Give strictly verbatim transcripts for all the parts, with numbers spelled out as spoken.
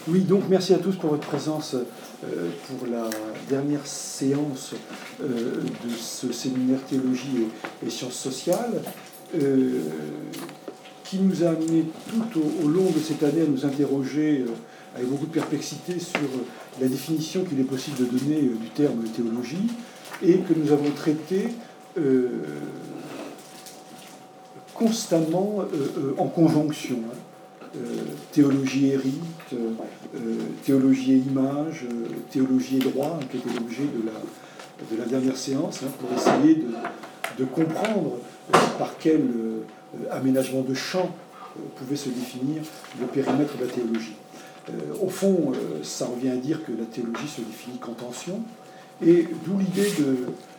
Oui, donc merci à tous pour votre présence euh, pour la dernière séance euh, de ce séminaire théologie et, et sciences sociales, euh, qui nous a amené tout au, au long de cette année à nous interroger euh, avec beaucoup de perplexité sur la définition qu'il est possible de donner euh, du terme théologie, et que nous avons traité euh, constamment euh, euh, en conjonction. Hein. Euh, théologie et rite, euh, théologie et image, euh, théologie et droit, hein, qui était l'objet de la, de la dernière séance, hein, pour essayer de, de comprendre euh, par quel euh, aménagement de champ euh, pouvait se définir le périmètre de la théologie. Euh, au fond, euh, ça revient à dire que la théologie se définit qu'en tension, et d'où l'idée de,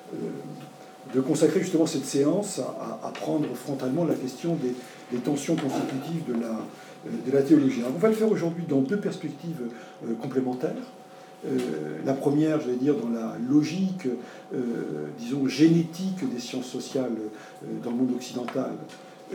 euh, de consacrer justement cette séance à, à prendre frontalement la question des, des tensions constitutives de la de la théologie. Alors, on va le faire aujourd'hui dans deux perspectives euh, complémentaires. Euh, la première, je vais dire, dans la logique, euh, disons, génétique des sciences sociales euh, dans le monde occidental, euh,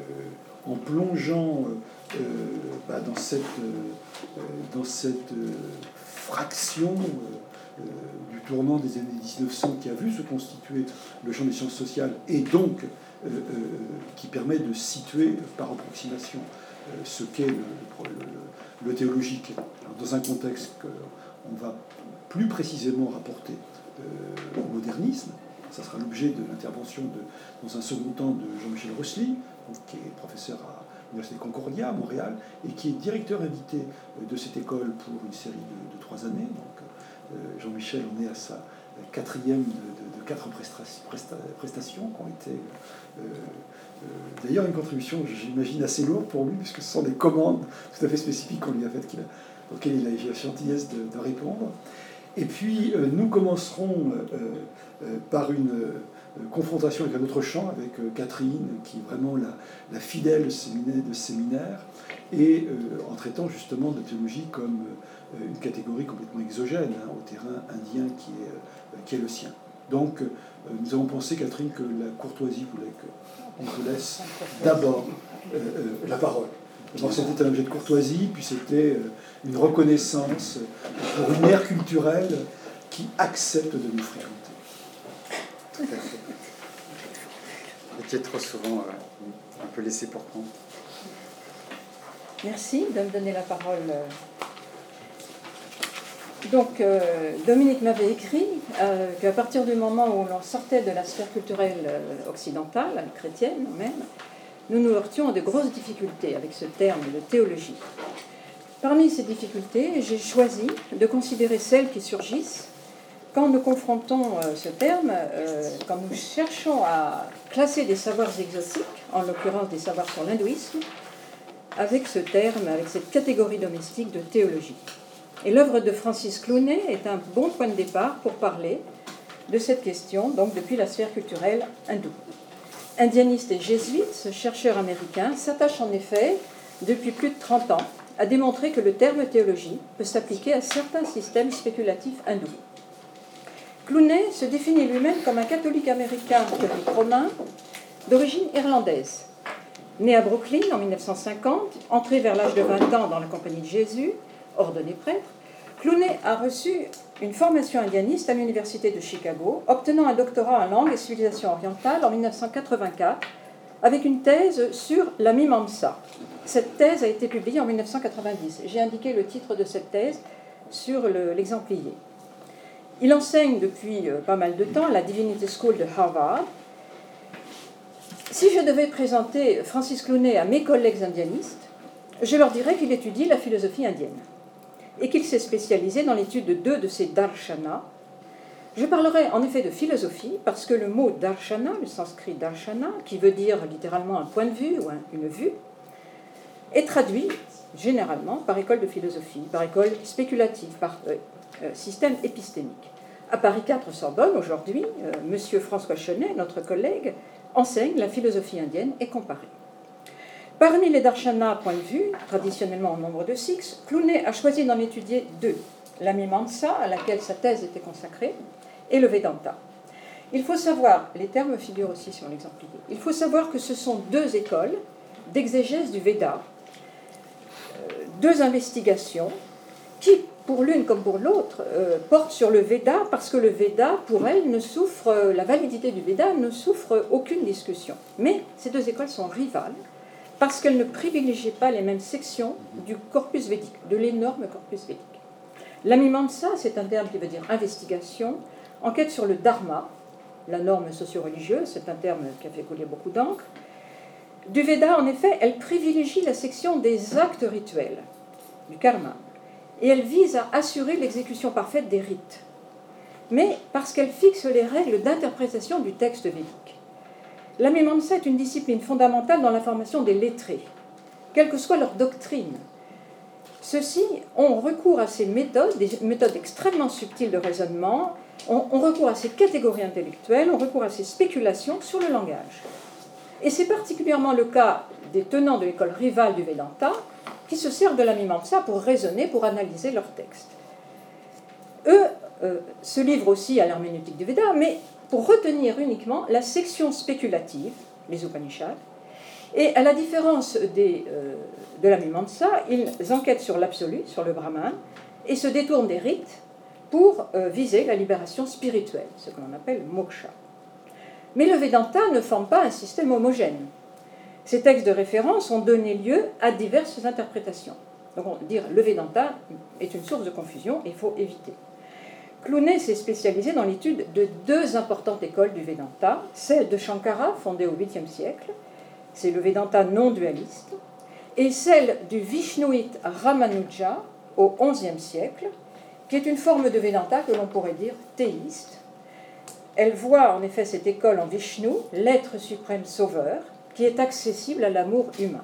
en plongeant euh, bah, dans cette, euh, dans cette euh, fraction euh, du tournant des années mille neuf cents qui a vu se constituer le champ des sciences sociales et donc euh, euh, qui permet de situer par approximation ce qu'est le, le, le théologique, dans un contexte qu'on va plus précisément rapporter euh, au modernisme. Ça sera l'objet de l'intervention, de, dans un second temps, de Jean-Michel Rosely, donc, qui est professeur à l'Université Concordia à Montréal, et qui est directeur invité de cette école pour une série de, de trois années. Donc, euh, Jean-Michel en est à sa quatrième de, de, de quatre prestations, prestations qui ont été... Euh, Euh, D'ailleurs, une contribution, j'imagine, assez lourde pour lui, puisque ce sont des commandes tout à fait spécifiques qu'on lui a faites, qu'il a, auxquelles il a eu la gentillesse de, de répondre. Et puis, euh, nous commencerons euh, euh, par une euh, confrontation avec un autre champ, avec euh, Catherine, qui est vraiment la, la fidèle séminaire de ce séminaire, et euh, en traitant justement de théologie comme euh, une catégorie complètement exogène hein, au terrain indien qui est, euh, qui est le sien. Donc, euh, nous avons pensé, Catherine, que la courtoisie voulait que on te laisse d'abord euh, euh, la parole. D'abord, c'était un objet de courtoisie, puis c'était euh, une reconnaissance pour une ère culturelle qui accepte de nous fréquenter. Tout à fait. Et qui est trop souvent euh, un peu laissé pour compte. Merci de me donner la parole. Donc, euh, Dominique m'avait écrit euh, qu'à partir du moment où l'on sortait de la sphère culturelle euh, occidentale, chrétienne même, nous nous heurtions à de grosses difficultés avec ce terme de théologie. Parmi ces difficultés, j'ai choisi de considérer celles qui surgissent quand nous confrontons euh, ce terme, euh, quand nous cherchons à classer des savoirs exotiques, en l'occurrence des savoirs sur l'hindouisme, avec ce terme, avec cette catégorie domestique de théologie. Et l'œuvre de Francis Clooney est un bon point de départ pour parler de cette question, donc depuis la sphère culturelle hindoue. Indianiste et jésuite, ce chercheur américain s'attache en effet, depuis plus de trente ans, à démontrer que le terme théologie peut s'appliquer à certains systèmes spéculatifs hindous. Clooney se définit lui-même comme un catholique américain catholique romain d'origine irlandaise. Né à Brooklyn en mille neuf cent cinquante, entré vers l'âge de vingt ans dans la Compagnie de Jésus, ordonné prêtre, Clooney a reçu une formation indianiste à l'Université de Chicago, obtenant un doctorat en langue et civilisation orientale en mille neuf cent quatre-vingt-quatre, avec une thèse sur la Mimamsa. Cette thèse a été publiée en mille neuf cent quatre-vingt-dix. J'ai indiqué le titre de cette thèse sur le, l'exemplier. Il enseigne depuis pas mal de temps à la Divinity School de Harvard. Si je devais présenter Francis Clooney à mes collègues indianistes, je leur dirais qu'il étudie la philosophie indienne et qu'il s'est spécialisé dans l'étude de deux de ces darshanas. Je parlerai en effet de philosophie parce que le mot darshana, le sanskrit darshana, qui veut dire littéralement un point de vue ou une vue, est traduit généralement par école de philosophie, par école spéculative, par euh, euh, système épistémique. À Paris quatre Sorbonne, aujourd'hui, euh, M. François Chenet, notre collègue, enseigne la philosophie indienne et comparée. Parmi les darshanas, point de vue, traditionnellement en nombre de six, Clooney a choisi d'en étudier deux, la Mimamsa, à laquelle sa thèse était consacrée, et le Vedanta. Il faut savoir, les termes figurent aussi sur l'exemplier, il faut savoir que ce sont deux écoles d'exégèse du Veda, deux investigations qui, pour l'une comme pour l'autre, euh, porte sur le Veda, parce que le Veda, pour elle, ne souffre, euh, la validité du Veda ne souffre aucune discussion. Mais ces deux écoles sont rivales, parce qu'elles ne privilégient pas les mêmes sections du corpus védique, de l'énorme corpus védique. La Mimamsa, c'est un terme qui veut dire investigation, enquête sur le dharma, la norme socio-religieuse, c'est un terme qui a fait couler beaucoup d'encre. Du Veda, en effet, elle privilégie la section des actes rituels, du karma, et elle vise à assurer l'exécution parfaite des rites, mais parce qu'elle fixe les règles d'interprétation du texte védique. La Mimamsa est une discipline fondamentale dans la formation des lettrés, quelle que soit leur doctrine. Ceux-ci ont recours à ces méthodes, des méthodes extrêmement subtiles de raisonnement, ont, ont recours à ces catégories intellectuelles, ont recours à ces spéculations sur le langage. Et c'est particulièrement le cas des tenants de l'école rivale du Vedanta, qui se servent de la Mimamsa pour raisonner, pour analyser leurs textes. Eux euh, se livrent aussi à l'herméneutique du Veda, mais pour retenir uniquement la section spéculative, les Upanishads, et à la différence des, euh, de la Mimamsa, ils enquêtent sur l'absolu, sur le Brahman, et se détournent des rites pour euh, viser la libération spirituelle, ce que l'on appelle moksha. Mais le Vedanta ne forme pas un système homogène. Ces textes de référence ont donné lieu à diverses interprétations. Donc, on dire le Vedanta est une source de confusion et il faut éviter. Clooney s'est spécialisé dans l'étude de deux importantes écoles du Vedanta, celle de Shankara, fondée au huitième siècle, c'est le Vedanta non dualiste, et celle du Vishnuite Ramanuja au onzième siècle, qui est une forme de Vedanta que l'on pourrait dire théiste. Elle voit en effet cette école en Vishnu, l'être suprême sauveur, qui est accessible à l'amour humain.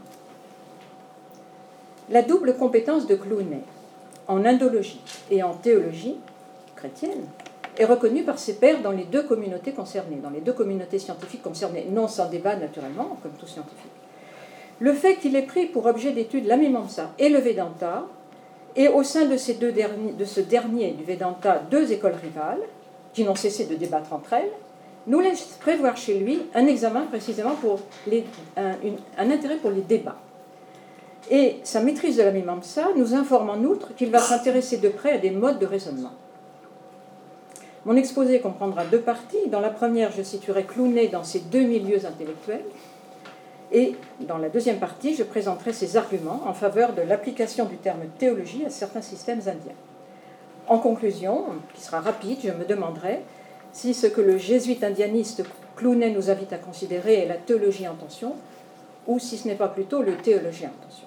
La double compétence de Clooney, en indologie et en théologie chrétienne, est reconnue par ses pairs dans les deux communautés concernées, dans les deux communautés scientifiques concernées, non sans débat naturellement, comme tout scientifique. Le fait qu'il ait pris pour objet d'étude la Mimamsa et le Vedanta, et au sein de, ces deux derniers, de ce dernier, du Vedanta, deux écoles rivales, qui n'ont cessé de débattre entre elles, nous laisse prévoir chez lui un examen précisément pour les, un, une, un intérêt pour les débats. Et sa maîtrise de la Mimamsa nous informe en outre qu'il va s'intéresser de près à des modes de raisonnement. Mon exposé comprendra deux parties. Dans la première, je situerai Clooney dans ses deux milieux intellectuels. Et dans la deuxième partie, je présenterai ses arguments en faveur de l'application du terme théologie à certains systèmes indiens. En conclusion, qui sera rapide, je me demanderai si ce que le jésuite indianiste Clooney nous invite à considérer est la théologie en tension, ou si ce n'est pas plutôt le théologie en tension.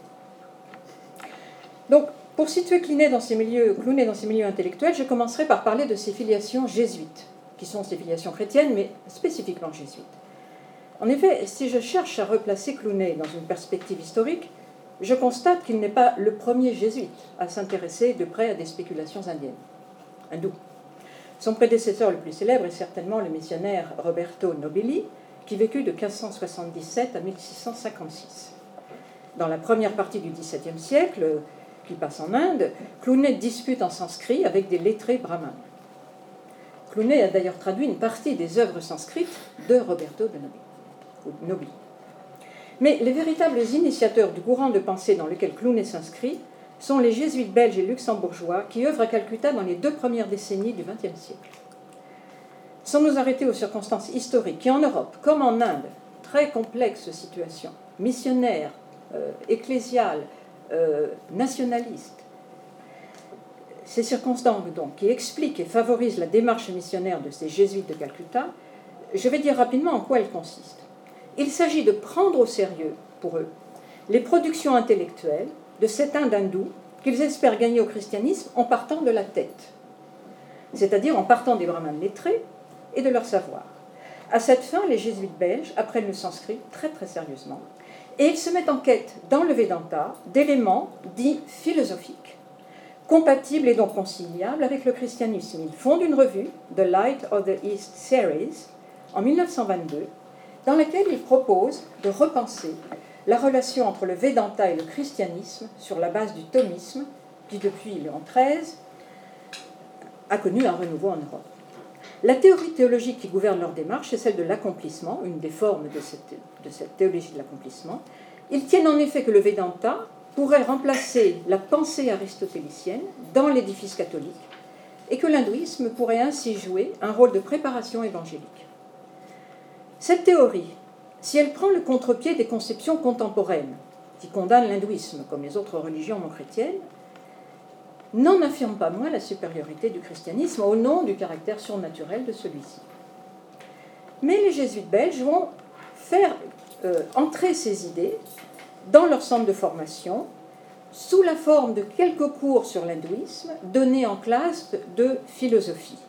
Donc, pour situer Clooney dans ses milieux, Clooney dans ses milieux intellectuels, je commencerai par parler de ses filiations jésuites, qui sont ses filiations chrétiennes, mais spécifiquement jésuites. En effet, si je cherche à replacer Clooney dans une perspective historique, je constate qu'il n'est pas le premier jésuite à s'intéresser de près à des spéculations indiennes, hindoues. Son prédécesseur le plus célèbre est certainement le missionnaire Roberto Nobili, qui vécut de quinze cent soixante-dix-sept à mille six cent cinquante-six. Dans la première partie du dix-septième siècle, qui passe en Inde, Clooney dispute en sanskrit avec des lettrés brahmanes. Clooney a d'ailleurs traduit une partie des œuvres sanskrites de Roberto de Nobili. Mais les véritables initiateurs du courant de pensée dans lequel Clooney s'inscrit sont les jésuites belges et luxembourgeois qui œuvrent à Calcutta dans les deux premières décennies du vingtième siècle. Sans nous arrêter aux circonstances historiques, qui en Europe, comme en Inde, très complexes situations, missionnaires, euh, ecclésiales, euh, nationalistes, ces circonstances donc qui expliquent et favorisent la démarche missionnaire de ces jésuites de Calcutta, je vais dire rapidement en quoi elles consistent. Il s'agit de prendre au sérieux, pour eux, les productions intellectuelles de cette Inde hindoue qu'ils espèrent gagner au christianisme en partant de la tête, c'est-à-dire en partant des brahmanes lettrés et de leur savoir. À cette fin, les jésuites belges apprennent le sanskrit très très sérieusement et ils se mettent en quête dans le Vedanta d'éléments dits philosophiques, compatibles et donc conciliables avec le christianisme. Ils fondent une revue, The Light of the East Series, en mille neuf cent vingt-deux, dans laquelle ils proposent de repenser la relation entre le Vedanta et le christianisme sur la base du thomisme, qui depuis Léon treize a connu un renouveau en Europe. La théorie théologique qui gouverne leur démarche est celle de l'accomplissement, une des formes de cette, de cette théologie de l'accomplissement. Ils tiennent en effet que le Vedanta pourrait remplacer la pensée aristotélicienne dans l'édifice catholique et que l'hindouisme pourrait ainsi jouer un rôle de préparation évangélique. Cette théorie, si elle prend le contre-pied des conceptions contemporaines qui condamnent l'hindouisme comme les autres religions non chrétiennes, n'en affirme pas moins la supériorité du christianisme au nom du caractère surnaturel de celui-ci. Mais les jésuites belges vont faire euh, entrer ces idées dans leur centre de formation sous la forme de quelques cours sur l'hindouisme donnés en classe de philosophie,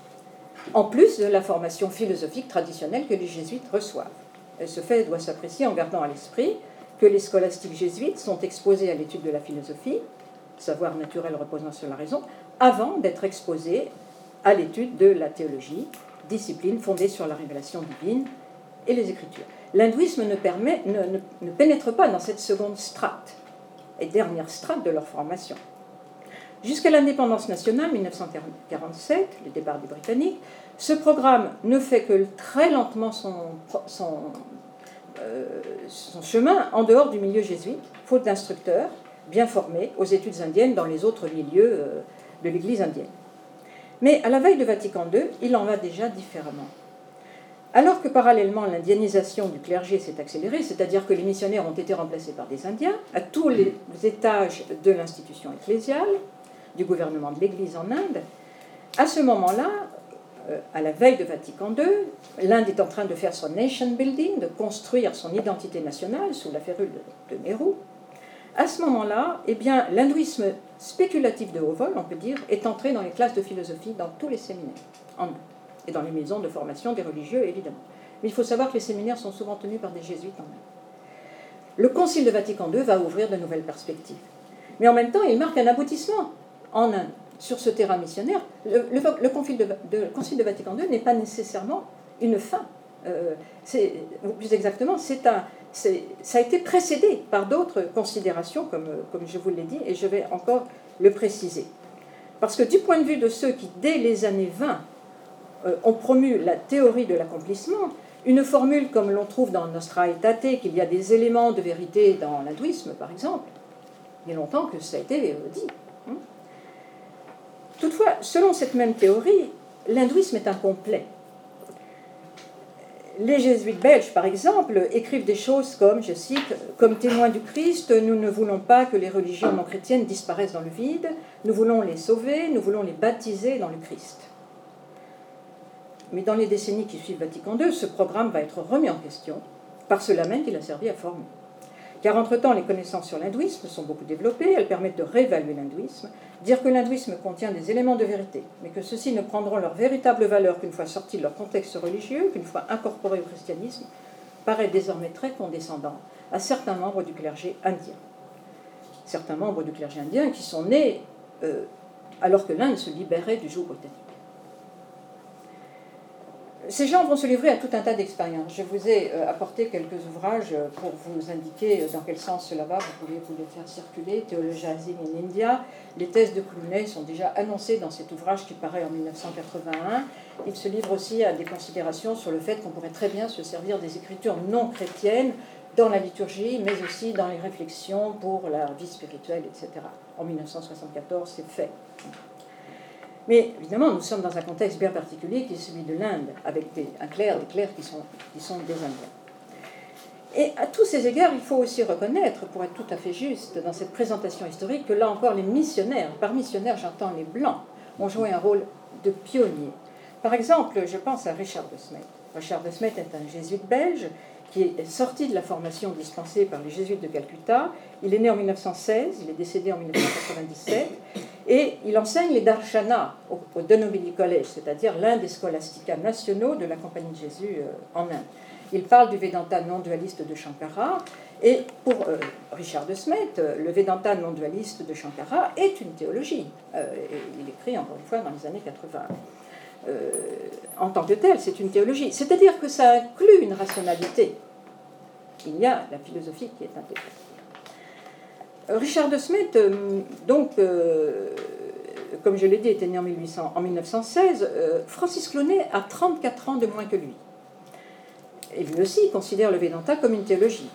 en plus de la formation philosophique traditionnelle que les jésuites reçoivent. Ce fait doit s'apprécier en gardant à l'esprit que les scolastiques jésuites sont exposés à l'étude de la philosophie, savoir naturel reposant sur la raison, avant d'être exposés à l'étude de la théologie, discipline fondée sur la révélation divine et les Écritures. L'hindouisme ne, permet, ne, ne, ne pénètre pas dans cette seconde strate et dernière strate de leur formation. Jusqu'à l'indépendance nationale, mille neuf cent quarante-sept, le départ des Britanniques, ce programme ne fait que très lentement son, son, euh, son chemin en dehors du milieu jésuite, faute d'instructeurs bien formés aux études indiennes dans les autres milieux euh, de l'Église indienne. Mais à la veille de Vatican deux, il en va déjà différemment. Alors que parallèlement l'indianisation du clergé s'est accélérée, c'est-à-dire que les missionnaires ont été remplacés par des Indiens à tous les étages de l'institution ecclésiale, du gouvernement de l'Église en Inde, à ce moment-là, à la veille de Vatican deux, l'Inde est en train de faire son nation building, de construire son identité nationale sous la férule de, de Nehru. À ce moment-là, eh bien, l'hindouisme spéculatif de haut vol, on peut dire, est entré dans les classes de philosophie dans tous les séminaires en Inde et dans les maisons de formation des religieux, évidemment. Mais il faut savoir que les séminaires sont souvent tenus par des jésuites en Inde. Le Concile de Vatican deux va ouvrir de nouvelles perspectives. Mais en même temps, il marque un aboutissement en Inde. Sur ce terrain missionnaire, le, le, le, concile, de, de, le Concile de Vatican deux n'est pas nécessairement une fin. Euh, c'est, plus exactement, c'est un, c'est, ça a été précédé par d'autres considérations, comme, comme je vous l'ai dit, et je vais encore le préciser. Parce que du point de vue de ceux qui, dès les années vingt, euh, ont promu la théorie de l'accomplissement, une formule comme l'on trouve dans Nostra Aetate, qu'il y a des éléments de vérité dans l'hindouisme, par exemple, il y a longtemps que ça a été dit. Hein. Toutefois, selon cette même théorie, l'hindouisme est incomplet. Les jésuites belges, par exemple, écrivent des choses comme, je cite, « Comme témoins du Christ, nous ne voulons pas que les religions non chrétiennes disparaissent dans le vide, nous voulons les sauver, nous voulons les baptiser dans le Christ. » Mais dans les décennies qui suivent Vatican deux, ce programme va être remis en question par ceux-là même qu'il a servi à former. Car entre-temps, les connaissances sur l'hindouisme sont beaucoup développées, elles permettent de réévaluer l'hindouisme, dire que l'hindouisme contient des éléments de vérité, mais que ceux-ci ne prendront leur véritable valeur qu'une fois sortis de leur contexte religieux, qu'une fois incorporés au christianisme, paraît désormais très condescendant à certains membres du clergé indien. Certains membres du clergé indien qui sont nés euh, alors que l'Inde se libérait du joug britannique. Ces gens vont se livrer à tout un tas d'expériences. Je vous ai apporté quelques ouvrages pour vous indiquer dans quel sens cela va. Vous pouvez vous les faire circuler. Theologizing in India. Les thèses de Clooney sont déjà annoncées dans cet ouvrage qui paraît en mille neuf cent quatre-vingt-un. Il se livre aussi à des considérations sur le fait qu'on pourrait très bien se servir des écritures non chrétiennes dans la liturgie, mais aussi dans les réflexions pour la vie spirituelle, et cetera. En mille neuf cent soixante-quatorze, c'est fait. Mais évidemment, nous sommes dans un contexte bien particulier qui est celui de l'Inde, avec des, un clerc, des clercs qui sont, qui sont des Indiens. Et à tous ces égards, il faut aussi reconnaître, pour être tout à fait juste dans cette présentation historique, que là encore, les missionnaires, par missionnaires j'entends les Blancs, ont joué un rôle de pionniers. Par exemple, je pense à Richard de Smet. Richard de Smet est un jésuite belge qui est sorti de la formation dispensée par les jésuites de Calcutta. Il est né en mille neuf cent seize, il est décédé en mille neuf cent quatre-vingt-dix-sept, et il enseigne les darshana au, au Donobili College, c'est-à-dire l'un des scholastica nationaux de la Compagnie de Jésus euh, en Inde. Il parle du Vedanta non-dualiste de Shankara, et pour euh, Richard de Smet, le Vedanta non-dualiste de Shankara est une théologie. Euh, et il écrit, encore une fois, dans les années quatre-vingts. Euh, en tant que tel, c'est une théologie. C'est-à-dire que ça inclut une rationalité. Il y a la philosophie qui est intégrée. Richard de Smet, euh, donc, euh, comme je l'ai dit, était né en, mille huit cents, en mille neuf cent seize. Euh, Francis Clooney a trente-quatre ans de moins que lui. Et lui aussi considère le Vedanta comme une théologie.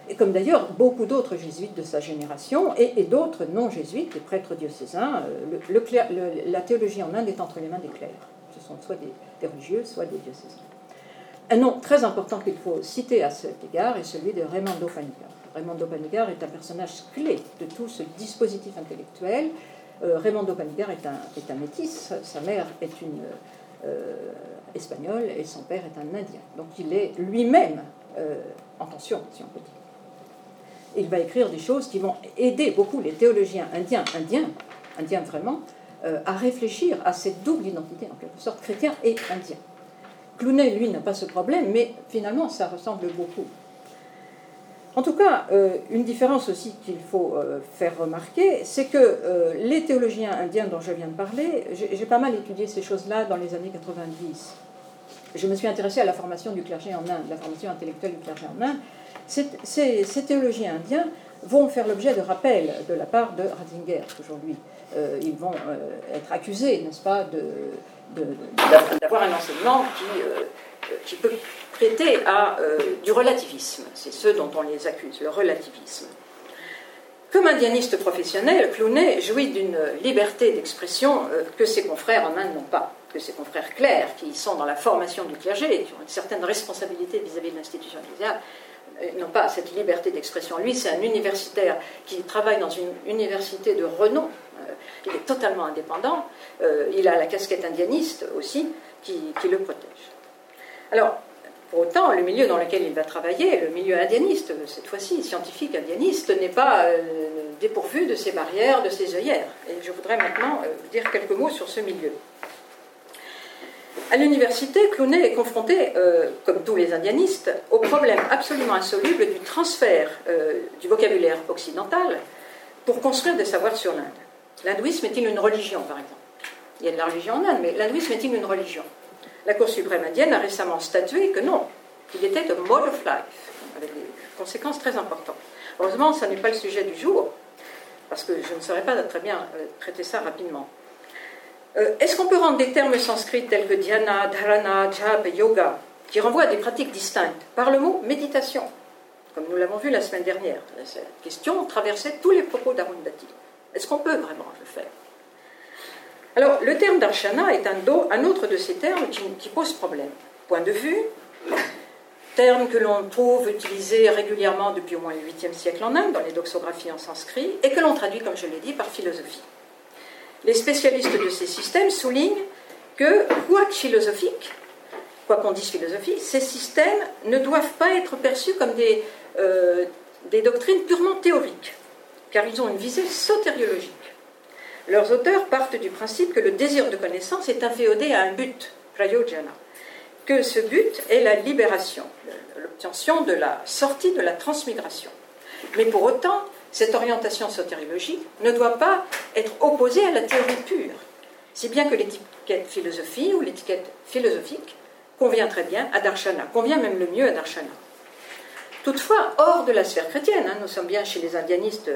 et comme d'ailleurs beaucoup d'autres jésuites de sa génération, et, et d'autres non-jésuites, des prêtres diocésains. Le, le clair, le, la théologie en Inde est entre les mains des clercs. Ce sont soit des, des religieux, soit des diocésains. Un nom très important qu'il faut citer à cet égard est celui de Raimondo Panikkar. Raimondo Panikkar est un personnage clé de tout ce dispositif intellectuel. Euh, Raimondo Panikkar est un, est un métis, sa mère est une euh, espagnole et son père est un indien. Donc il est lui-même euh, en tension, si on peut dire. Il va écrire des choses qui vont aider beaucoup les théologiens indiens, indiens, indiens vraiment, euh, à réfléchir à cette double identité, en quelque sorte, chrétien et indien. Clooney, lui, n'a pas ce problème, mais finalement, ça ressemble beaucoup. En tout cas, euh, une différence aussi qu'il faut euh, faire remarquer, c'est que euh, les théologiens indiens dont je viens de parler, j'ai, j'ai pas mal étudié ces choses-là dans les années quatre-vingt-dix. Je me suis intéressée à la formation du clergé en Inde, la formation intellectuelle du clergé en Inde. Ces, ces, ces théologiens indiens vont faire l'objet de rappels de la part de Ratzinger aujourd'hui. Euh, ils vont euh, être accusés, n'est-ce pas, de, de, de, d'avoir un enseignement qui, euh, qui peut prêter à euh, du relativisme. C'est ce dont on les accuse, le relativisme. Comme indianiste professionnel, Clooney jouit d'une liberté d'expression euh, que ses confrères en Inde n'ont pas, que ses confrères clercs, qui sont dans la formation du clergé, qui ont une certaine responsabilité vis-à-vis de l'institution ecclésiale, n'ont pas cette liberté d'expression. Lui, c'est un universitaire qui travaille dans une université de renom. Euh, il est totalement indépendant. Euh, il a la casquette indianiste aussi qui, qui le protège. Alors, pour autant, le milieu dans lequel il va travailler, le milieu indianiste, cette fois-ci, scientifique indianiste, n'est pas euh, dépourvu de ses barrières, de ses œillères. Et je voudrais maintenant euh, dire quelques mots sur ce milieu. À l'université, Clooney est confronté, euh, comme tous les indianistes, au problème absolument insoluble du transfert euh, du vocabulaire occidental pour construire des savoirs sur l'Inde. L'hindouisme est-il une religion, par exemple? Il y a de la religion en Inde, mais l'hindouisme est-il une religion? La Cour suprême indienne a récemment statué que non, qu'il était un mode of life, avec des conséquences très importantes. Heureusement, ce n'est pas le sujet du jour, parce que je ne saurais pas très bien euh, traiter ça rapidement. Euh, est-ce qu'on peut rendre des termes sanscrits tels que dhyana, dharana, japa et yoga, qui renvoient à des pratiques distinctes, par le mot méditation, comme nous l'avons vu la semaine dernière? Cette question traversait tous les propos d'Arundhati. Est-ce qu'on peut vraiment le faire? Alors, le terme darshana est un, do, un autre de ces termes qui, qui pose problème. Point de vue, terme que l'on trouve utilisé régulièrement depuis au moins le huitième siècle en Inde, dans les doxographies en sanskrit, et que l'on traduit, comme je l'ai dit, par philosophie. Les spécialistes de ces systèmes soulignent que, quoique philosophiques, quoi qu'on dise philosophie, ces systèmes ne doivent pas être perçus comme des, euh, des doctrines purement théoriques, car ils ont une visée sotériologique. Leurs auteurs partent du principe que le désir de connaissance est inféodé à un but, prayojana, que ce but est la libération, l'obtention de la sortie de la transmigration. Mais pour autant, cette orientation sotériologique ne doit pas être opposée à la théorie pure, si bien que l'étiquette philosophie ou l'étiquette philosophique convient très bien à Darshana, convient même le mieux à Darshana. Toutefois, hors de la sphère chrétienne, hein, nous sommes bien chez les indianistes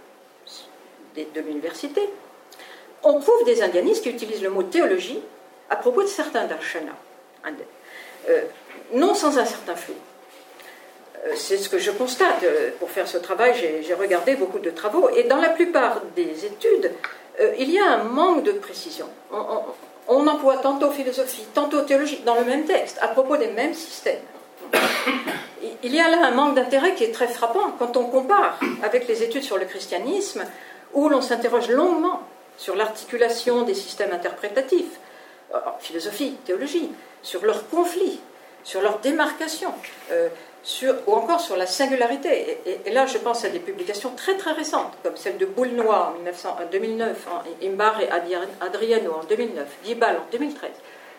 de, de l'université, on trouve des indianistes qui utilisent le mot théologie à propos de certains Darshana, euh, non sans un certain flou. C'est ce que je constate. Pour faire ce travail, j'ai, j'ai regardé beaucoup de travaux, et dans la plupart des études, euh, il y a un manque de précision. On, on, on emploie tantôt philosophie, tantôt théologie, dans le même texte, à propos des mêmes systèmes. Il y a là un manque d'intérêt qui est très frappant quand on compare avec les études sur le christianisme, où l'on s'interroge longuement sur l'articulation des systèmes interprétatifs, philosophie, théologie, sur leurs conflits, sur leur démarcation, euh, sur, ou encore sur la singularité. Et, et, et là, je pense à des publications très très récentes, comme celle de Boulnois en deux mille neuf, hein, Imbar et Adriano en deux mille neuf, Dibal en deux mille treize.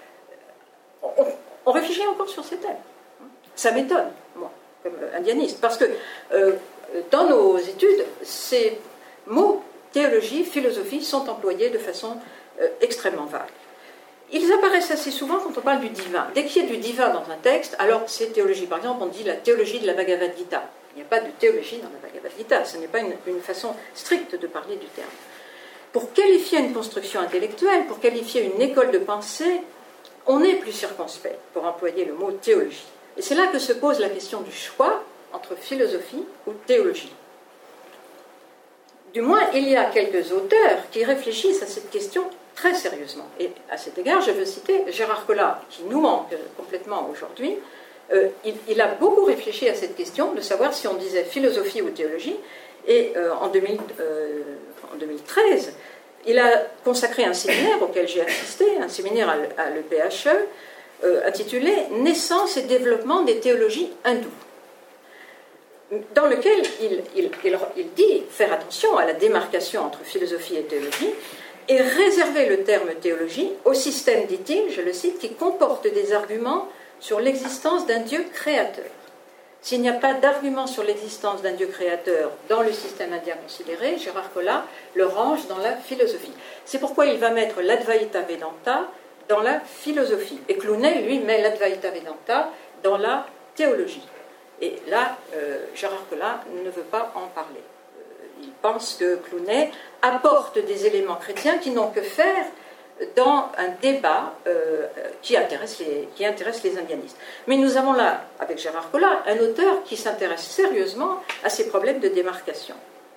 On, on réfléchit encore sur ces thèmes. Ça m'étonne, moi, comme indianiste, parce que euh, dans nos études, ces mots, théologie, philosophie, sont employés de façon euh, extrêmement vague. Ils apparaissent assez souvent quand on parle du divin. Dès qu'il y a du divin dans un texte, alors c'est théologie. Par exemple, on dit la théologie de la Bhagavad Gita. Il n'y a pas de théologie dans la Bhagavad Gita. Ce n'est pas une, une façon stricte de parler du terme. Pour qualifier une construction intellectuelle, pour qualifier une école de pensée, on est plus circonspect pour employer le mot théologie. Et c'est là que se pose la question du choix entre philosophie ou théologie. Du moins, il y a quelques auteurs qui réfléchissent à cette question très sérieusement. Et à cet égard, je veux citer Gérard Collard, qui nous manque complètement aujourd'hui. Euh, il, il a beaucoup réfléchi à cette question de savoir si on disait philosophie ou théologie. Et euh, en, deux mille, euh, en deux mille treize, il a consacré un séminaire auquel j'ai assisté, un séminaire à l'E P H E, euh, intitulé « Naissance et développement des théologies hindoues », dans lequel il, il, il, il dit faire attention à la démarcation entre philosophie et théologie et réserver le terme théologie au système, dit-il, je le cite, qui comporte des arguments sur l'existence d'un Dieu créateur. S'il n'y a pas d'argument sur l'existence d'un Dieu créateur dans le système indien considéré, Gérard Collard le range dans la philosophie. C'est pourquoi il va mettre l'Advaita Vedanta dans la philosophie. Et Clooney, lui, met l'Advaita Vedanta dans la théologie. Et là, euh, Gérard Collard ne veut pas en parler. Euh, il pense que Clooney apporte des éléments chrétiens qui n'ont que faire dans un débat euh, qui, intéresse les, qui intéresse les indianistes. Mais nous avons là, avec Gérard Collard, un auteur qui s'intéresse sérieusement à ces problèmes de démarcation.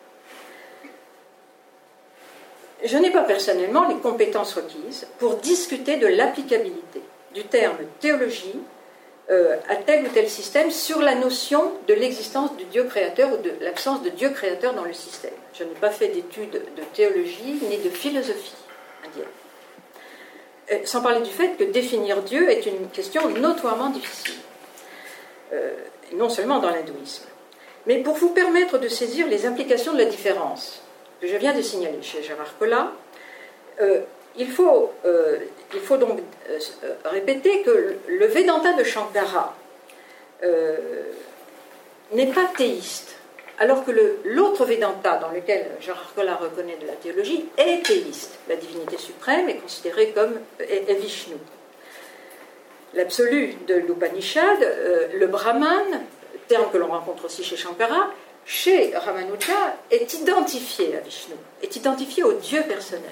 Je n'ai pas personnellement les compétences requises pour discuter de l'applicabilité du terme théologie euh, à tel ou tel système sur la notion de l'existence du Dieu créateur ou de l'absence de Dieu créateur dans le système. Je n'ai pas fait d'études de théologie ni de philosophie indienne. Sans parler du fait que définir Dieu est une question notoirement difficile, euh, non seulement dans l'hindouisme. Mais pour vous permettre de saisir les implications de la différence que je viens de signaler chez Gérard Collard, euh, il, faut, euh, il faut donc euh, répéter que le Vedanta de Shankara euh, n'est pas théiste, alors que le, l'autre Vedanta, dans lequel Gérard Collard reconnaît de la théologie, est théiste. La divinité suprême est considérée comme est, est Vishnu. L'absolu de l'Upanishad, euh, le Brahman, terme que l'on rencontre aussi chez Shankara, chez Ramanuja, est identifié à Vishnu, est identifié au Dieu personnel.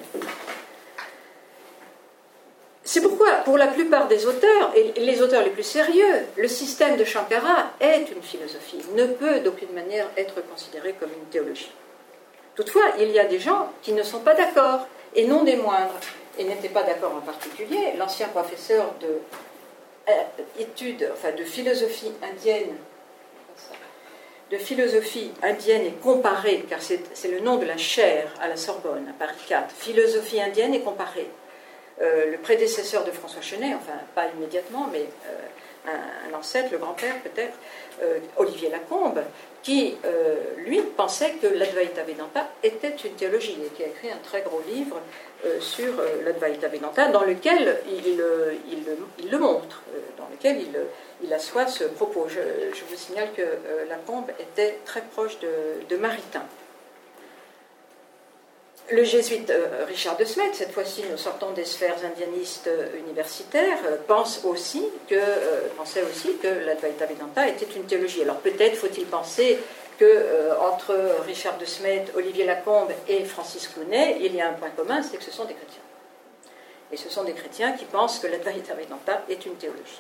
C'est pourquoi, pour la plupart des auteurs, et les auteurs les plus sérieux, le système de Shankara est une philosophie, ne peut d'aucune manière être considéré comme une théologie. Toutefois, il y a des gens qui ne sont pas d'accord, et non des moindres, et n'étaient pas d'accord en particulier. L'ancien professeur de, euh, études, enfin, de philosophie indienne, de philosophie indienne et comparée, car c'est, c'est le nom de la chaire à la Sorbonne, à Paris quatre, philosophie indienne et comparée. Euh, le prédécesseur de François Chenet, enfin pas immédiatement, mais euh, un, un ancêtre, le grand-père peut-être, euh, Olivier Lacombe, qui, euh, lui, pensait que l'Advaita Vedanta était une théologie, et qui a écrit un très gros livre euh, sur euh, l'Advaita Vedanta, dans lequel il, euh, il, il le montre, euh, dans lequel il, il assoit ce propos. Je, je vous signale que euh, Lacombe était très proche de, de Maritain. Le jésuite euh, Richard de Smet, cette fois-ci nous sortons des sphères indianistes euh, universitaires, euh, pense aussi que, euh, pensait aussi que l'Advaita Vedanta était une théologie. Alors peut-être faut-il penser que euh, entre Richard de Smet, Olivier Lacombe et Francis Clooney, il y a un point commun, c'est que ce sont des chrétiens. Et ce sont des chrétiens qui pensent que l'Advaita Vedanta est une théologie.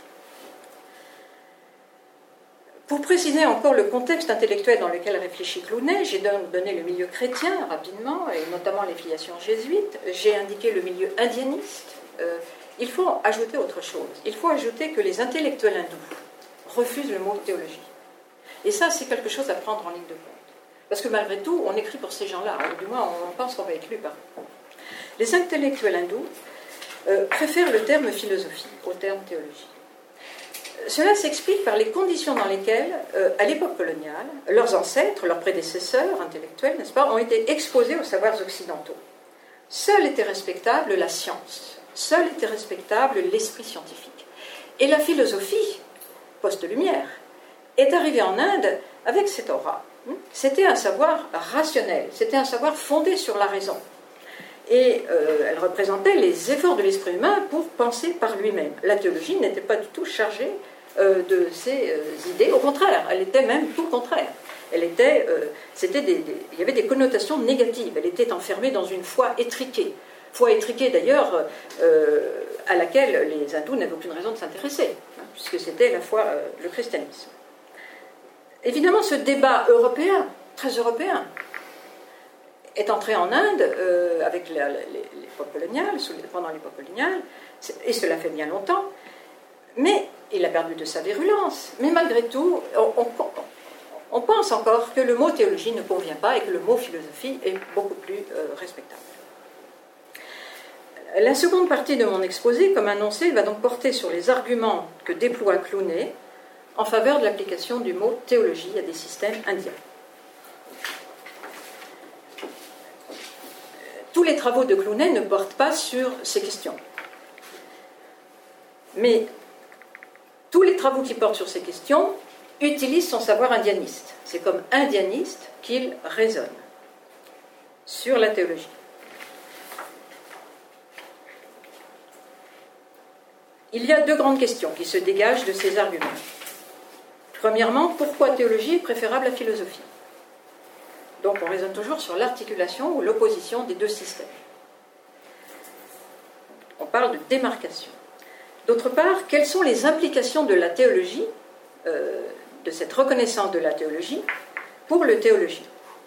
Pour préciser encore le contexte intellectuel dans lequel réfléchit Clooney, j'ai donné le milieu chrétien rapidement, et notamment les filiations jésuites, j'ai indiqué le milieu indianiste. Euh, il faut ajouter autre chose. Il faut ajouter que les intellectuels hindous refusent le mot théologie. Et ça, c'est quelque chose à prendre en ligne de compte. Parce que malgré tout, on écrit pour ces gens-là, ou du moins on pense qu'on va être lu par eux. Les intellectuels hindous euh, préfèrent le terme philosophie au terme théologie. Cela s'explique par les conditions dans lesquelles, euh, à l'époque coloniale, leurs ancêtres, leurs prédécesseurs intellectuels, n'est-ce pas, ont été exposés aux savoirs occidentaux. Seule était respectable la science, seul était respectable l'esprit scientifique. Et la philosophie, post-lumière, est arrivée en Inde avec cette aura. C'était un savoir rationnel, c'était un savoir fondé sur la raison. Et euh, elle représentait les efforts de l'esprit humain pour penser par lui-même. La théologie n'était pas du tout chargée euh, de ces euh, idées, au contraire, elle était même tout le contraire. Elle était, euh, c'était des, des, il y avait des connotations négatives, elle était enfermée dans une foi étriquée. Foi étriquée d'ailleurs, euh, à laquelle les hindous n'avaient aucune raison de s'intéresser, hein, puisque c'était la foi, euh, le christianisme. évidemment, ce débat européen, très européen, est entré en Inde euh, avec la, la, l'époque coloniale, pendant l'époque coloniale, et cela fait bien longtemps, mais il a perdu de sa virulence. Mais malgré tout, on, on, on pense encore que le mot théologie ne convient pas et que le mot philosophie est beaucoup plus euh, respectable. La seconde partie de mon exposé, comme annoncé, va donc porter sur les arguments que déploie Clooney en faveur de l'application du mot théologie à des systèmes indiens. Tous les travaux de Clooney ne portent pas sur ces questions. Mais tous les travaux qui portent sur ces questions utilisent son savoir indianiste. C'est comme indianiste qu'il raisonne sur la théologie. Il y a deux grandes questions qui se dégagent de ces arguments. Premièrement, pourquoi théologie est préférable à philosophie ? Donc on raisonne toujours sur l'articulation ou l'opposition des deux systèmes. On parle de démarcation. D'autre part, quelles sont les implications de la théologie, euh, de cette reconnaissance de la théologie, pour le théologien ?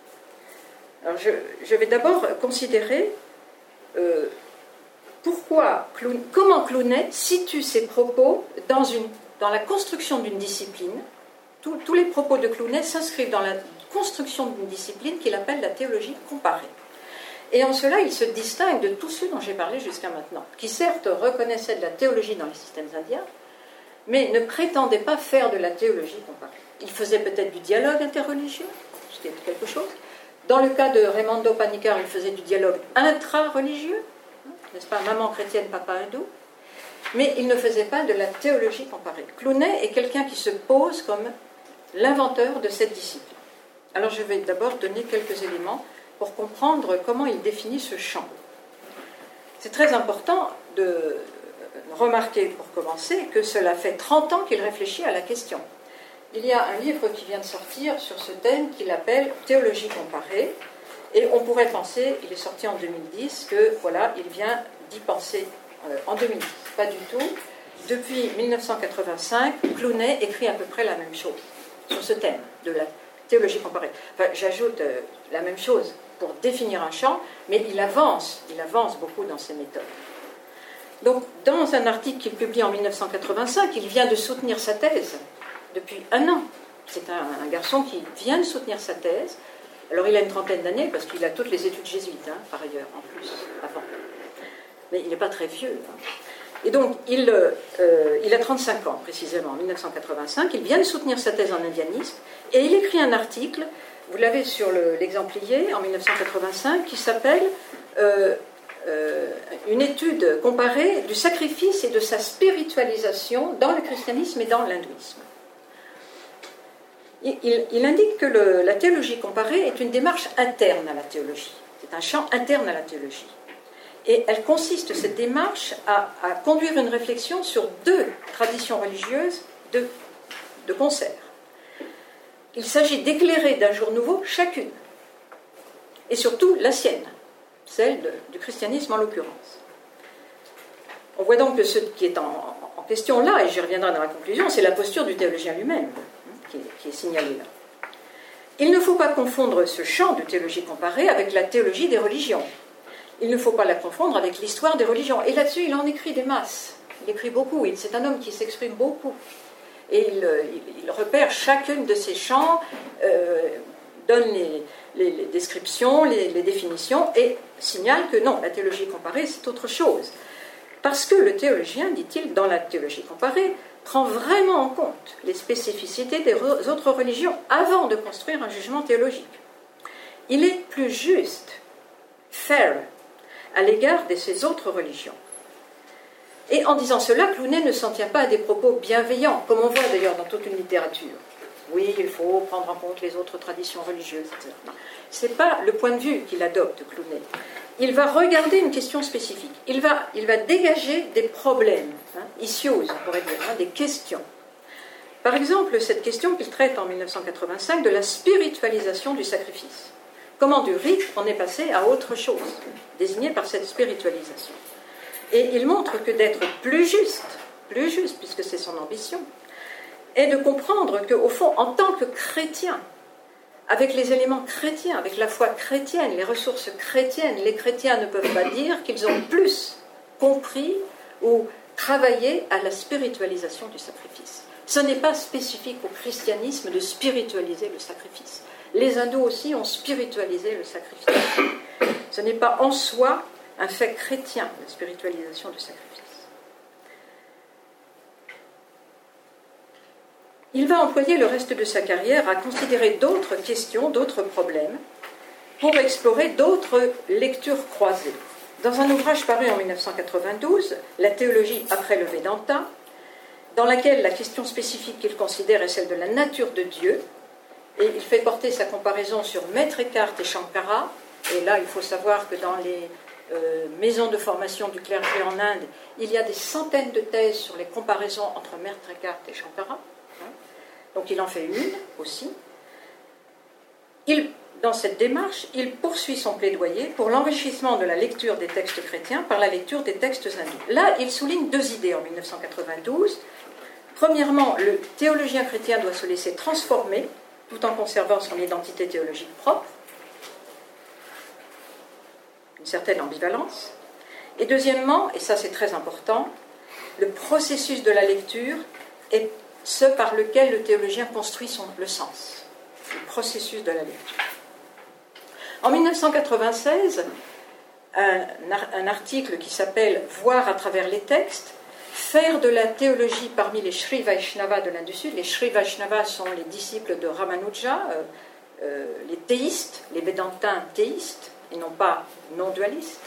Alors je, je vais d'abord considérer euh, pourquoi, comment Clooney situe ses propos dans, une, dans la construction d'une discipline. Tous, tous les propos de Clooney s'inscrivent dans la construction d'une discipline qu'il appelle la théologie comparée. Et en cela, il se distingue de tous ceux dont j'ai parlé jusqu'à maintenant, qui certes reconnaissaient de la théologie dans les systèmes indiens, mais ne prétendaient pas faire de la théologie comparée. Ils faisaient peut-être du dialogue interreligieux, c'était quelque chose. Dans le cas de Raimondo Panikkar, il faisait du dialogue intra-religieux, n'est-ce pas, maman chrétienne, papa hindou, mais il ne faisait pas de la théologie comparée. Clooney est quelqu'un qui se pose comme l'inventeur de cette discipline. Alors je vais d'abord donner quelques éléments pour comprendre comment il définit ce champ. C'est très important de remarquer, pour commencer, que cela fait trente ans qu'il réfléchit à la question. Il y a un livre qui vient de sortir sur ce thème qu'il appelle « Théologie comparée », et on pourrait penser, il est sorti en deux mille dix, que voilà, il vient d'y penser euh, en deux mille dix. Pas du tout. Depuis mille neuf cent quatre-vingt-cinq, Clooney écrit à peu près la même chose sur ce thème de la théologie comparée. Enfin, j'ajoute euh, la même chose pour définir un champ, mais il avance, il avance beaucoup dans ses méthodes. Donc, dans un article qu'il publie en mille neuf cent quatre-vingt-cinq, il vient de soutenir sa thèse depuis un an. C'est un, un garçon qui vient de soutenir sa thèse. Alors, il a une trentaine d'années, parce qu'il a toutes les études jésuites, hein, par ailleurs, en plus, avant. Mais il n'est pas très vieux. Hein. Et donc, il, euh, il a trente-cinq ans, précisément, en mille neuf cent quatre-vingt-cinq. Il vient de soutenir sa thèse en indianisme, et il écrit un article, vous l'avez sur le, l'exemplier, en mille neuf cent quatre-vingt-cinq, qui s'appelle euh, euh, « Une étude comparée du sacrifice et de sa spiritualisation dans le christianisme et dans l'hindouisme ». Il, il indique que le, la théologie comparée est une démarche interne à la théologie. C'est un champ interne à la théologie. Et elle consiste, cette démarche, à, à conduire une réflexion sur deux traditions religieuses de, de concert. Il s'agit d'éclairer d'un jour nouveau chacune, et surtout la sienne, celle de, du christianisme en l'occurrence. On voit donc que ce qui est en, en question là, et j'y reviendrai dans la conclusion, c'est la posture du théologien lui-même, qui est, qui est signalée là. Il ne faut pas confondre ce champ de théologie comparée avec la théologie des religions. Il ne faut pas la confondre avec l'histoire des religions. Et là-dessus, il en écrit des masses. Il écrit beaucoup. C'est un homme qui s'exprime beaucoup. Et il, il, il repère chacune de ces champs, euh, donne les, les, les descriptions, les, les définitions, et signale que non, la théologie comparée, c'est autre chose. Parce que le théologien, dit-il, dans la théologie comparée, prend vraiment en compte les spécificités des autres religions avant de construire un jugement théologique. Il est plus juste, fair, à l'égard de ces autres religions. Et en disant cela, Clooney ne s'en tient pas à des propos bienveillants, comme on voit d'ailleurs dans toute une littérature. Oui, il faut prendre en compte les autres traditions religieuses, et cetera. Ce n'est pas le point de vue qu'il adopte, Clooney. Il va regarder une question spécifique. Il va, il va dégager des problèmes, hein, issues, on pourrait dire, hein, des questions. Par exemple, cette question qu'il traite en mille neuf cent quatre-vingt-cinq de la spiritualisation du sacrifice. Comment du rite on est passé à autre chose, désigné par cette spiritualisation. Et il montre que d'être plus juste, plus juste, puisque c'est son ambition, est de comprendre qu'au fond, en tant que chrétien, avec les éléments chrétiens, avec la foi chrétienne, les ressources chrétiennes, les chrétiens ne peuvent pas dire qu'ils ont plus compris ou travaillé à la spiritualisation du sacrifice. Ce n'est pas spécifique au christianisme de spiritualiser le sacrifice. Les hindous aussi ont spiritualisé le sacrifice. Ce n'est pas en soi un fait chrétien, la spiritualisation du sacrifice. Il va employer le reste de sa carrière à considérer d'autres questions, d'autres problèmes, pour explorer d'autres lectures croisées. Dans un ouvrage paru en mille neuf cent quatre-vingt-douze, La théologie après le Vedanta, dans laquelle la question spécifique qu'il considère est celle de la nature de Dieu, et il fait porter sa comparaison sur Maître Eckhart et Shankara, et là il faut savoir que dans les euh, maisons de formation du clergé en Inde, il y a des centaines de thèses sur les comparaisons entre Maître Eckhart et Shankara. Donc il en fait une aussi. Il, dans cette démarche, il poursuit son plaidoyer pour l'enrichissement de la lecture des textes chrétiens par la lecture des textes hindous. Là, il souligne deux idées en mille neuf cent quatre-vingt-douze. Premièrement, le théologien chrétien doit se laisser transformer tout en conservant son identité théologique propre, une certaine ambivalence. Et deuxièmement, et ça c'est très important, le processus de la lecture est ce par lequel le théologien construit son, le sens, le processus de la lecture. En mille neuf cent quatre-vingt-seize, un, un article qui s'appelle « Voir à travers les textes », faire de la théologie parmi les Sri Vaishnavas de l'Inde du Sud. Les Sri Vaishnavas sont les disciples de Ramanuja, euh, euh, les théistes, les védantins théistes, et non pas non-dualistes.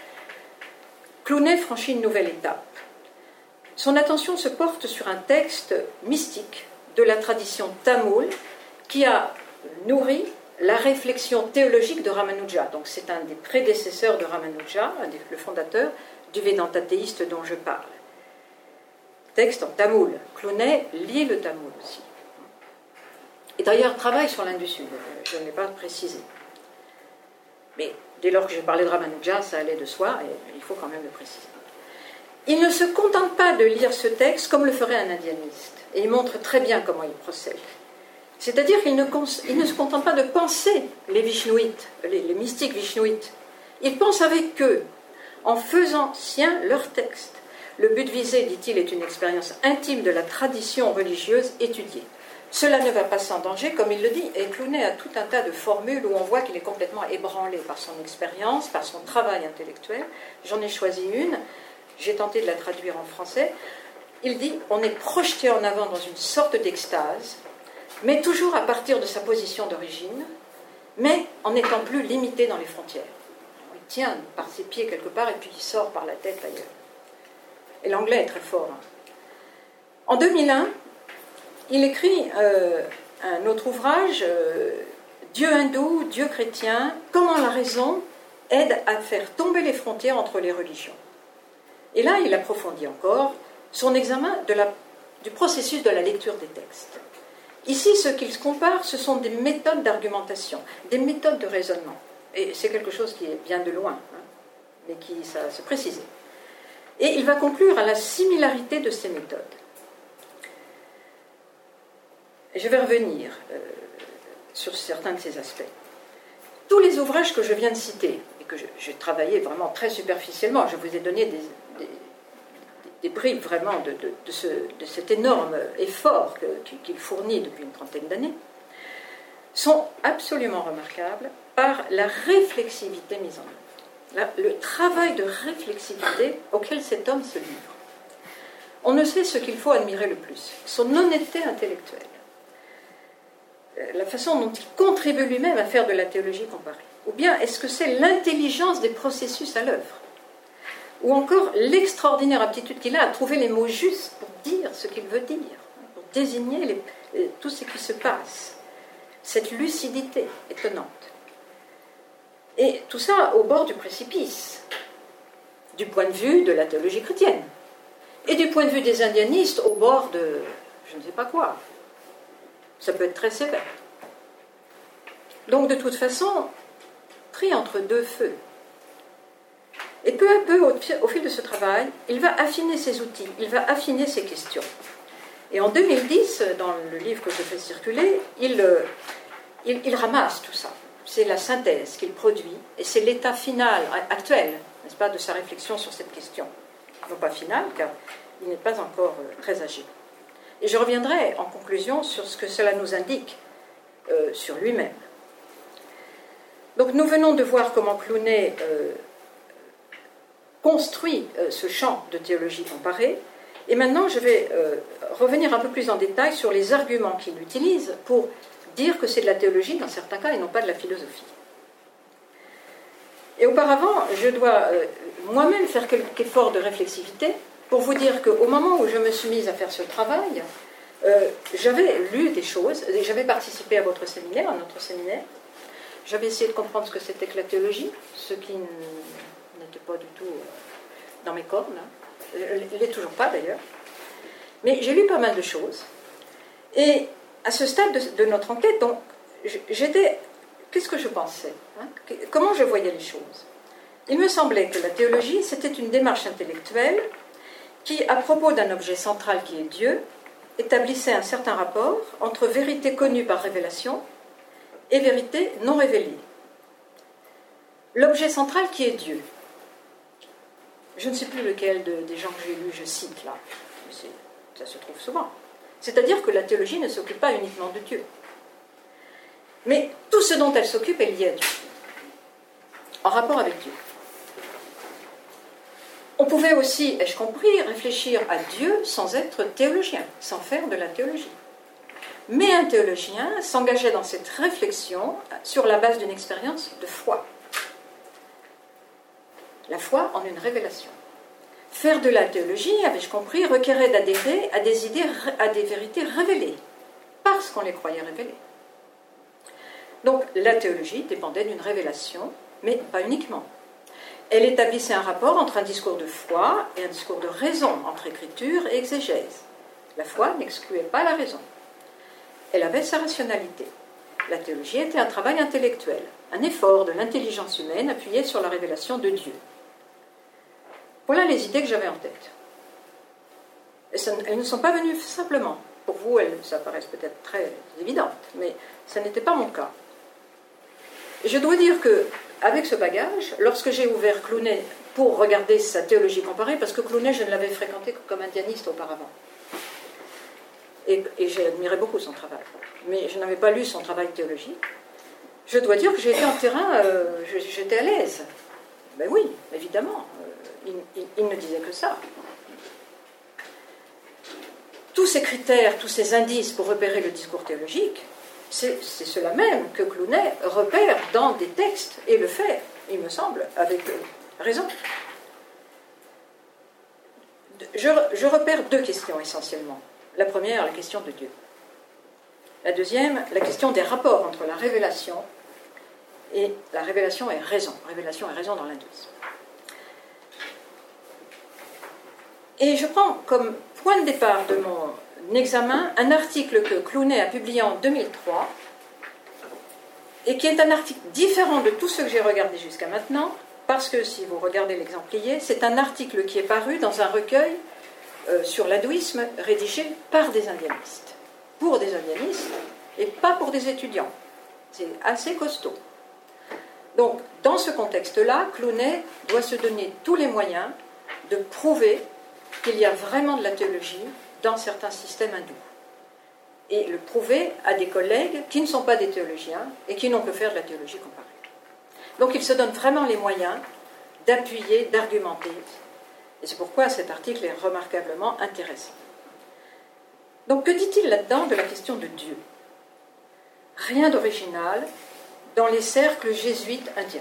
Clooney franchit une nouvelle étape. Son attention se porte sur un texte mystique de la tradition tamoule qui a nourri la réflexion théologique de Ramanuja. Donc c'est un des prédécesseurs de Ramanuja, le fondateur du Vedanta théiste dont je parle. Texte en tamoul. Clooney lit le tamoul aussi. Et d'ailleurs travaille sur l'Inde du Sud, je ne l'ai pas précisé. Mais dès lors que j'ai parlé de Ramanuja, ça allait de soi, et il faut quand même le préciser. Il ne se contente pas de lire ce texte comme le ferait un indianiste, et il montre très bien comment il procède. C'est-à-dire qu'il ne, il ne se contente pas de penser les Vishnouites, les, les mystiques Vishnouites. Il pense avec eux, en faisant sien leur texte. Le but visé, dit-il, est une expérience intime de la tradition religieuse étudiée. Cela ne va pas sans danger, comme il le dit, et Clooney a tout un tas de formules où on voit qu'il est complètement ébranlé par son expérience, par son travail intellectuel. J'en ai choisi une. J'ai tenté de la traduire en français. Il dit « On est projeté en avant dans une sorte d'extase, mais toujours à partir de sa position d'origine, mais en n'étant plus limité dans les frontières. » Il tient par ses pieds quelque part et puis il sort par la tête ailleurs. Et l'anglais est très fort. En deux mille un, il écrit euh, un autre ouvrage, euh, « Dieu hindou, Dieu chrétien, comment la raison aide à faire tomber les frontières entre les religions ». Et là, il approfondit encore son examen de la, du processus de la lecture des textes. Ici, ce qu'il compare, ce sont des méthodes d'argumentation, des méthodes de raisonnement. Et c'est quelque chose qui est bien de loin, hein, mais qui ça se précise. Et il va conclure à la similarité de ces méthodes. Je vais revenir euh, sur certains de ces aspects. Tous les ouvrages que je viens de citer, et que j'ai travaillé vraiment très superficiellement, je vous ai donné des, des, des bribes vraiment de, de, de, ce, de cet énorme effort que, qu'il fournit depuis une trentaine d'années, sont absolument remarquables par la réflexivité mise en œuvre. La, le travail de réflexivité auquel cet homme se livre. On ne sait ce qu'il faut admirer le plus, son honnêteté intellectuelle, la façon dont il contribue lui-même à faire de la théologie comparée. Ou bien est-ce que c'est l'intelligence des processus à l'œuvre? Ou encore l'extraordinaire aptitude qu'il a à trouver les mots justes pour dire ce qu'il veut dire, pour désigner les, tout ce qui se passe. Cette lucidité étonnante. Et tout ça au bord du précipice, du point de vue de la théologie chrétienne. Et du point de vue des indianistes, au bord de je ne sais pas quoi. Ça peut être très sévère. Donc de toute façon, pris entre deux feux. Et peu à peu, au fil de ce travail, il va affiner ses outils, il va affiner ses questions. Et en deux mille dix, dans le livre que je fais circuler, il, il, il ramasse tout ça. C'est la synthèse qu'il produit, et c'est l'état final, actuel, n'est-ce pas, de sa réflexion sur cette question. Non pas final, car il n'est pas encore très âgé. Et je reviendrai en conclusion sur ce que cela nous indique euh, sur lui-même. Donc nous venons de voir comment Clooney euh, construit euh, ce champ de théologie comparée, et maintenant je vais euh, revenir un peu plus en détail sur les arguments qu'il utilise pour dire que c'est de la théologie dans certains cas et non pas de la philosophie. Et auparavant, je dois euh, moi-même faire quelques efforts de réflexivité pour vous dire qu'au moment où je me suis mise à faire ce travail, euh, j'avais lu des choses, j'avais participé à votre séminaire, à notre séminaire, j'avais essayé de comprendre ce que c'était que la théologie, ce qui n'était pas du tout dans mes cordes, hein. Il l'est toujours pas d'ailleurs, mais j'ai lu pas mal de choses, et à ce stade de, de notre enquête, donc, j'étais, qu'est-ce que je pensais, hein, comment je voyais les choses? Il me semblait que la théologie, c'était une démarche intellectuelle qui, à propos d'un objet central qui est Dieu, établissait un certain rapport entre vérité connue par révélation et vérité non révélée. L'objet central qui est Dieu. Je ne sais plus lequel de, des gens que j'ai lus je cite là, mais ça se trouve souvent. C'est-à-dire que la théologie ne s'occupe pas uniquement de Dieu. Mais tout ce dont elle s'occupe est lié à Dieu, en rapport avec Dieu. On pouvait aussi, ai-je compris, réfléchir à Dieu sans être théologien, sans faire de la théologie. Mais un théologien s'engageait dans cette réflexion sur la base d'une expérience de foi. La foi en une révélation. Faire de la théologie, avais-je compris, requérait d'adhérer à des idées, à des vérités révélées, parce qu'on les croyait révélées. Donc la théologie dépendait d'une révélation, mais pas uniquement. Elle établissait un rapport entre un discours de foi et un discours de raison, entre écriture et exégèse. La foi n'excluait pas la raison. Elle avait sa rationalité. La théologie était un travail intellectuel, un effort de l'intelligence humaine appuyé sur la révélation de Dieu. Voilà les idées que j'avais en tête. Et ça, elles ne sont pas venues simplement. Pour vous, elles, ça paraît peut-être très évident, mais ça n'était pas mon cas. Et je dois dire que, avec ce bagage, lorsque j'ai ouvert Clooney pour regarder sa théologie comparée, parce que Clooney, je ne l'avais fréquenté que comme indianiste auparavant, et, et j'ai admiré beaucoup son travail, mais je n'avais pas lu son travail théologique, je dois dire que j'étais en terrain, euh, j'étais à l'aise. Ben oui, évidemment, euh, il, il, il ne disait que ça. Tous ces critères, tous ces indices pour repérer le discours théologique, c'est cela même que Clooney repère dans des textes, et le fait, il me semble, avec raison. Je, je repère deux questions essentiellement. La première, la question de Dieu. La deuxième, la question des rapports entre la révélation et la révélation et raison. Révélation et raison dans l'hindouisme. Et je prends comme point de départ de mon examen un article que Clooney a publié en deux mille trois et qui est un article différent de tout ce que j'ai regardé jusqu'à maintenant, parce que si vous regardez l'exemplier, c'est un article qui est paru dans un recueil euh, sur l'hindouisme rédigé par des indianistes, pour des indianistes et pas pour des étudiants. C'est assez costaud. Donc, dans ce contexte-là, Clooney doit se donner tous les moyens de prouver qu'il y a vraiment de la théologie dans certains systèmes hindous. Et le prouver à des collègues qui ne sont pas des théologiens et qui n'ont que faire de la théologie comparée. Donc il se donne vraiment les moyens d'appuyer, d'argumenter. Et c'est pourquoi cet article est remarquablement intéressant. Donc que dit-il là-dedans de la question de Dieu? Rien d'original dans les cercles jésuites indiens.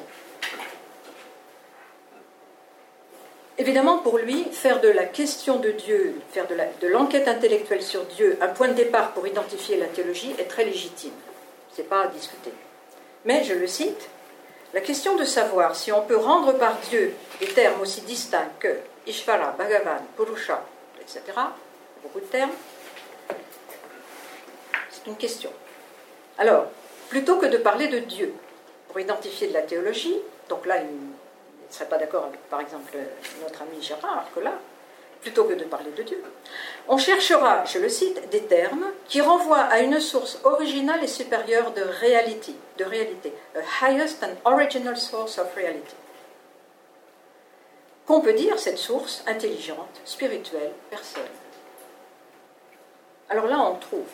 Évidemment, pour lui, faire de la question de Dieu, faire de, la, de l'enquête intellectuelle sur Dieu un point de départ pour identifier la théologie est très légitime. Ce n'est pas à discuter. Mais, je le cite, la question de savoir si on peut rendre par Dieu des termes aussi distincts que Ishvara, Bhagavan, Purusha, et cetera, beaucoup de termes, c'est une question. Alors, plutôt que de parler de Dieu pour identifier de la théologie, donc là, il ne serait pas d'accord avec, par exemple, notre ami Gérard, que là, plutôt que de parler de Dieu, on cherchera, je le cite, des termes qui renvoient à une source originale et supérieure de réalité, de réalité, a highest and original source of reality. Qu'on peut dire cette source intelligente, spirituelle, personnelle. Alors là, on trouve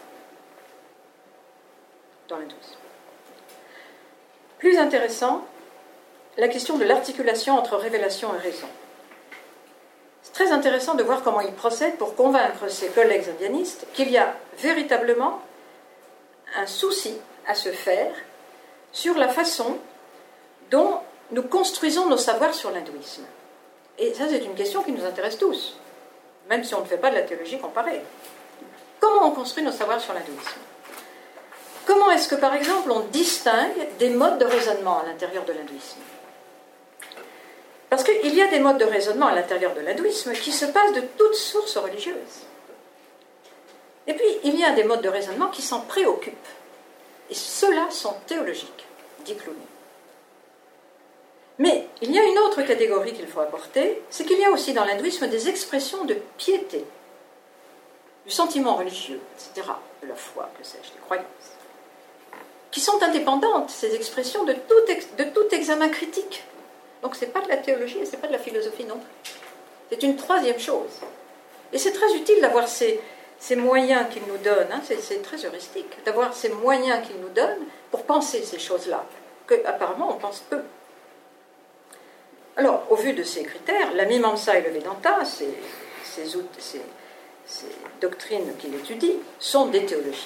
dans l'hindouisme. Plus intéressant, la question de l'articulation entre révélation et raison. C'est très intéressant de voir comment il procède pour convaincre ses collègues indianistes qu'il y a véritablement un souci à se faire sur la façon dont nous construisons nos savoirs sur l'hindouisme. Et ça, c'est une question qui nous intéresse tous, même si on ne fait pas de la théologie comparée. Comment on construit nos savoirs sur l'hindouisme? Comment est-ce que, par exemple, on distingue des modes de raisonnement à l'intérieur de l'hindouisme? Parce qu'il y a des modes de raisonnement à l'intérieur de l'hindouisme qui se passent de toutes sources religieuses. Et puis, il y a des modes de raisonnement qui s'en préoccupent. Et ceux-là sont théologiques, dit Clooney. Mais il y a une autre catégorie qu'il faut apporter, c'est qu'il y a aussi dans l'hindouisme des expressions de piété, du sentiment religieux, et cetera, de la foi, que sais-je, des croyances, qui sont indépendantes, ces expressions, de tout, ex- de tout examen critique. Donc ce n'est pas de la théologie et ce n'est pas de la philosophie non plus. C'est une troisième chose. Et c'est très utile d'avoir ces, ces moyens qu'il nous donne, hein, c'est, c'est très heuristique, d'avoir ces moyens qu'il nous donne pour penser ces choses-là, qu'apparemment on pense peu. Alors, au vu de ces critères, la Mimamsa et le Vedanta, ces, ces, ces, ces doctrines qu'il étudie, sont des théologies.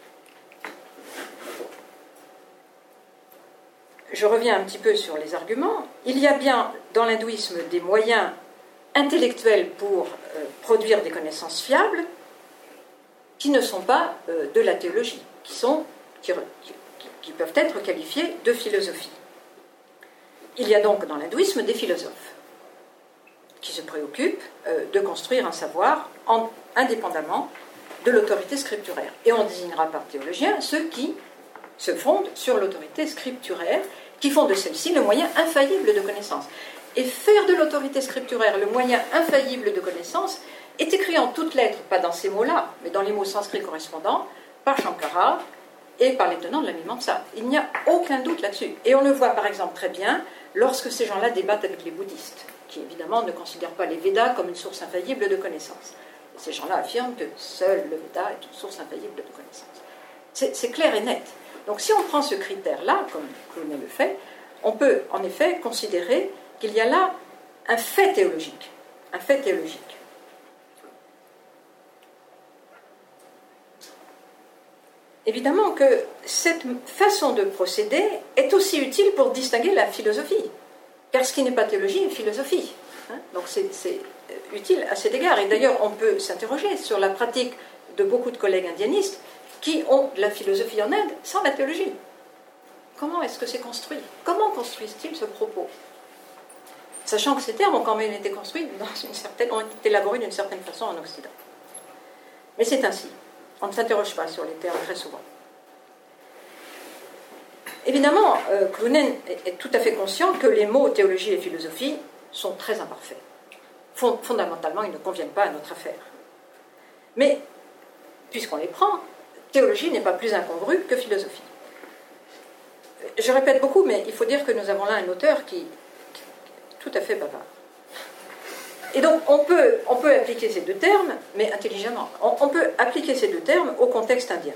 Je reviens un petit peu sur les arguments. Il y a bien dans l'hindouisme des moyens intellectuels pour euh, produire des connaissances fiables qui ne sont pas euh, de la théologie, qui, sont, qui, qui, qui peuvent être qualifiés de philosophie. Il y a donc dans l'hindouisme des philosophes qui se préoccupent euh, de construire un savoir en, indépendamment de l'autorité scripturaire. Et on désignera par théologiens ceux qui se fondent sur l'autorité scripturaire, qui font de celle-ci le moyen infaillible de connaissance. Et faire de l'autorité scripturaire le moyen infaillible de connaissance est écrit en toutes lettres, pas dans ces mots-là, mais dans les mots sanscrits correspondants, par Shankara et par les tenants de la Mimamsa. Il n'y a aucun doute là-dessus. Et on le voit par exemple très bien lorsque ces gens-là débattent avec les bouddhistes, qui évidemment ne considèrent pas les Védas comme une source infaillible de connaissance. Et ces gens-là affirment que seul le Véda est une source infaillible de connaissance. C'est, c'est clair et net. Donc si on prend ce critère-là, comme Clooney le fait, on peut en effet considérer qu'il y a là un fait théologique. Un fait théologique. Évidemment que cette façon de procéder est aussi utile pour distinguer la philosophie, car ce qui n'est pas théologie est philosophie. Hein, donc c'est, c'est utile à cet égard. Et d'ailleurs, on peut s'interroger sur la pratique de beaucoup de collègues indianistes qui ont de la philosophie en Inde sans la théologie. Comment est-ce que c'est construit? Comment construisent-ils ce propos? Sachant que ces termes ont quand même été construits dans une certaine, ont été élaborés d'une certaine façon en Occident. Mais c'est ainsi. On ne s'interroge pas sur les termes très souvent. Évidemment, euh, Clooney est, est tout à fait conscient que les mots théologie et philosophie sont très imparfaits. Fond, fondamentalement, ils ne conviennent pas à notre affaire. Mais, puisqu'on les prend, théologie n'est pas plus incongrue que philosophie. Je répète beaucoup, mais il faut dire que nous avons là un auteur qui, qui est tout à fait bavard. Et donc, on peut, on peut appliquer ces deux termes, mais intelligemment. On, on peut appliquer ces deux termes au contexte indien.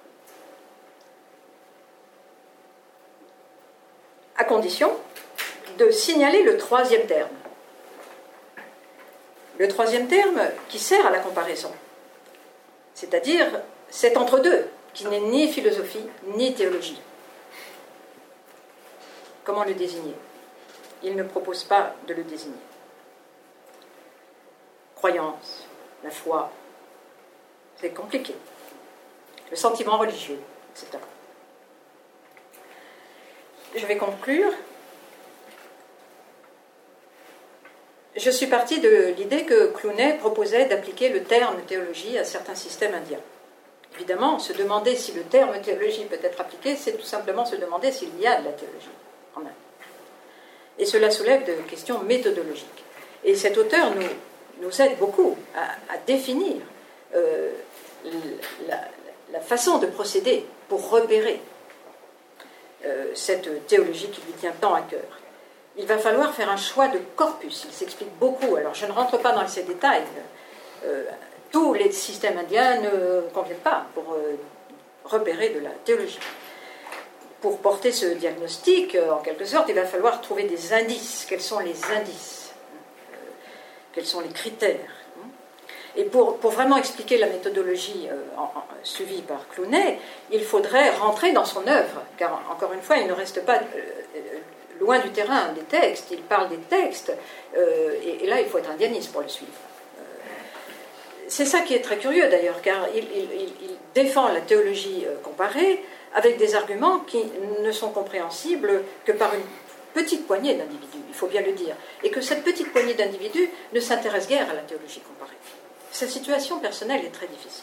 À condition de signaler le troisième terme. Le troisième terme qui sert à la comparaison. C'est-à-dire cet entre-deux, qui n'est ni philosophie, ni théologie. Comment le désigner? Il ne propose pas de le désigner. Croyance, la foi, c'est compliqué. Le sentiment religieux, et cetera. Je vais conclure. Je suis partie de l'idée que Clooney proposait d'appliquer le terme théologie à certains systèmes indiens. Évidemment, se demander si le terme théologie peut être appliqué, c'est tout simplement se demander s'il y a de la théologie en Inde. Et cela soulève des questions méthodologiques. Et cet auteur nous, nous aide beaucoup à, à définir euh, la, la façon de procéder pour repérer euh, cette théologie qui lui tient tant à cœur. Il va falloir faire un choix de corpus, il s'explique beaucoup. Alors je ne rentre pas dans ces détails. Euh, tous les systèmes indiens ne conviennent pas pour euh, repérer de la théologie. Pour porter ce diagnostic, euh, en quelque sorte, il va falloir trouver des indices. Quels sont les indices euh, Quels sont les critères? Et pour, pour vraiment expliquer la méthodologie euh, en, en, suivie par Clooney, il faudrait rentrer dans son œuvre, car encore une fois, il ne reste pas euh, loin du terrain des textes, il parle des textes, euh, et, et là, il faut être indianiste pour le suivre. Euh, c'est ça qui est très curieux d'ailleurs, car il, il, il, il défend la théologie euh, comparée avec des arguments qui ne sont compréhensibles que par une petite poignée d'individus, il faut bien le dire, et que cette petite poignée d'individus ne s'intéresse guère à la théologie comparée. Sa situation personnelle est très difficile.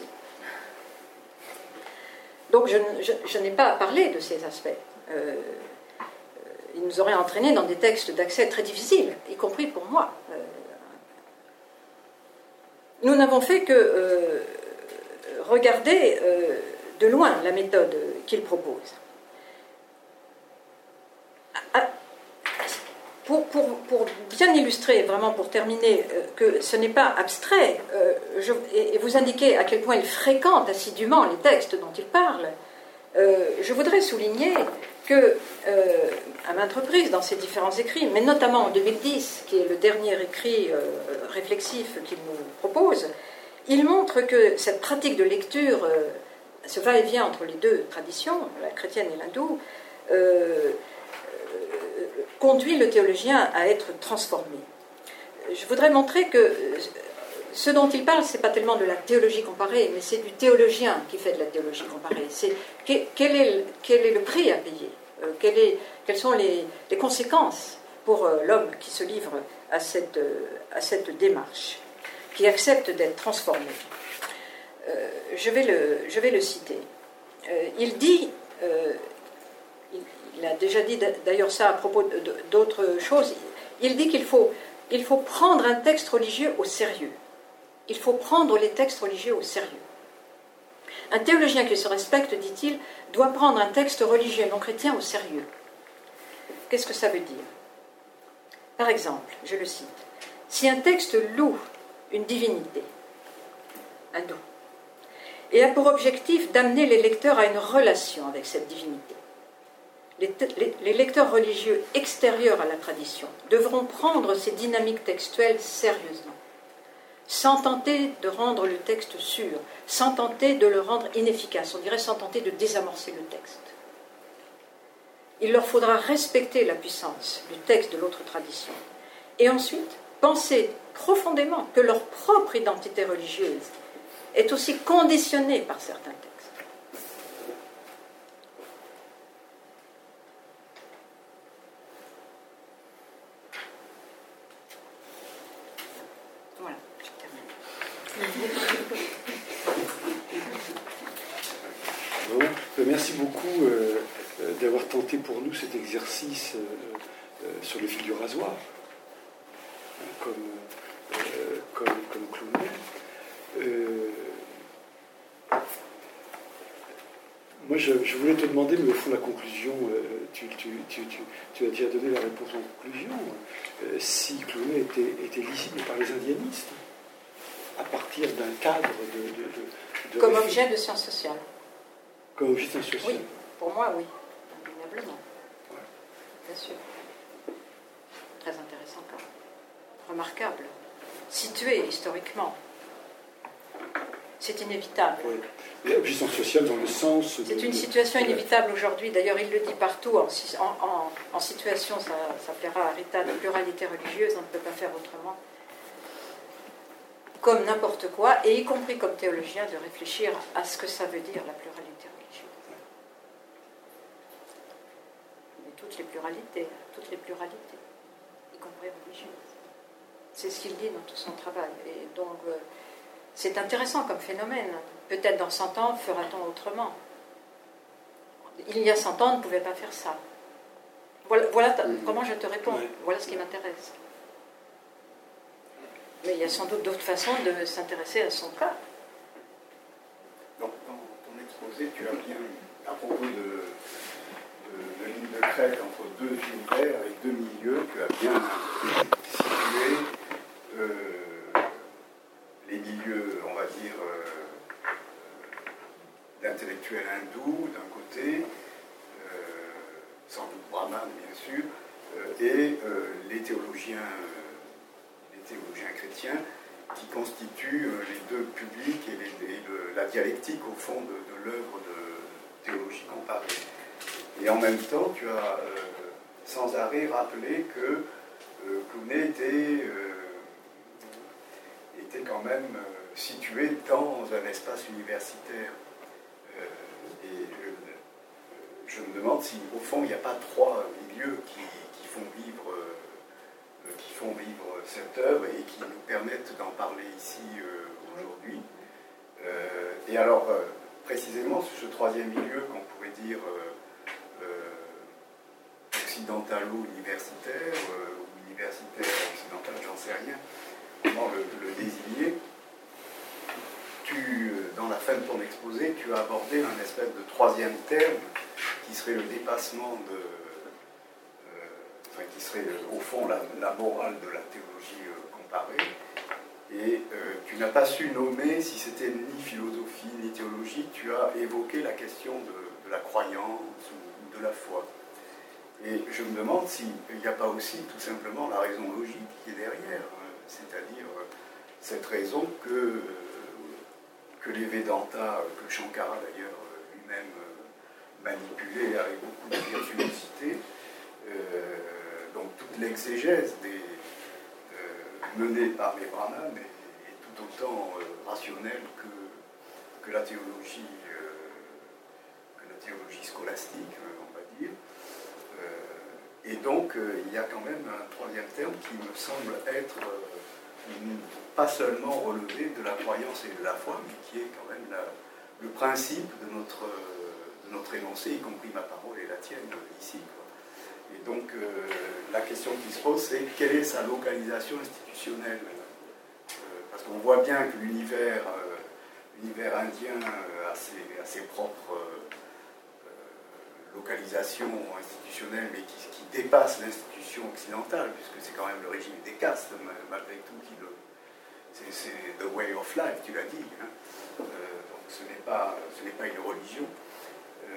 Donc je, je, je n'ai pas à parler de ces aspects. Euh, il nous aurait entraînés dans des textes d'accès très difficiles, y compris pour moi. Euh, nous n'avons fait que euh, regarder euh, de loin la méthode qu'il propose. À, Pour, pour, pour bien illustrer, vraiment pour terminer, euh, que ce n'est pas abstrait, euh, je, et, et vous indiquer à quel point il fréquente assidûment les textes dont il parle, euh, je voudrais souligner que, euh, à maintes reprises dans ses différents écrits, mais notamment en deux mille dix, qui est le dernier écrit euh, réflexif qu'il nous propose, il montre que cette pratique de lecture, euh, ce va-et-vient entre les deux traditions, la chrétienne et l'hindoue, euh, conduit le théologien à être transformé. Je voudrais montrer que ce dont il parle, ce n'est pas tellement de la théologie comparée, mais c'est du théologien qui fait de la théologie comparée. C'est quel est, quel est le prix à payer, quel est, quelles sont les, les conséquences pour l'homme qui se livre à cette, à cette démarche, qui accepte d'être transformé. Euh, je, vais le, je vais le citer. Euh, il dit... Euh, Il a déjà dit d'ailleurs ça à propos d'autres choses. Il dit qu'il faut, il faut prendre un texte religieux au sérieux. Il faut prendre les textes religieux au sérieux. Un théologien qui se respecte, dit-il, doit prendre un texte religieux non chrétien au sérieux. Qu'est-ce que ça veut dire? Par exemple, je le cite, si un texte loue une divinité, hindoue, et a pour objectif d'amener les lecteurs à une relation avec cette divinité, Les, les, les lecteurs religieux extérieurs à la tradition devront prendre ces dynamiques textuelles sérieusement, sans tenter de rendre le texte sûr, sans tenter de le rendre inefficace, on dirait sans tenter de désamorcer le texte. Il leur faudra respecter la puissance du texte de l'autre tradition, et ensuite penser profondément que leur propre identité religieuse est aussi conditionnée par certains textes. Bon, merci beaucoup euh, d'avoir tenté pour nous cet exercice euh, euh, sur le fil du rasoir, hein, comme, euh, comme, comme Clooney. Euh, moi, je, je voulais te demander, mais au fond, la conclusion, euh, tu, tu, tu, tu, tu as déjà donné la réponse en conclusion, euh, si Clooney était, était lisible par les indianistes, à partir d'un cadre de... de, de, de Comme réflexion. objet de sciences sociales. Comme objet de sciences sociales. Oui, pour moi, oui, indéniablement. Ouais. Bien sûr. Très intéressant, quand même. Remarquable. Situé historiquement. C'est inévitable. Oui. Mais objet de sciences sociales dans le sens... C'est de, une de, situation de, inévitable aujourd'hui. D'ailleurs, il le dit partout. En, en, en, en situation, ça, ça plaira à Rita, de pluralité religieuse, on ne peut pas faire autrement. Comme n'importe quoi, et y compris comme théologien, de réfléchir à ce que ça veut dire la pluralité religieuse. Mais toutes les pluralités, toutes les pluralités, y compris religieuses. C'est ce qu'il dit dans tout son travail. Et donc, euh, c'est intéressant comme phénomène. Peut-être dans cent ans, fera-t-on autrement. Il y a cent ans, on ne pouvait pas faire ça. Voilà, voilà mmh. comment je te réponds. Ouais. Voilà ce qui m'intéresse. Mais il y a sans doute d'autres façons de s'intéresser à son cas. Donc, dans ton exposé, tu as bien, à propos de, de, de l'île de Crète entre deux univers et deux milieux, tu as bien situé euh, les milieux, on va dire, euh, d'intellectuels hindous d'un côté, euh, sans doute brahmanes bien sûr, euh, et euh, les théologiens, euh, les théologiens chrétiens, qui constituent euh, les deux publics et, les, et le, la dialectique au fond de, de l'œuvre de théologie comparée. Et en même temps, tu as euh, sans arrêt rappelé que euh, Clooney était, euh, était quand même euh, situé dans un espace universitaire. Euh, et je, je me demande si, au fond, il n'y a pas trois milieux qui, qui font vivre... Euh, qui font vivre cette œuvre et qui nous permettent d'en parler ici euh, aujourd'hui. Euh, et alors, euh, précisément, ce troisième milieu qu'on pourrait dire euh, euh, occidentalo-universitaire, euh, ou universitaire occidental, j'en sais rien, comment le, le désigner, tu, dans la fin de ton exposé, tu as abordé un espèce de troisième terme qui serait le dépassement de... qui serait au fond la, la morale de la théologie euh, comparée, et euh, tu n'as pas su nommer si c'était ni philosophie ni théologie, tu as évoqué la question de, de la croyance ou de la foi. Et je me demande s'il n'y a pas aussi tout simplement la raison logique qui est derrière, hein, c'est-à-dire euh, cette raison que, euh, que les Védantas, que Shankara d'ailleurs lui-même euh, manipulait avec beaucoup de virtuosité, euh, donc toute l'exégèse des, euh, menée par les brahmanes est, est tout autant euh, rationnelle que, que, la théologie, euh, que la théologie scolastique, euh, on va dire. Euh, et donc euh, il y a quand même un troisième terme qui me semble être euh, pas seulement relevé de la croyance et de la foi, mais qui est quand même la, le principe de notre, de notre énoncé, y compris ma parole et la tienne ici, quoi. Et donc, euh, la question qui se pose, c'est quelle est sa localisation institutionnelle euh, parce qu'on voit bien que l'univers euh, l'univers indien euh, a, ses, a ses propres euh, localisations institutionnelles, mais qui, qui dépassent l'institution occidentale, puisque c'est quand même le régime des castes, malgré tout, qui le... C'est the way of life, tu l'as dit. Hein. Euh, donc, ce n'est pas, ce n'est pas une religion. Euh,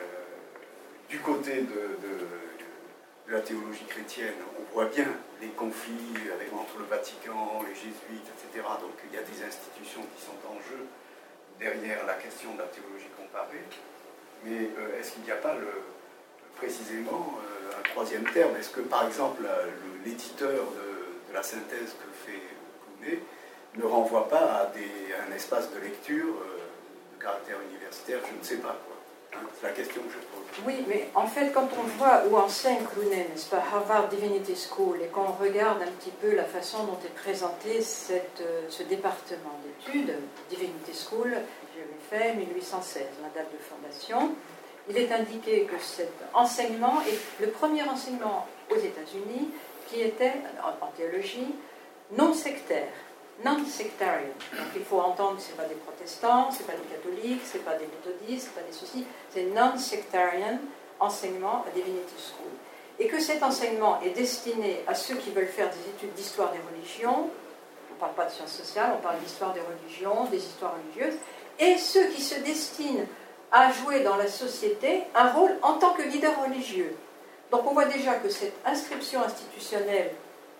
du côté de... de de la théologie chrétienne, on voit bien les conflits avec, entre le Vatican, les jésuites, et cetera. Donc il y a des institutions qui sont en jeu derrière la question de la théologie comparée. Mais euh, est-ce qu'il n'y a pas le, précisément euh, un troisième terme? Est-ce que par exemple l'éditeur de, de la synthèse que fait Clooney ne renvoie pas à, des, à un espace de lecture euh, de caractère universitaire? Je ne sais pas, quoi. Hein, c'est la question que je pose. Oui, mais en fait, quand on voit où enseigne Clooney, n'est-ce pas, Harvard Divinity School, et qu'on regarde un petit peu la façon dont est présenté cette, ce département d'études, Divinity School, je l'ai fait, mille huit cent seize, la date de fondation, il est indiqué que cet enseignement est le premier enseignement aux États-Unis qui était, en, en théologie, non sectaire. Non-sectarian. Donc il faut entendre que ce n'est pas des protestants, ce n'est pas des catholiques, ce n'est pas des méthodistes, ce n'est pas des ceci, c'est non-sectarian enseignement à Divinity School. Et que cet enseignement est destiné à ceux qui veulent faire des études d'histoire des religions, on ne parle pas de sciences sociales, on parle d'histoire des religions, des histoires religieuses, et ceux qui se destinent à jouer dans la société un rôle en tant que leader religieux. Donc on voit déjà que cette inscription institutionnelle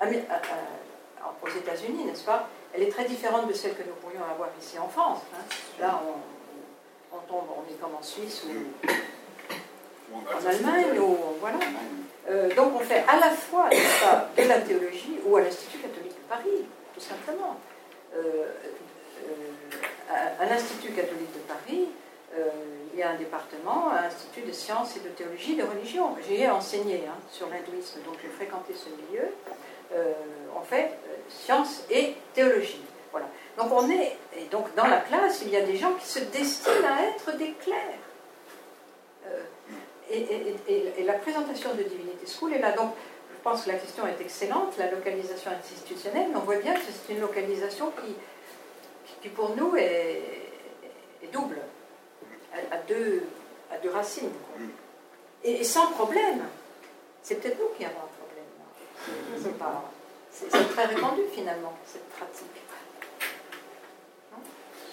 aux États-Unis, n'est-ce pas, elle est très différente de celle que nous pourrions avoir ici en France. Hein. Là, on, on tombe, on est comme en Suisse ou en Allemagne, ou voilà. Euh, donc on fait à la fois pas, de la théologie ou à l'Institut catholique de Paris, tout simplement. Euh, euh, à, à l'Institut catholique de Paris, euh, il y a un département, un institut de sciences et de théologie de religion. J'ai enseigné hein, sur l'hindouisme, donc j'ai fréquenté ce milieu. Euh, on fait euh, sciences et théologie. Voilà. Donc on est, et donc dans la classe, il y a des gens qui se destinent à être des clercs. Euh, et, et, et, et la présentation de Divinity School est là. Donc pense que la question est excellente, la localisation institutionnelle, mais on voit bien que c'est une localisation qui, qui pour nous est, est double, à, à, deux, à deux racines. Et, et sans problème. C'est peut-être nous qui avons un problème. C'est pas, c'est, c'est très répandu finalement, cette pratique. Non ?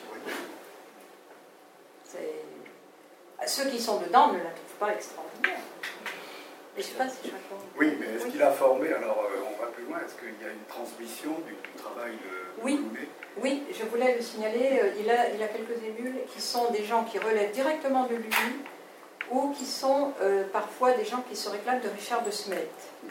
C'est, ceux qui sont dedans ne la trouvent pas extraordinaire. Et je sais pas si je réponds. Oui, mais est-ce oui. qu'il a formé, alors euh, on va plus loin, est-ce qu'il y a une transmission du, du travail de oui. Clooney ? Oui, je voulais le signaler, il a, il a quelques émules qui sont des gens qui relèvent directement de lui, ou qui sont euh, parfois des gens qui se réclament de Richard de Smet.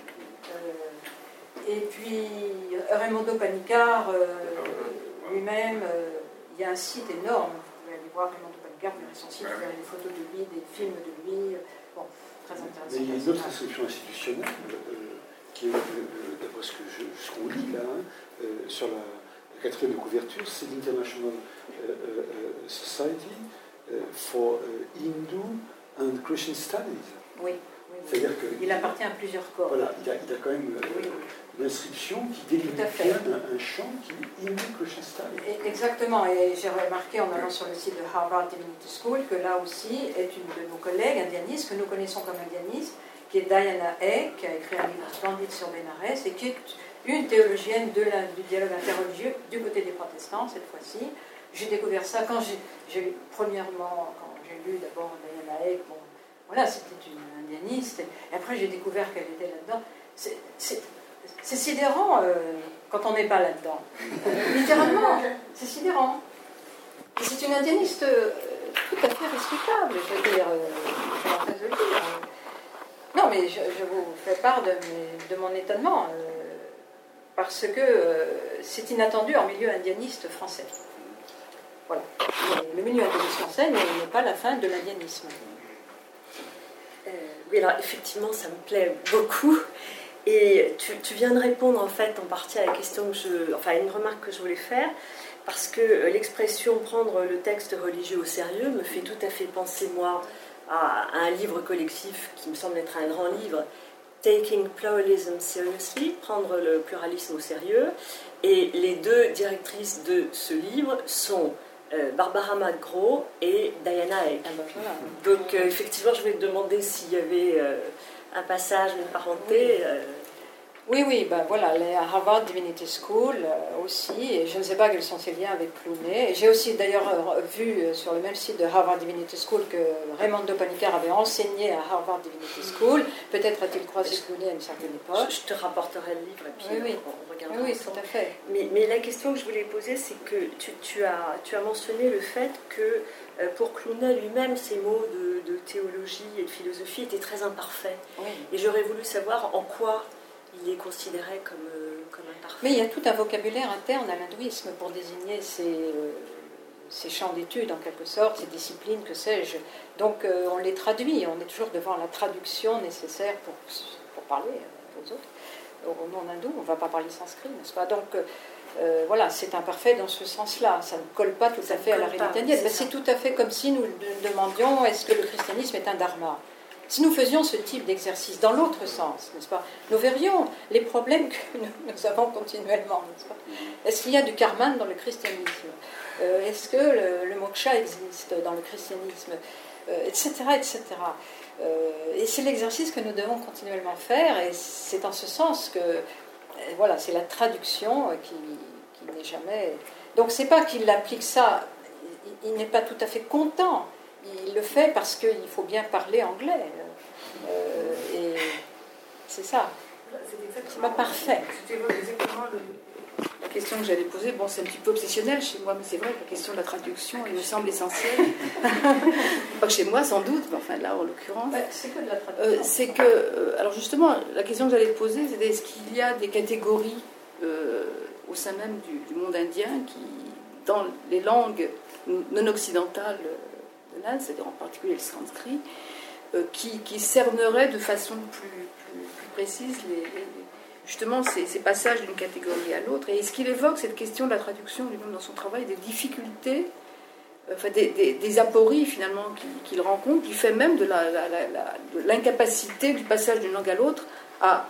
Euh, et puis Raimondo Panicard euh, lui-même, euh, il y a un site énorme, vous pouvez aller voir Raimondo Panicard, vous verrez son site, vous verrez des photos de lui, des films de lui, bon, très intéressant. Mais il y a une autre inscription institutionnelle, euh, qui est, euh, d'après ce, que je, ce qu'on lit là, hein, euh, sur la, la quatrième de couverture, c'est l'International euh, euh, Society for Hindu and Christian Studies. Oui. C'est-à-dire que il appartient à plusieurs corps. Voilà, il a, il a quand même euh, oui. une inscription qui délimite bien un, un champ qui est Hindu Christian Studies. Exactement, et j'ai remarqué en allant sur le site de Harvard Divinity School que là aussi est une de nos collègues indianistes que nous connaissons comme indianistes, qui est Diana Eck, qui a écrit un livre splendide sur Bénarès et qui est une théologienne de la, du dialogue interreligieux du côté des protestants cette fois-ci. J'ai découvert ça quand j'ai, j'ai premièrement quand j'ai lu d'abord Diana Eck. Bon, voilà, c'était une indianiste. Et après, j'ai découvert qu'elle était là-dedans. C'est, c'est, c'est sidérant euh, quand on n'est pas là-dedans. Littéralement, c'est sidérant. Et c'est une indianiste euh, tout à fait respectable, je veux dire. Euh, je suis en train de le dire. Non, mais je, je vous fais part de, mes, de mon étonnement. Euh, parce que euh, c'est inattendu en milieu indianiste français. Voilà. Mais le milieu indianiste français n'est pas la fin de l'indianisme. Euh, oui, alors effectivement, ça me plaît beaucoup. Et tu, tu viens de répondre en fait en partie à la question que je, enfin à une remarque que je voulais faire, parce que l'expression prendre le texte religieux au sérieux me fait tout à fait penser moi à, à un livre collectif qui me semble être un grand livre, Taking Pluralism Seriously, prendre le pluralisme au sérieux. Et les deux directrices de ce livre sont Euh, Barbara McGraw et Diana Eck. Ah ben voilà. Donc euh, effectivement, je vais te demander s'il y avait euh, un passage, une parenté. Euh... Oui, oui, ben voilà, les Harvard Divinity School euh, aussi, et je ne sais pas quels sont ses liens avec Clooney. J'ai aussi d'ailleurs euh, vu euh, sur le même site de Harvard Divinity School que Raimondo Panicard avait enseigné à Harvard Divinity School. Peut-être a-t-il croisé Clooney à une certaine époque. Je, je te rapporterai le livre et puis oui, oui. on, on regardera. Oui, oui, ensemble. tout à fait. Mais, mais la question que je voulais poser, c'est que tu, tu, as, tu as mentionné le fait que euh, pour Clooney lui-même, ses mots de, de théologie et de philosophie étaient très imparfaits. Oui. Et j'aurais voulu savoir en quoi il est considéré comme, euh, comme imparfait. Mais il y a tout un vocabulaire interne à l'hindouisme pour désigner ces, euh, ces champs d'études, en quelque sorte, ces disciplines, que sais-je. Donc euh, on les traduit, on est toujours devant la traduction nécessaire pour, pour parler aux autres. Au nom hindou, on ne va pas parler sanskrit, n'est-ce pas? Donc euh, voilà, c'est imparfait dans ce sens-là. Ça ne colle pas tout ça à fait à la réalité indienne. C'est, c'est tout à fait comme si nous demandions est-ce que le christianisme est un dharma? Si nous faisions ce type d'exercice dans l'autre sens, n'est-ce pas, nous verrions les problèmes que nous, nous avons continuellement, n'est-ce pas? Est-ce qu'il y a du karman dans le christianisme? euh, Est-ce que le, le moksha existe dans le christianisme, euh, et cetera, et cetera. Euh, et c'est l'exercice que nous devons continuellement faire, et c'est en ce sens que, euh, voilà, c'est la traduction qui, qui n'est jamais... Donc c'est pas qu'il applique ça, il, il n'est pas tout à fait content. Il le fait parce qu'il faut bien parler anglais. Euh, et c'est ça. C'est pas parfait. C'était exactement le, la question que j'allais poser. Bon, c'est un petit peu obsessionnel chez moi, mais c'est vrai que la question de la traduction, il me semble essentielle. Pas que chez moi, sans doute, mais enfin là, en l'occurrence. Ouais, c'est que de la traduction. Euh, c'est que, euh, alors justement, la question que j'allais te poser, c'était est-ce qu'il y a des catégories euh, au sein même du, du monde indien qui, dans les langues non occidentales, c'est-à-dire en particulier le sanskrit, euh, qui, qui cernerait de façon plus, plus, plus précise les, les, justement ces, ces passages d'une catégorie à l'autre. Et est-ce qu'il évoque cette question de la traduction lui-même dans son travail, des difficultés, euh, enfin des, des, des apories finalement qu'il, qu'il rencontre, qui fait même de, la, la, la, la, de l'incapacité du passage d'une langue à l'autre à,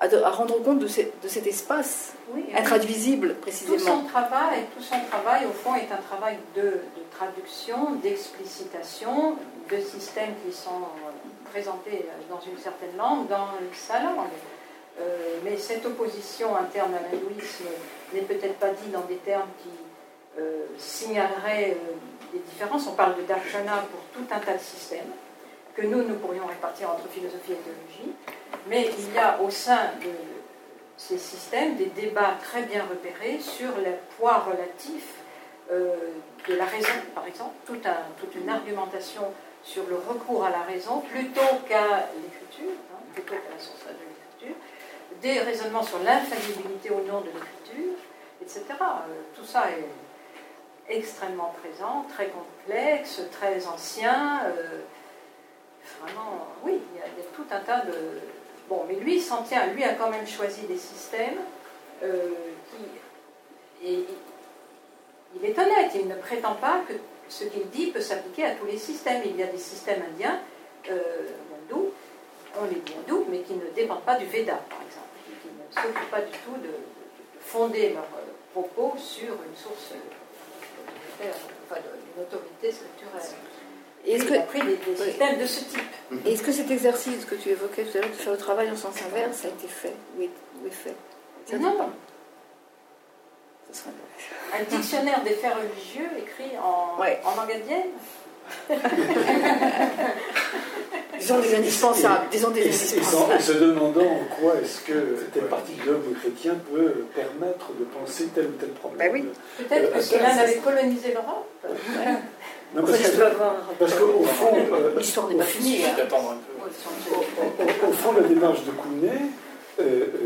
à, de, à rendre compte de, ces, de cet espace oui, intraduisible, tout précisément. son travail, tout son travail, au fond, est un travail de, de traduction, d'explicitation de systèmes qui sont présentés dans une certaine langue, dans sa langue. Euh, mais cette opposition interne à l'hindouisme n'est peut-être pas dite dans des termes qui euh, signaleraient euh, des différences. On parle de darshana pour tout un tas de systèmes que nous, nous pourrions répartir entre philosophie et théologie, mais il y a au sein de ces systèmes des débats très bien repérés sur le poids relatif euh, de la raison, par exemple, tout un, toute une argumentation sur le recours à la raison plutôt qu'à l'écriture, hein, plutôt qu'à la source de l'écriture, des raisonnements sur l'infaillibilité au nom de l'écriture, et cetera. Euh, tout ça est extrêmement présent, très complexe, très ancien. Euh, vraiment, oui, il y, a, il y a tout un tas de... Bon, mais lui, il s'en tient. Lui a quand même choisi des systèmes euh, qui... Et, il est honnête, il ne prétend pas que ce qu'il dit peut s'appliquer à tous les systèmes. Il y a des systèmes indiens, euh, hindous, on les dit hindous, mais qui ne dépendent pas du Veda, par exemple, et qui ne s'occupent pas du tout de, de fonder leurs propos sur une source, euh, enfin, d'une autorité scripturelle. Et est-ce que, il a pris des, des oui. systèmes de ce type. Et est-ce que cet exercice que tu évoquais tout à l'heure, de faire le travail en sens inverse, a été fait? Oui, oui fait. Ça non. Pas. Un dictionnaire des faits religieux écrit en, ouais. en langue indienne. Disons des indispensables. Disons des indispensables. Et se demandant en quoi est-ce que telle partie de l'homme chrétien peut permettre de penser tel ou tel problème. Ben oui. Peut-être euh, parce que l'Inde avait colonisé l'Europe. Ouais. Non, parce, que, parce qu'au fond, euh, l'histoire n'est pas finie. Hein. Au, au, au fond, la démarche de Kounet euh,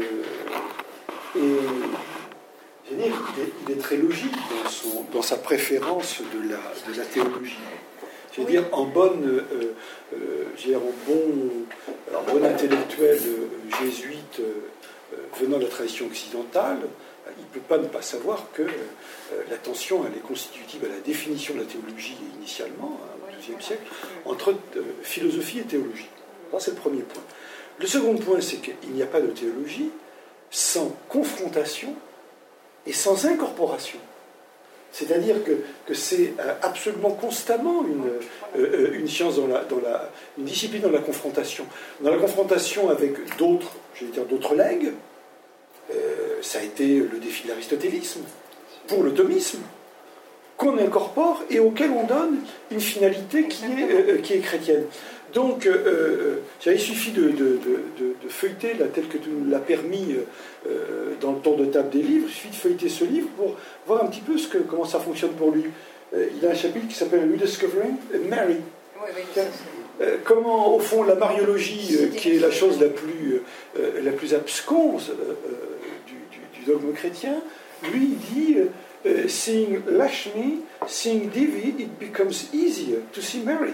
euh, est, dire, il, est, il est très logique dans, son, dans sa préférence de la, de la théologie. Je veux oui. dire, en bonne, euh, euh, je veux dire, en bon, alors, bon intellectuel euh, jésuite euh, venant de la tradition occidentale, il ne peut pas ne pas savoir que euh, l'attention elle est constitutive à la définition de la théologie initialement, hein, au deuxième siècle, entre euh, philosophie et théologie. Ça, c'est le premier point. Le second point, c'est qu'il n'y a pas de théologie sans confrontation et sans incorporation. C'est-à-dire que, que c'est euh, absolument constamment une, euh, une science, dans la, dans la, une discipline dans la confrontation. Dans la confrontation avec d'autres, je vais dire d'autres legs, euh, ça a été le défi de l'aristotélisme, pour le thomisme, qu'on incorpore et auquel on donne une finalité qui est, euh, qui est chrétienne. Donc, euh, il suffit de, de, de, de feuilleter, là, tel que tu nous l'as permis euh, dans le tour de table des livres, il suffit de feuilleter ce livre pour voir un petit peu ce que, comment ça fonctionne pour lui. Euh, il a un chapitre qui s'appelle Rediscovering Mary. Oui, oui, euh, comment, au fond, la mariologie, euh, qui est la chose la plus, euh, la plus absconse euh, du, du, du dogme chrétien, lui dit euh, seeing Lakshmi, seeing Devi, it becomes easier to see Mary.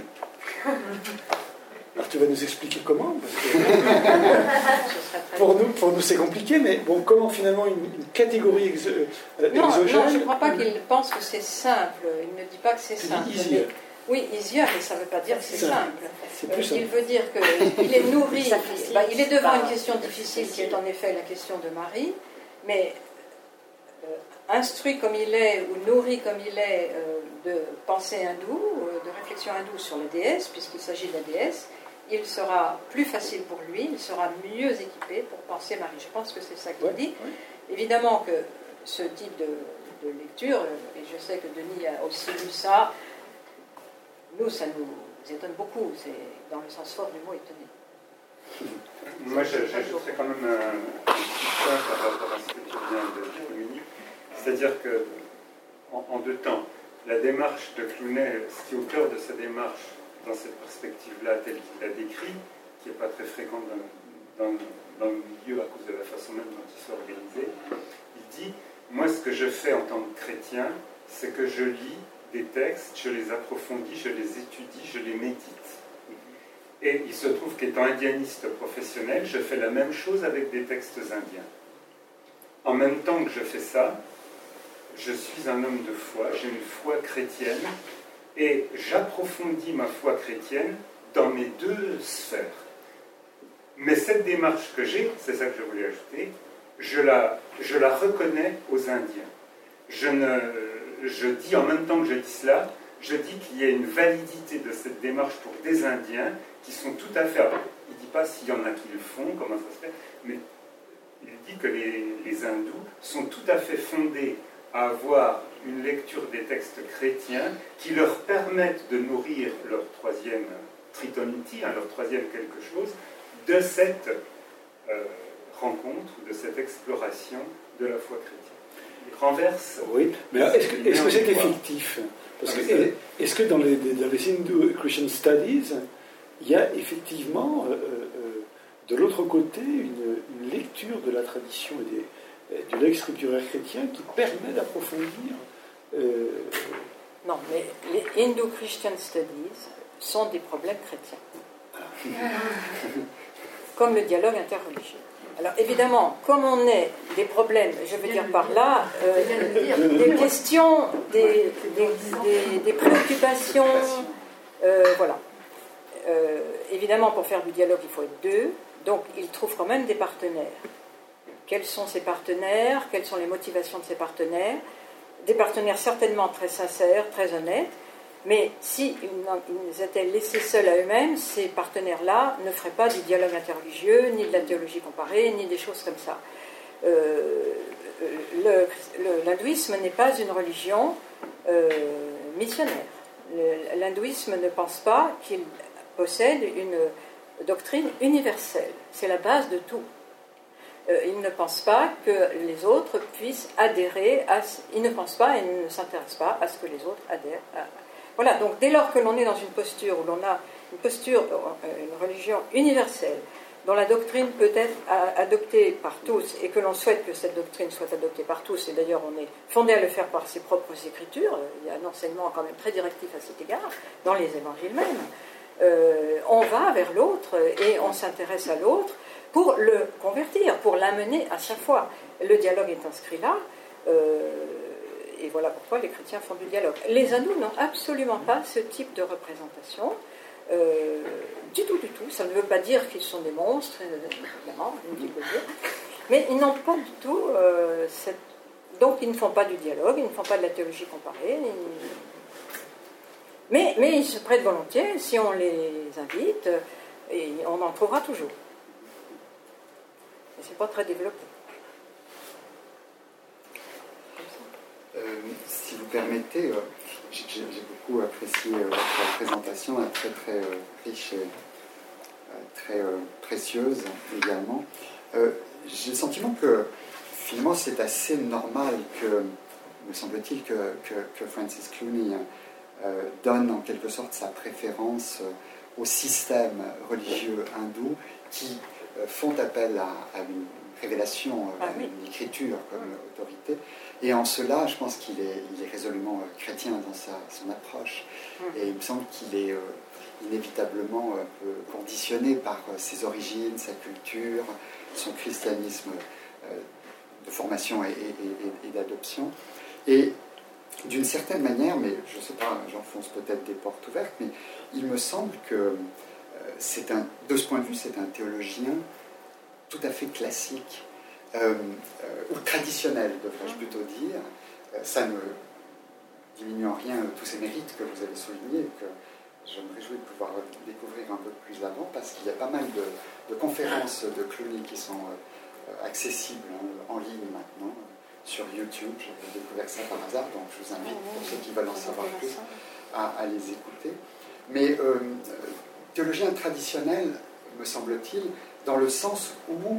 Alors tu vas nous expliquer comment, parce que pour nous, pour nous c'est compliqué, mais bon, comment finalement une, une catégorie exo, euh, non, exogène... Non, je ne crois pas qu'il pense que c'est simple, il ne dit pas que c'est simple. Mais, oui, easier, mais ça ne veut pas dire que c'est simple. C'est plus euh, il veut dire qu'il est nourri, bah, il est devant une question difficile qui est en effet la question de Marie, mais euh, instruit comme il est, ou nourri comme il est euh, de pensée hindoue, euh, de réflexion hindoue sur la déesse, puisqu'il s'agit de la déesse, il sera plus facile pour lui, il sera mieux équipé pour penser Marie. Je pense que c'est ça qu'il ouais, dit. Ouais. Évidemment que ce type de, de lecture, et je sais que Denis a aussi lu ça, nous, ça nous étonne beaucoup. C'est dans le sens fort du mot étonné. Moi, j'ajouterais quand même un petit point par rapport à ce que tu viens de communiquer. C'est-à-dire que, en, en deux temps, la démarche de Clooney, ce qui est au cœur de sa démarche, dans cette perspective-là, telle qu'il l'a décrit, qui n'est pas très fréquente dans, dans, dans le milieu à cause de la façon même dont il s'est organisé, il dit, moi ce que je fais en tant que chrétien, c'est que je lis des textes, je les approfondis, je les étudie, je les médite. Et il se trouve qu'étant indianiste professionnel, je fais la même chose avec des textes indiens. En même temps que je fais ça, je suis un homme de foi, j'ai une foi chrétienne, et j'approfondis ma foi chrétienne dans mes deux sphères. Mais cette démarche que j'ai, c'est ça que je voulais ajouter, je la, je la reconnais aux Indiens. Je, ne, je dis en même temps que je dis cela, je dis qu'il y a une validité de cette démarche pour des Indiens qui sont tout à fait... Il ne dit pas s'il y en a qui le font, comment ça se fait, mais il dit que les, les hindous sont tout à fait fondés à avoir une lecture des textes chrétiens qui leur permettent de nourrir leur troisième tritoniti, hein, leur troisième quelque chose, de cette euh, rencontre, de cette exploration de la foi chrétienne. Il renverse... Oui, mais est-ce que est-ce que c'est effectif? Parce que, est-ce que dans les, dans les Hindu Christian Studies, il y a effectivement, euh, euh, de l'autre côté, une, une lecture de la tradition et des, du texte scripturaire chrétien qui permet d'approfondir... Euh... Non, mais les Hindu Christian Studies sont des problèmes chrétiens. Comme le dialogue interreligieux. Alors évidemment, comme on est des problèmes, je veux dire par là, euh, des questions, des, des, des, des préoccupations, euh, voilà. Euh, évidemment, pour faire du dialogue, il faut être deux, donc il trouve quand même des partenaires. Quels sont ces partenaires? Quelles sont les motivations de ces partenaires? Des partenaires certainement très sincères, très honnêtes, mais s'ils ils étaient laissés seuls à eux-mêmes, ces partenaires-là ne feraient pas du dialogue interreligieux, ni de la théologie comparée, ni des choses comme ça. Euh, le, le, l'hindouisme n'est pas une religion euh, missionnaire. Le, l'hindouisme ne pense pas qu'il possède une doctrine universelle. C'est la base de tout. Euh, il ne pense pas que les autres puissent adhérer à... Il ne pense pas et ne s'intéresse pas à ce que les autres adhèrent à... Voilà, donc dès lors que l'on est dans une posture où l'on a une posture, une religion universelle, dont la doctrine peut être adoptée par tous, et que l'on souhaite que cette doctrine soit adoptée par tous, et d'ailleurs on est fondé à le faire par ses propres écritures, il y a un enseignement quand même très directif à cet égard, dans les évangiles même, euh, on va vers l'autre et on s'intéresse à l'autre pour le convertir, pour l'amener à sa foi. Le dialogue est inscrit là, euh, et voilà pourquoi les chrétiens font du dialogue. Les hindous n'ont absolument pas ce type de représentation, euh, du tout, du tout. Ça ne veut pas dire qu'ils sont des monstres, évidemment, mais ils n'ont pas du tout euh, cette... Donc ils ne font pas du dialogue, ils ne font pas de la théologie comparée, ils... mais, mais ils se prêtent volontiers, si on les invite, et on en trouvera toujours. Mais c'est pas très développé. Euh, si vous permettez, euh, j'ai, j'ai beaucoup apprécié euh, votre présentation, euh, très très euh, riche et euh, très euh, précieuse également. Euh, j'ai le sentiment que finalement c'est assez normal que, me semble-t-il, que, que, que Francis Clooney euh, donne en quelque sorte sa préférence euh, au système religieux hindou qui euh, font appel à, à une révélation, euh, à une écriture comme autorité. Et en cela, je pense qu'il est, il est résolument euh, chrétien dans sa, son approche. Et il me semble qu'il est euh, inévitablement un peu conditionné par euh, ses origines, sa culture, son christianisme euh, de formation et, et, et, et d'adoption. Et d'une certaine manière, mais je ne sais pas, j'enfonce peut-être des portes ouvertes, mais il me semble que euh, c'est un, de ce point de vue, c'est un théologien tout à fait classique. Euh, euh, ou traditionnel, devrais-je plutôt dire. Euh, ça ne diminue en rien tous ces mérites que vous avez soulignés, que je me réjouis de pouvoir découvrir un peu plus avant, parce qu'il y a pas mal de, de conférences de Clooney qui sont euh, accessibles hein, en ligne maintenant, sur YouTube. J'ai découvert ça par hasard, donc je vous invite, pour ceux qui veulent en savoir plus, à, à les écouter. Mais euh, théologien traditionnel, me semble-t-il, dans le sens où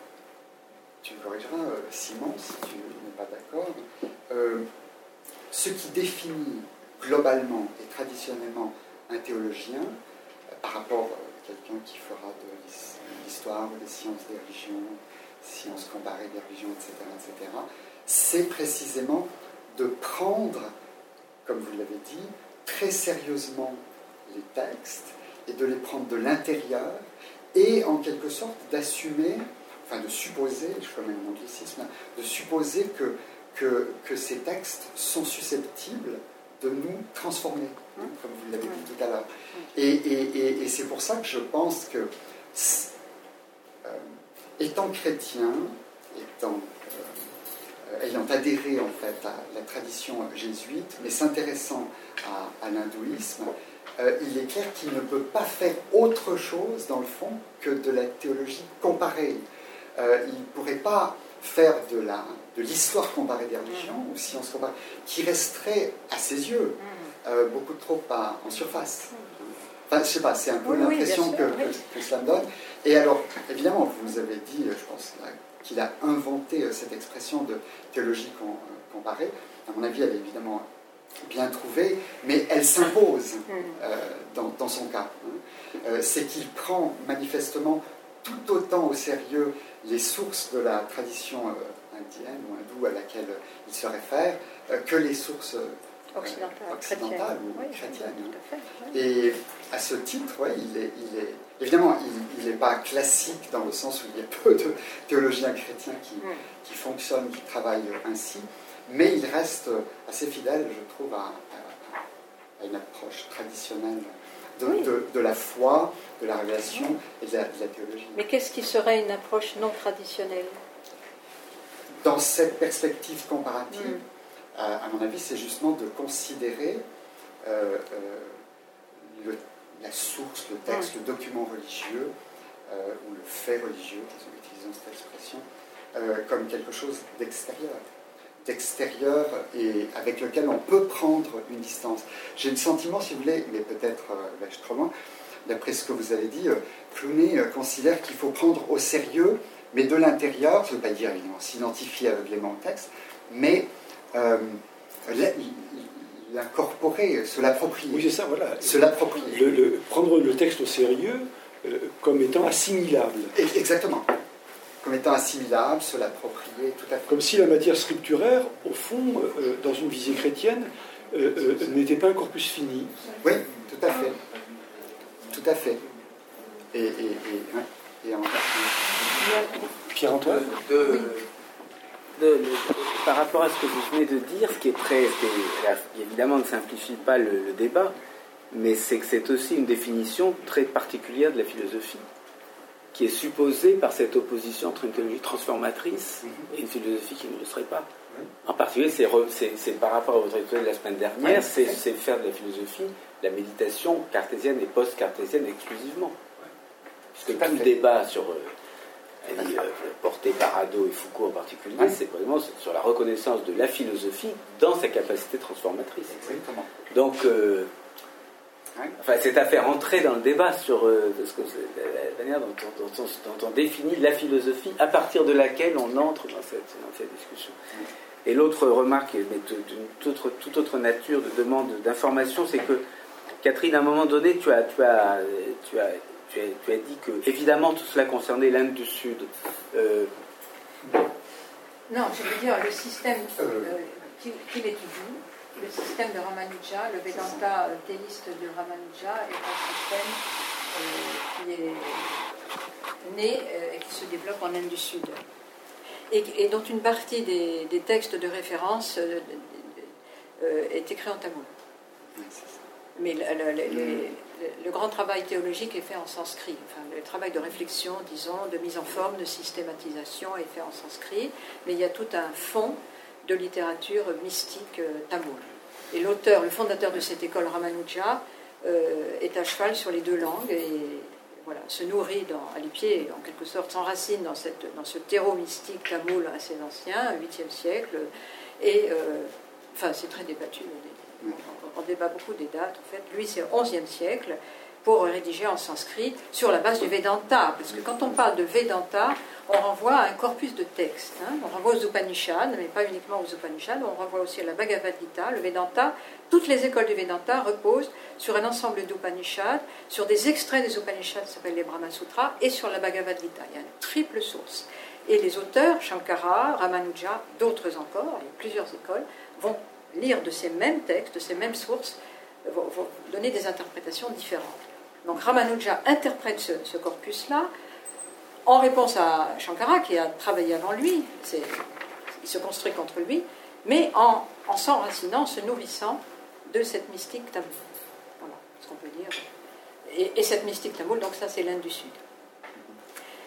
tu me corrigeras, euh, Simon, si tu n'es pas d'accord, euh, ce qui définit globalement et traditionnellement un théologien, euh, par rapport à quelqu'un qui fera de l'histoire ou des sciences des religions, sciences comparées des religions, et cetera, et cetera, c'est précisément de prendre, comme vous l'avez dit, très sérieusement les textes et de les prendre de l'intérieur et en quelque sorte d'assumer, enfin de supposer, je fais même l'anglicisme, de supposer que, que, que ces textes sont susceptibles de nous transformer, hein, comme vous l'avez dit tout à l'heure. Et, et, et, et c'est pour ça que je pense que euh, étant chrétien, étant, euh, ayant adhéré en fait à la tradition jésuite, mais s'intéressant à, à l'hindouisme, euh, il est clair qu'il ne peut pas faire autre chose, dans le fond, que de la théologie comparée. Euh, il ne pourrait pas faire de la de l'histoire comparée des religions, ou sciences comparées, qui resterait, à ses yeux, euh, beaucoup trop à, en surface. Enfin, je ne sais pas, c'est un peu oui, l'impression oui, que, sûr, oui. que, que cela me donne. Et alors, évidemment, vous avez dit, je pense, qu'il a inventé cette expression de théologie comparée. À mon avis, elle est évidemment bien trouvée, mais elle s'impose euh, dans, dans son cas. Euh, c'est qu'il prend manifestement tout autant au sérieux les sources de la tradition euh, indienne ou hindoue à laquelle il se réfère euh, que les sources euh, occidentales, occidentales ou oui, chrétiennes. oui, tout à fait, oui. Et à ce titre, ouais, il est, il est, évidemment, il n'est pas classique dans le sens où il y a peu de théologiens chrétiens qui, mm. qui fonctionnent, qui travaillent ainsi, mais il reste assez fidèle, je trouve, à, à, à une approche traditionnelle de, oui. de, de la foi, de la révélation oui. et de la, de la théologie. Mais qu'est-ce qui serait une approche non traditionnelle? Dans cette perspective comparative, mm. euh, à mon avis, c'est justement de considérer euh, euh, le, la source, le texte, mm. le document religieux, euh, ou le fait religieux, utilisons cette expression, euh, comme quelque chose d'extérieur. d'extérieur et avec lequel on peut prendre une distance. J'ai le sentiment, si vous voulez, mais peut-être euh, vais-je trop loin, d'après ce que vous avez dit, euh, Clooney euh, considère qu'il faut prendre au sérieux, mais de l'intérieur, ça ne veut pas dire évidemment s'identifier aveuglément au texte, mais euh, l'incorporer, se l'approprier. Oui, c'est ça, voilà. Se l'approprier. Le, le, prendre le texte au sérieux euh, comme étant assimilable. Exactement. Comme étant assimilable, se l'approprier, tout à fait. Comme si la matière scripturaire, au fond, euh, dans une visée chrétienne, euh, euh, n'était pas un corpus fini. Oui, tout à fait. Tout à fait. Et, et, et, et en... Pierre-Antoine de, de, de, de, par rapport à ce que vous venez de dire, ce qui est très... Qui évidemment ne simplifie pas le, le débat, mais c'est que c'est aussi une définition très particulière de la philosophie, qui est supposée par cette opposition entre une théologie transformatrice et une philosophie qui ne le serait pas. En particulier, c'est, c'est, c'est par rapport à votre exposé de la semaine dernière, c'est, c'est faire de la philosophie la méditation cartésienne et post-cartésienne exclusivement. Puisque tout le débat sur, euh, euh, porté par Hadot et Foucault en particulier, ouais. c'est vraiment sur la reconnaissance de la philosophie dans sa capacité transformatrice. Exactement. Donc, euh, enfin, c'est à faire entrer dans le débat sur euh, ce que, la manière dont on, dont, on, dont on définit la philosophie, à partir de laquelle on entre dans cette, dans cette discussion. Et l'autre remarque, mais d'une toute autre, toute autre nature de demande d'information, c'est que, Catherine, à un moment donné, tu as, tu as, tu as, tu as, tu as dit que, évidemment, tout cela concernait l'Inde du Sud. Euh... Non, je veux dire, le système euh, qu'il qui étudie, le système de Ramanuja, le Vedanta théiste de Ramanuja, est un système euh, qui est né euh, et qui se développe en Inde du Sud. Et, et dont une partie des, des textes de référence euh, euh, est écrit en tamoul. Mais le, le, le, le, le grand travail théologique est fait en sanskrit. Enfin, le travail de réflexion, disons, de mise en forme, de systématisation est fait en sanskrit. Mais il y a tout un fond de littérature mystique euh, tamoul. Et l'auteur, le fondateur de cette école, Ramanuja, euh, est à cheval sur les deux langues et voilà, se nourrit dans, à l'épied, en quelque sorte, s'enracine dans, cette, dans ce terreau mystique tamoul assez ancien, huitième siècle. Et, euh, enfin, c'est très débattu. On, on débat beaucoup des dates, en fait. Lui, c'est onzième siècle, pour rédiger en sanskrit sur la base du Vedanta. Parce que quand on parle de Vedanta, on renvoie à un corpus de textes. Hein. On renvoie aux Upanishads, mais pas uniquement aux Upanishads, on renvoie aussi à la Bhagavad Gita. Le Vedanta, toutes les écoles du Vedanta reposent sur un ensemble d'Upanishads, sur des extraits des Upanishads qui s'appellent les Brahma Sutras, et sur la Bhagavad Gita. Il y a une triple source. Et les auteurs, Shankara, Ramanuja, d'autres encore, il y a plusieurs écoles, vont lire de ces mêmes textes, de ces mêmes sources, vont, vont donner des interprétations différentes. Donc Ramanuja interprète ce, ce corpus-là en réponse à Shankara, qui a travaillé avant lui, c'est, il se construit contre lui, mais en, en s'enracinant, en se nourrissant de cette mystique tamoul. Voilà ce qu'on peut dire. Et, et cette mystique tamoul, donc ça c'est l'Inde du Sud.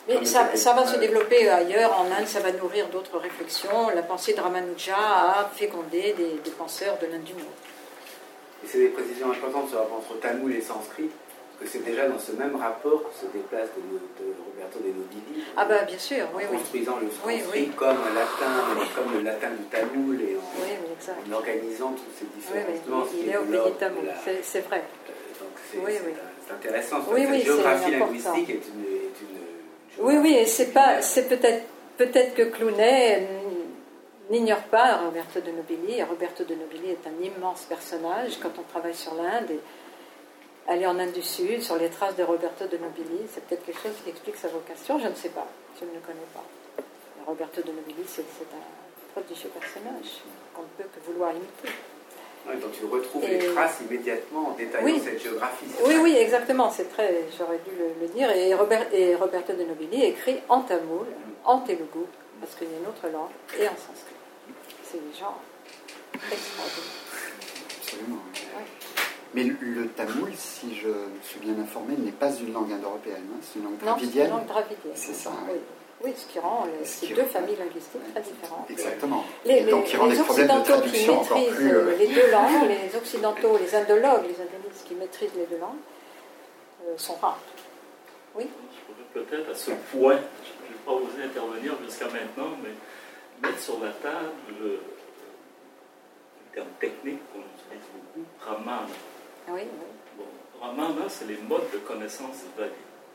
Mais ça, ça va se développer ailleurs, en Inde, ça va nourrir d'autres réflexions. La pensée de Ramanuja a fécondé des, des penseurs de l'Inde du Nord. Et c'est des précisions importantes sur le rapport entre tamoul et sanskrit, parce que c'est déjà dans ce même rapport que se déplace de, de Roberto De Nobili. Ah ben bien sûr, oui, en oui. construisant le sanskrit oui, oui. comme un latin, comme le latin du tamoul, et en, oui, oui, exact. en organisant tous ces différents oui, oui. Il est au pays tamoul, la... c'est vrai. Euh, donc c'est oui, oui. oui. intéressant. Oui, cette oui, géographie linguistique est une, est une Oui, oui, et c'est pas, c'est peut-être, peut-être que Clooney n'ignore pas Roberto De Nobili. Roberto De Nobili est un immense personnage quand on travaille sur l'Inde. Et aller en Inde du Sud, sur les traces de Roberto De Nobili, c'est peut-être quelque chose qui explique sa vocation. Je ne sais pas, je ne le connais pas. Mais Roberto De Nobili, c'est, c'est un prodigieux personnage qu'on ne peut que vouloir imiter. Ouais, donc tu retrouves et... les traces immédiatement en détaillant oui. cette géographie. Oui, oui, exactement. C'est très, j'aurais dû le, le dire. Et, Robert, et Roberto De Nobili écrit en tamoul, en telugu, parce qu'il y a une autre langue, et en sanskrit. C'est des gens extraordinaires. Absolument. Ouais. Mais le, le tamoul, si je suis bien informé, n'est pas une langue indo-européenne, hein, c'est une langue non, dravidienne. C'est une langue dravidienne. C'est ça. Oui. Oui. Oui, ce qui rend les, ces deux familles linguistiques très différentes. Exactement. Les, et donc, qui rend les, les problèmes de traduction qui encore plus... Euh, les deux langues, les occidentaux, les indologues, les indonistes qui maîtrisent les deux langues, euh, sont rares. Oui. Je pourrais peut-être à ce point, je n'ai pas osé intervenir jusqu'à maintenant, mais mettre sur la table le, le terme technique qu'on utilise beaucoup, Ramana. Oui, oui. Bon, Ramana, c'est les modes de connaissance valides.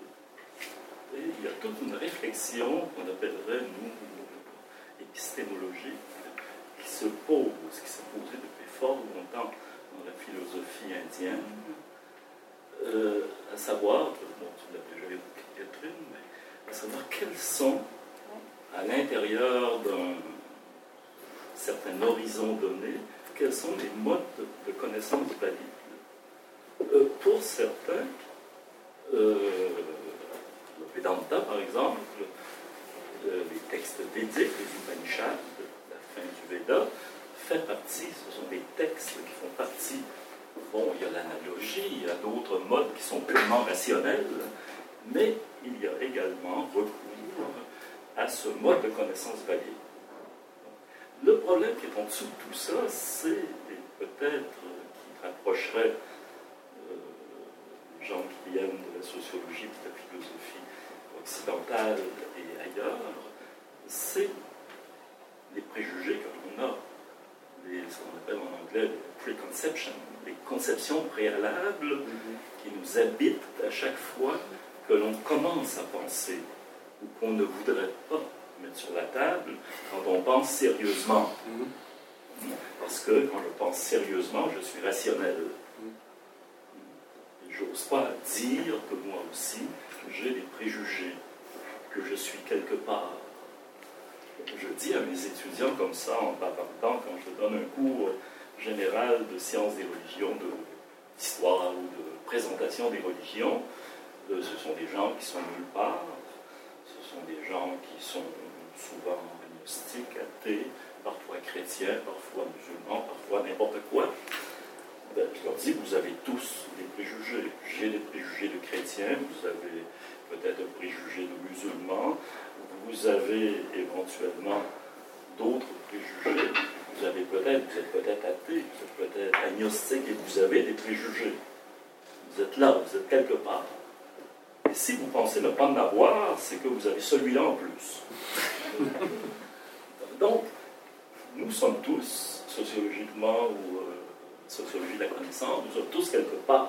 Et il y a toute une réflexion qu'on appellerait, nous, épistémologique, qui se pose, qui s'est posée depuis fort longtemps dans la philosophie indienne, euh, à savoir, bon, tu l'as déjà évoqué, Catherine, mais à savoir quels sont, à l'intérieur d'un certain horizon donné, quels sont les modes de, de connaissance valides. Euh, pour certains, euh, le Vedanta, par exemple, euh, les textes védiques, les Upanishads, la fin du Veda, fait partie, ce sont des textes qui font partie. Bon, il y a l'analogie, il y a d'autres modes qui sont purement rationnels, mais il y a également recours à ce mode de connaissance valide. Le problème qui est en dessous de tout ça, c'est peut-être qui rapprocherait euh, les gens qui viennent de la sociologie, de la philosophie occidentale et ailleurs, c'est les préjugés que l'on a, les, ce qu'on appelle en anglais les preconceptions, les conceptions préalables mm-hmm. qui nous habitent à chaque fois que l'on commence à penser ou qu'on ne voudrait pas mettre sur la table quand on pense sérieusement. Mm-hmm. Parce que quand je pense sérieusement, je suis rationnel. Mm-hmm. Et j'ose pas dire que moi aussi, j'ai des préjugés, que je suis quelque part. Je dis à mes étudiants comme ça, en partant, quand je donne un cours général de sciences des religions, d'histoire ou de présentation des religions, ce sont des gens qui sont nulle part, ce sont des gens qui sont souvent agnostiques, athées, parfois chrétiens, parfois musulmans, parfois n'importe quoi. Ben, je leur dis, vous avez tous des préjugés. J'ai des préjugés de chrétiens, vous avez peut-être un préjugé de musulmans, vous avez éventuellement d'autres préjugés, vous avez peut-être, vous êtes peut-être athée, vous êtes peut-être agnostique et vous avez des préjugés. Vous êtes là, vous êtes quelque part. Et si vous pensez ne pas en avoir, c'est que vous avez celui-là en plus. Donc, nous sommes tous, sociologiquement ou euh, sociologie de la connaissance, nous sommes tous quelque part.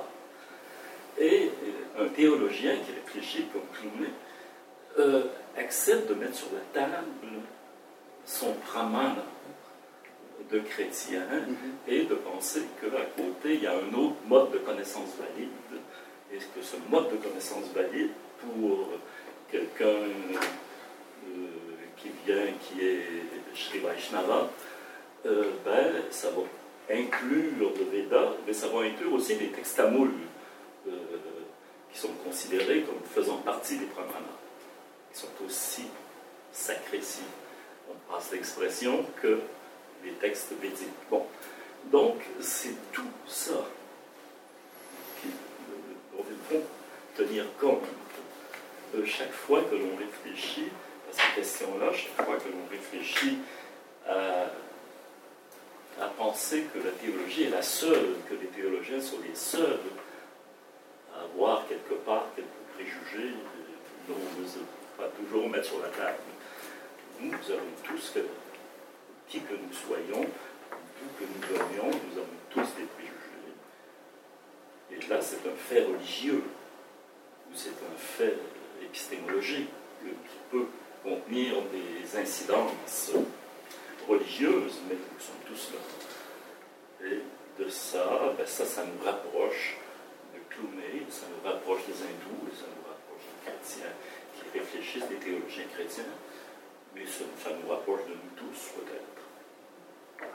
Et un théologien qui réfléchit comme Clooney euh, accepte de mettre sur la table son pramana de chrétien mm-hmm. et de penser qu'à côté, il y a un autre mode de connaissance valide, et que ce mode de connaissance valide, pour quelqu'un euh, qui vient, qui est Sri Vaishnava, euh, ben, ça va inclure le Veda, mais ça va inclure aussi les textes tamouls, euh, qui sont considérés comme faisant partie des pramanas, qui sont aussi sacrés, si on passe l'expression, que les textes védiques. Bon, donc c'est tout ça qui, dont il faut tenir compte que chaque fois que l'on réfléchit à ces questions-là, chaque fois que l'on réfléchit à, à penser que la théologie est la seule, que les théologiens sont les seuls à avoir quelque part quelques préjugés dont on ne veut pas toujours mettre sur la table. Nous, nous avons tous, que, qui que nous soyons, d'où que nous venions, nous avons tous des préjugés. Et là, c'est un fait religieux, ou c'est un fait épistémologique qui peut contenir des incidences religieuses, mais nous sommes tous là. Et de ça, ben ça, ça nous rapproche de Clooney, ça nous rapproche des hindous, et ça nous rapproche des chrétiens qui réfléchissent, des théologiens chrétiens, mais ça, ça nous rapproche de nous tous, peut-être.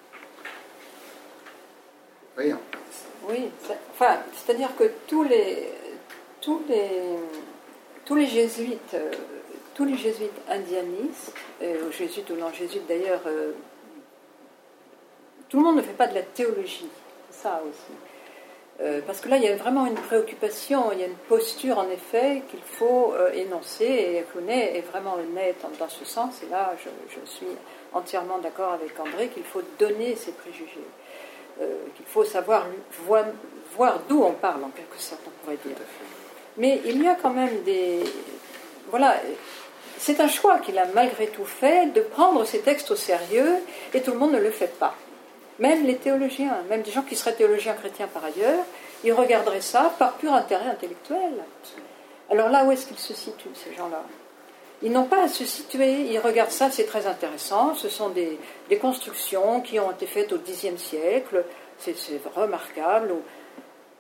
Oui, hein. Oui, enfin, c'est-à-dire que tous les, tous les, tous les jésuites, euh, tous les jésuites indianistes, euh, aux jésuites ou non jésuites d'ailleurs, euh, tout le monde ne fait pas de la théologie, c'est ça aussi. Euh, parce que là, il y a vraiment une préoccupation, il y a une posture en effet qu'il faut euh, énoncer, et Clooney est vraiment honnête dans ce sens, et là, je, je suis entièrement d'accord avec André qu'il faut donner ses préjugés. Euh, qu'il faut savoir voir, voir d'où on parle, en quelque sorte, on pourrait dire. Mais il y a quand même des... Voilà, c'est un choix qu'il a malgré tout fait, de prendre ces textes au sérieux, et tout le monde ne le fait pas. Même les théologiens, même des gens qui seraient théologiens chrétiens par ailleurs, ils regarderaient ça par pur intérêt intellectuel. Alors là, où est-ce qu'ils se situent, ces gens-là ? Ils n'ont pas à se situer, ils regardent ça, c'est très intéressant, ce sont des, des constructions qui ont été faites au dixième siècle, c'est, c'est remarquable. Comment ?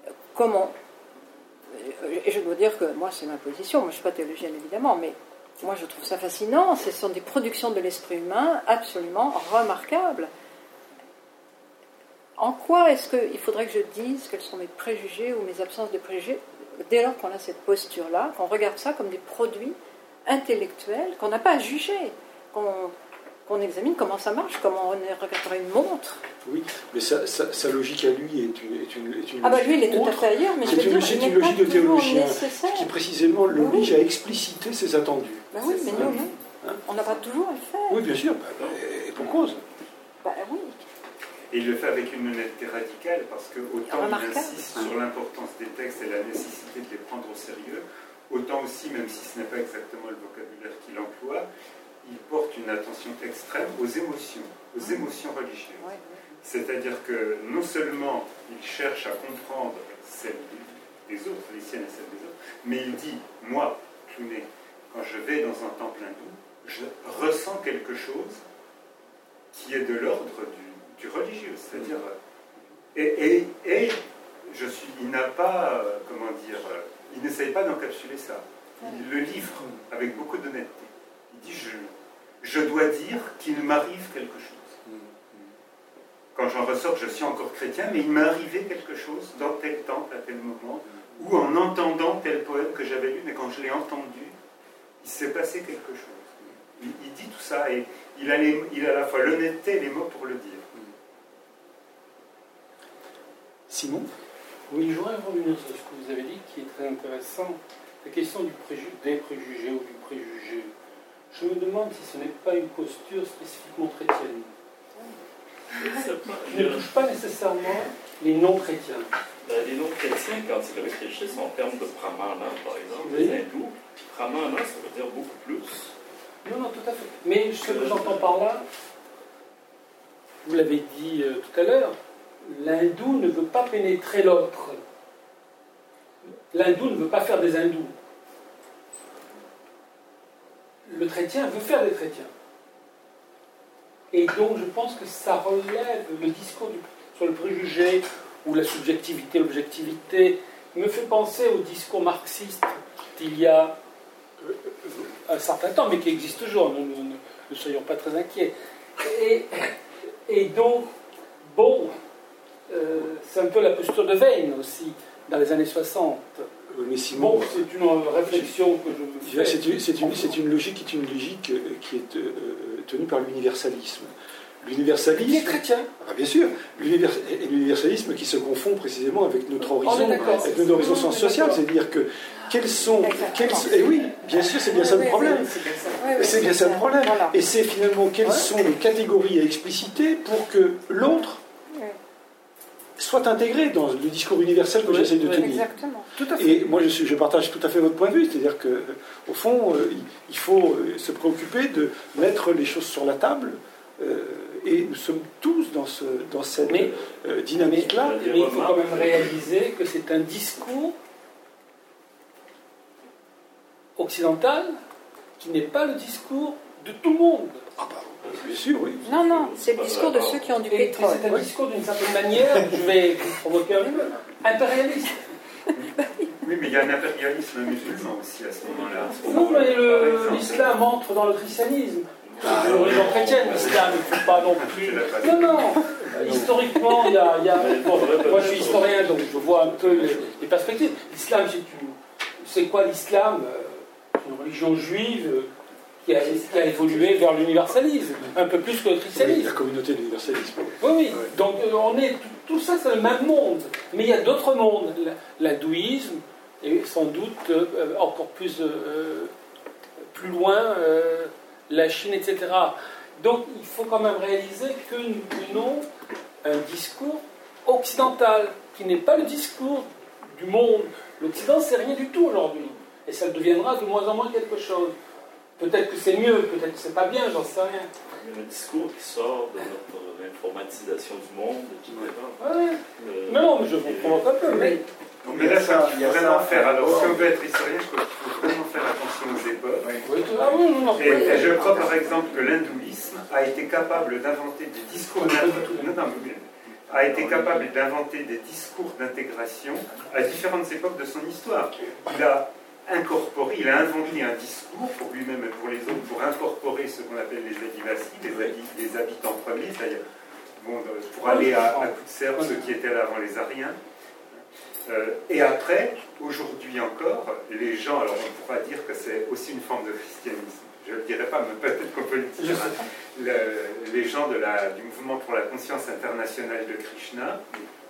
Et je dois dire que moi, c'est ma position, moi je ne suis pas théologienne évidemment, mais moi je trouve ça fascinant, ce sont des productions de l'esprit humain absolument remarquables. En quoi est-ce qu'il faudrait que je dise quels sont mes préjugés ou mes absences de préjugés dès lors qu'on a cette posture-là, qu'on regarde ça comme des produits intellectuel, qu'on n'a pas à juger, qu'on, qu'on examine comment ça marche, comment on regarderait une montre. Oui, mais sa, sa, sa logique à lui est une, est une, est une ah bah lui, il est tout à fait ailleurs, mais c'est je veux une, dire, c'est il une n'est logique de théologien qui précisément l'oblige oui. à expliciter ses attendus. Ben oui, mais ça. nous, non. Hein? On n'a pas toujours à le faire. Oui, bien sûr, bah, et pour cause. Bah oui. Et il le fait avec une honnêteté radicale, parce que autant il insiste sur l'importance des textes et la nécessité de les prendre au sérieux, autant aussi, même si ce n'est pas exactement le vocabulaire qu'il emploie, il porte une attention extrême aux émotions, aux émotions religieuses. Ouais. C'est-à-dire que non seulement il cherche à comprendre celles des autres, les siennes et celles des autres, mais il dit, moi, Clooney, quand je vais dans un temple hindou, je ressens quelque chose qui est de l'ordre du, du religieux, c'est-à-dire... Et, et, et je suis, il n'a pas, comment dire... Il n'essaye pas d'encapsuler ça. Il le livre avec beaucoup d'honnêteté. Il dit, je, je dois dire qu'il m'arrive quelque chose. Quand j'en ressors, je suis encore chrétien, mais il m'est arrivé quelque chose dans tel temple, à tel moment, ou en entendant tel poème que j'avais lu, mais quand je l'ai entendu, il s'est passé quelque chose. Il, il dit tout ça, et il a, les, il a à la fois l'honnêteté et les mots pour le dire. Simon ? Oui, je voudrais revenir sur ce que vous avez dit, qui est très intéressant. La question du préju- des préjugés ou du préjugé. Je me demande si ce n'est pas une posture spécifiquement chrétienne. Qui ne touche pas nécessairement les non-chrétiens. Ben, les non-chrétiens, quand ils réfléchissent en termes de pramana, par exemple, oui. les hindous, pramana, ça veut dire beaucoup plus. Non, non, tout à fait. Mais ce que j'entends par là, vous l'avez dit euh, tout à l'heure, l'hindou ne veut pas pénétrer l'autre. L'hindou ne veut pas faire des hindous. Le chrétien veut faire des chrétiens. Et donc je pense que ça relève le discours du, sur le préjugé ou la subjectivité, l'objectivité, me fait penser au discours marxiste d'il y a un certain temps, mais qui existe toujours, nous ne, ne soyons pas très inquiets. Et, et donc, bon, euh, c'est un peu la posture de Veyne aussi, dans les années soixante. Mais Simon, bon, c'est une réflexion que je me fais. C'est une, c'est une, c'est une logique qui est une logique qui est euh, tenue par l'universalisme. L'universalisme. Il est chrétien. Ah, bien sûr. L'univers- et l'universalisme qui se confond précisément avec notre horizon, On est d'accord. avec notre horizon sens social. C'est-à-dire que quels sont. Quels, et oui, bien sûr, c'est bien ça le problème. C'est bien ça le problème. Voilà. Et c'est finalement quelles sont les catégories à expliciter pour que l'autre soit intégré dans le discours universel que Oui, j'essaie de oui, tenir. Exactement. Tout à fait. Et moi, je, suis, je partage tout à fait votre point de vue, c'est-à-dire que, au fond, euh, il, il faut euh, se préoccuper de mettre les choses sur la table, euh, et nous sommes tous dans, ce, dans cette Mais- euh, dynamique-là. Mais il faut quand même réaliser que c'est un discours occidental qui n'est pas le discour de tout le monde. Ah bah, bien sûr, oui. Non, non, c'est le discours de ceux qui ont du Et pétrole. c'est un discours d'une certaine manière, je vais vous provoquer un peu, impérialiste. Oui, mais il y a un impérialisme musulman aussi à ce moment-là. Non, mais Par le- exemple. l'islam entre dans le christianisme. C'est l'origine chrétienne, l'islam, il ne faut pas non plus. Non, non, historiquement, il y a. il y a- bon, moi, je suis historien, donc je vois un peu les, les perspectives. L'islam, c'est une. C'est quoi l'islam? C'est une religion juive euh, qui a, qui a évolué vers l'universalisme, un peu plus que le Oui, christianisme. la communauté de l'universalisme. Oui, oui. Donc euh, on est tout, tout ça, c'est le même monde. Mais il y a d'autres mondes. La- L'hindouisme et sans doute euh, encore plus euh, plus loin euh, la Chine, et cetera. Donc il faut quand même réaliser que nous tenons un discours occidental qui n'est pas le discours du monde. L'Occident, c'est rien du tout aujourd'hui, et ça deviendra de moins en moins quelque chose. Peut-être que c'est mieux, peut-être que c'est pas bien, j'en sais rien. Il y a un discours qui sort de notre informatisation du monde, et cetera. Ouais. Euh, Non, non, mais je vous provoque un peu. Mais... Mais là, ça, il faut vraiment faire. Alors, si on veut être historien, il faut faut vraiment faire attention aux époques. Oui, ah oui, non, non. Et, et je crois par exemple que l'hindouisme a été capable d'inventer des discours d'intégration, non, non, mais- a été capable d'inventer des discours d'intégration à différentes époques de son histoire. Il a incorporé, il a inventé un discours pour lui-même et pour les autres pour incorporer ce qu'on appelle les adivasi, les, habi- les habitants premiers, c'est-à-dire bon, pour aller à, à coup de serre ceux qui étaient là avant les Ariens. Euh, et après, aujourd'hui encore, les gens, alors on pourra dire que c'est aussi une forme de christianisme, je ne le dirai pas, mais peut-être qu'on peut le dire, hein. Le- les gens de la, du mouvement pour la conscience internationale de Krishna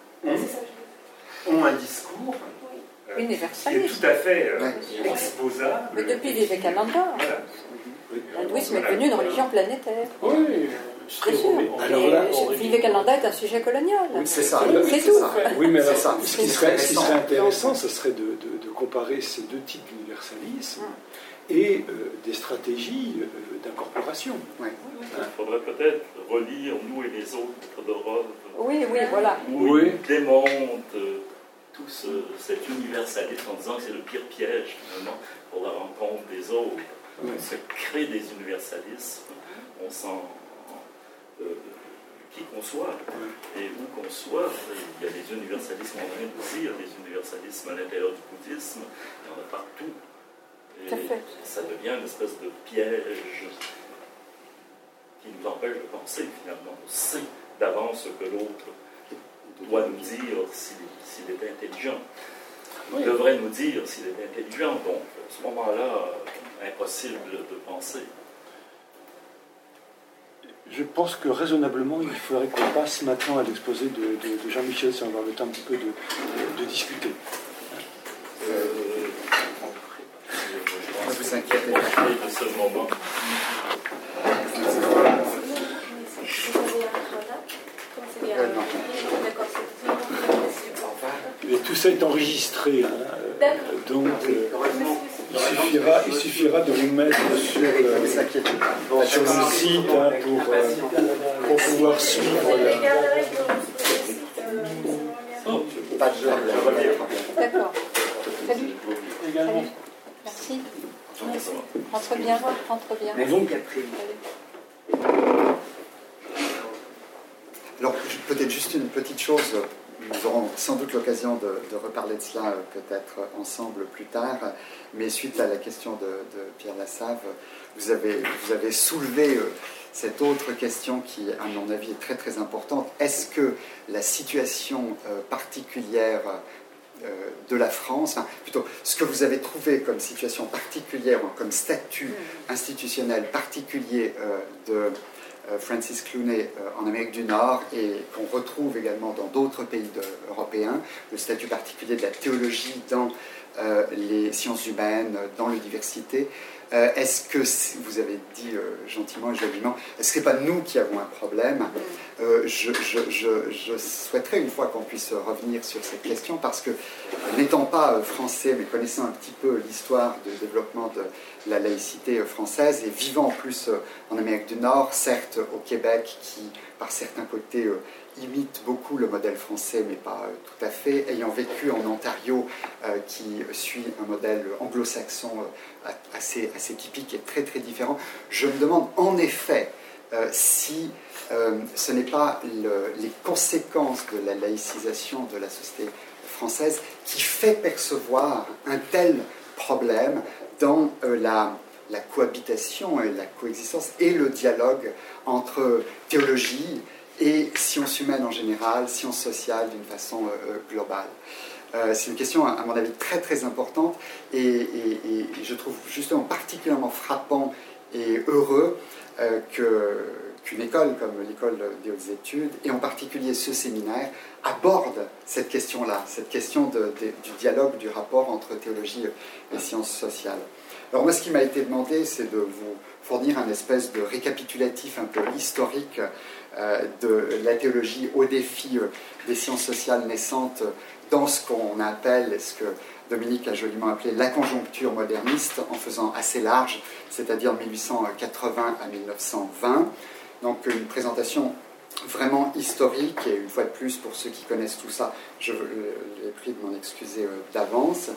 ont, ont un discours euh, qui est Universaliste. tout à fait euh, Ouais. exposable. Mais depuis Vivekananda, Voilà. l'hindouisme est devenu une religion planétaire. Oui, Bien sûr. Alors Et là, Vivekananda est un sujet colonial. Oui, c'est ça. C'est C'est tout. ça. Oui, mais alors, C'est ça. ce qui serait, ce qui serait intéressant, ce serait de, de- de comparer ces deux types d'universalisme et euh, des stratégies euh, d'incorporation. Ouais. Il faudrait peut-être relire Nous et les autres de Todorov, Oui, oui, voilà. où Oui. il démonte euh, tout ce- cet universalisme en disant que c'est le pire piège finalement pour la rencontre des autres. Oui. On se crée des universalismes, on s'en. euh, qui qu'on soit, et où qu'on soit, il y a des universalismes en Inde aussi, il y a des universalismes à l'intérieur du bouddhisme, il y en a partout. Et Tout à fait. ça devient une espèce de piège qui nous empêche de penser finalement. On sait d'avance ce que l'autre doit nous dire s'il s'il est intelligent. Il devrait nous dire s'il est intelligent. Donc, à ce moment-là, impossible de penser. Je pense que raisonnablement, il faudrait qu'on passe maintenant à l'exposé de, de- de Jean-Michel, si on va avoir le temps un petit peu de, de- de discuter. Euh, Ne vous inquiétez pas. De ce moment. Euh, non. Mais tout ça est enregistré, hein, euh, donc euh, il, suffira, il suffira de vous mettre sur le, sur le site hein, pour, euh, pour pouvoir suivre la... Pas de D'accord. Salut. Également. Merci. Rentre bien, rentre bien. Et donc, Alors, peut-être juste une petite chose, nous aurons sans doute l'occasion de, de reparler de cela euh, peut-être ensemble plus tard, mais suite à la question de, de Pierre Lassave, vous avez, vous avez soulevé euh, cette autre question qui, à mon avis, est très très importante. Est-ce que la situation euh, particulière euh, de la France, enfin, plutôt ce que vous avez trouvé comme situation particulière, comme statut institutionnel particulier euh, de Francis Clooney en Amérique du Nord et qu'on retrouve également dans d'autres pays de, européens, le statut particulier de la théologie dans euh, les sciences humaines, dans la diversité. Euh, est-ce que, vous avez dit euh, gentiment et joliment, est-ce que ce n'est pas nous qui avons un problème? euh, je, je, je, je souhaiterais une fois qu'on puisse revenir sur cette question, parce que, n'étant pas français, mais connaissant un petit peu l'histoire du développement de la laïcité française, et vivant en plus en Amérique du Nord, certes au Québec, qui, par certains côtés, euh, imite beaucoup le modèle français, mais pas euh, tout à fait, ayant vécu en Ontario, euh, qui suit un modèle anglo-saxon euh, assez, assez typique et très très différent, je me demande en effet euh, si euh, ce n'est pas le, les conséquences de la laïcisation de la société française qui fait percevoir un tel problème dans euh, la, la cohabitation et la coexistence et le dialogue entre théologie et sciences humaines en général, sciences sociales d'une façon euh, globale. Euh, c'est une question, à mon avis, très très importante et, et, et je trouve justement particulièrement frappant et heureux euh, que, qu'une école comme l'école des hautes études, et en particulier ce séminaire, aborde cette question-là, cette question de, de, du dialogue, du rapport entre théologie et sciences sociales. Alors moi, ce qui m'a été demandé, c'est de vous fournir un espèce de récapitulatif un peu historique euh, de la théologie au défi euh, des sciences sociales naissantes dans ce qu'on appelle, ce que Dominique a joliment appelé la conjoncture moderniste, en faisant assez large, c'est-à-dire mille huit cent quatre-vingts à mille neuf cent vingt. Donc une présentation vraiment historique, et une fois de plus, pour ceux qui connaissent tout ça, je les prie de m'en excuser euh, d'avance.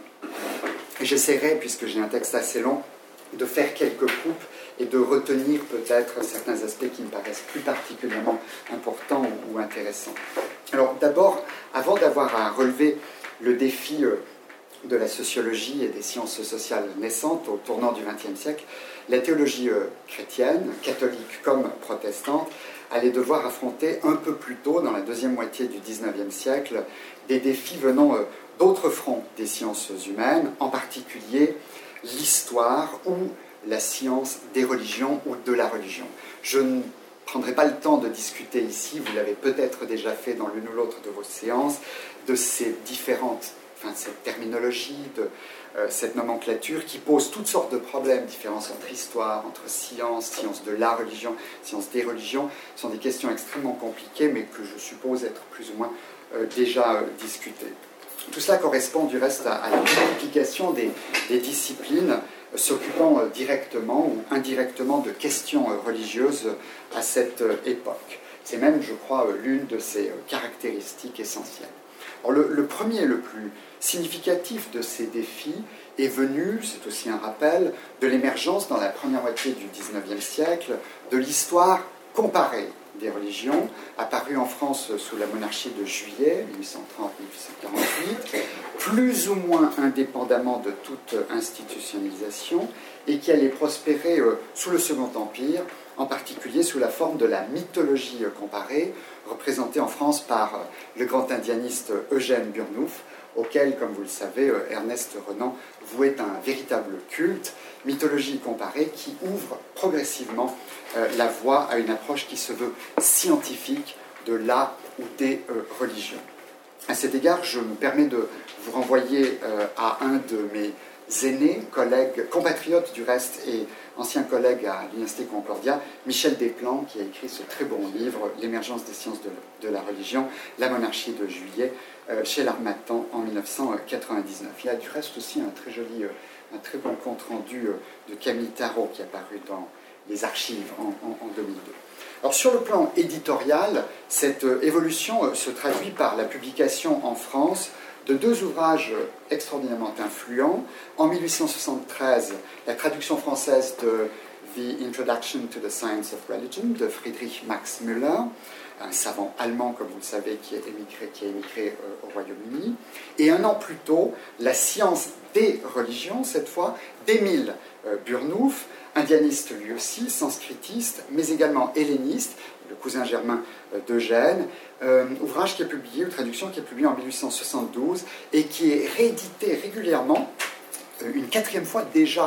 Et j'essaierai, puisque j'ai un texte assez long, de faire quelques coupes et de retenir peut-être certains aspects qui me paraissent plus particulièrement importants ou, ou intéressants. Alors d'abord, avant d'avoir à relever le défi euh, de la sociologie et des sciences sociales naissantes au tournant du vingtième siècle, la théologie euh, chrétienne, catholique comme protestante, allait devoir affronter un peu plus tôt, dans la deuxième moitié du dix-neuvième siècle, des défis venant euh, d'autres fronts des sciences humaines, en particulier l'histoire ou la science des religions ou de la religion. Je ne prendrai pas le temps de discuter ici, vous l'avez peut-être déjà fait dans l'une ou l'autre de vos séances, de ces différentes, enfin cette terminologie, de euh, cette nomenclature qui pose toutes sortes de problèmes, différence entre histoire, entre science, science de la religion, science des religions, ce sont des questions extrêmement compliquées, mais que je suppose être plus ou moins euh, déjà euh, discutées. Tout cela correspond du reste à, à la multiplication des, des disciplines euh, s'occupant euh, directement ou indirectement de questions euh, religieuses à cette euh, époque. C'est même, je crois, euh, l'une de ses euh, caractéristiques essentielles. Alors, le, le premier, le plus significatif de ces défis est venu, c'est aussi un rappel, de l'émergence dans la première moitié du dix-neuvième siècle de l'histoire comparée des religions, apparue en France sous la monarchie de Juillet, mille huit cent trente à mille huit cent quarante-huit, plus ou moins indépendamment de toute institutionnalisation, et qui allait prospérer euh, sous le Second Empire, en particulier sous la forme de la mythologie euh, comparée, représentée en France par euh, le grand indianiste Eugène Burnouf, auquel, comme vous le savez, euh, Ernest Renan vouait un véritable culte, mythologie comparée qui ouvre progressivement euh, la voie à une approche qui se veut scientifique de la ou des euh, religions. À cet égard, je me permets de vous renvoyer euh, à un de mes aînés, collègues, compatriotes du reste, et ancien collègue à l'Université Concordia, Michel Desplan, qui a écrit ce très bon livre, L'émergence des sciences de, de la religion, la monarchie de Juillet, euh, chez l'Harmattan en mille neuf cent quatre-vingt-dix-neuf. Il y a du reste aussi un très joli, euh, un très bon compte-rendu euh, de Camille Tarot qui est apparu dans les archives en, en, en deux mille deux. Alors sur le plan éditorial, cette euh, évolution euh, se traduit par la publication en France de deux ouvrages extraordinairement influents. En mille huit cent soixante-treize, la traduction française de The Introduction to the Science of Religion de Friedrich Max Müller, un savant allemand, comme vous le savez, qui est émigré, qui est émigré euh, au Royaume-Uni. Et un an plus tôt, La science des religions, cette fois, d'Émile euh, Burnouf, indianiste lui aussi, sanskritiste, mais également helléniste, le cousin germain euh, d'Eugène, euh, ouvrage qui est publié, ou traduction qui est publiée en mille huit cent soixante-douze et qui est réédité régulièrement, euh, une quatrième fois déjà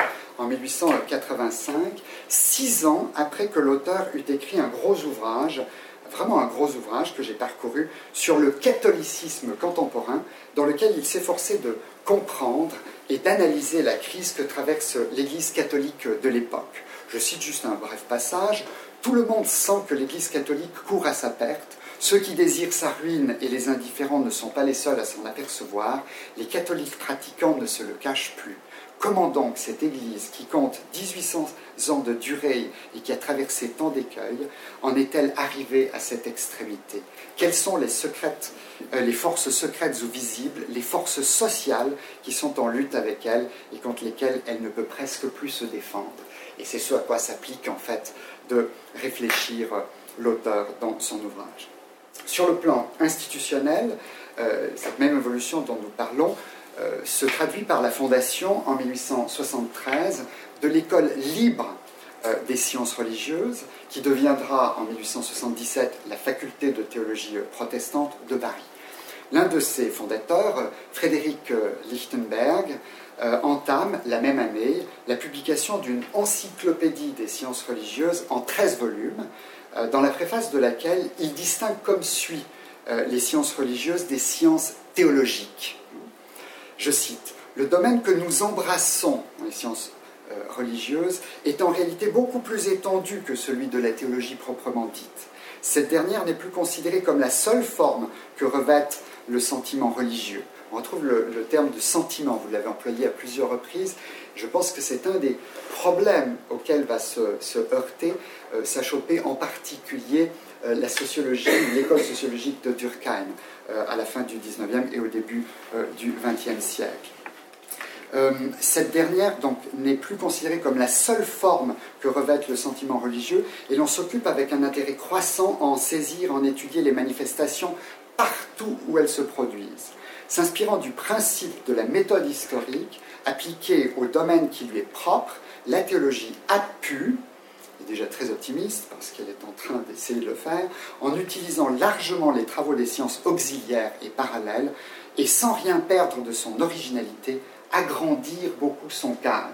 en mille huit cent quatre-vingt-cinq, six ans après que l'auteur eut écrit un gros ouvrage, vraiment un gros ouvrage que j'ai parcouru, sur le catholicisme contemporain, dans lequel il s'efforçait de comprendre et d'analyser la crise que traverse l'Église catholique de l'époque. Je cite juste un bref passage. « Tout le monde sent que l'Église catholique court à sa perte. Ceux qui désirent sa ruine et les indifférents ne sont pas les seuls à s'en apercevoir. Les catholiques pratiquants ne se le cachent plus. Comment donc cette Église, qui compte dix-huit cents ans de durée et qui a traversé tant d'écueils, en est-elle arrivée à cette extrémité? Quelles sont les, secrètes, euh, les forces secrètes ou visibles, les forces sociales qui sont en lutte avec elle et contre lesquelles elle ne peut presque plus se défendre ?» Et c'est ce à quoi s'applique en fait de réfléchir l'auteur dans son ouvrage. Sur le plan institutionnel, euh, cette même évolution dont nous parlons euh, se traduit par la fondation en mille huit cent soixante-treize de l'école libre euh, des sciences religieuses, qui deviendra en mille huit cent soixante-dix-sept la faculté de théologie protestante de Paris. L'un de ses fondateurs, Frédéric Lichtenberg, euh, entame la même année la publication d'une encyclopédie des sciences religieuses en treize volumes, euh, dans la préface de laquelle il distingue comme suit euh, les sciences religieuses des sciences théologiques. Je cite, « Le domaine que nous embrassons dans les sciences euh, religieuses est en réalité beaucoup plus étendu que celui de la théologie proprement dite. Cette dernière n'est plus considérée comme la seule forme que revête le sentiment religieux. » On retrouve le, le terme de sentiment, vous l'avez employé à plusieurs reprises. Je pense que c'est un des problèmes auxquels va se, se heurter, euh, s'achoper en particulier euh, la sociologie, l'école sociologique de Durkheim, euh, à la fin du dix-neuvième et au début euh, du vingtième siècle. Euh, cette dernière donc n'est plus considérée comme la seule forme que revête le sentiment religieux, et l'on s'occupe avec un intérêt croissant à en saisir, à en étudier les manifestations partout où elles se produisent. S'inspirant du principe de la méthode historique appliquée au domaine qui lui est propre, la théologie a pu, est déjà très optimiste parce qu'elle est en train d'essayer de le faire, en utilisant largement les travaux des sciences auxiliaires et parallèles, et sans rien perdre de son originalité, agrandir beaucoup son cadre.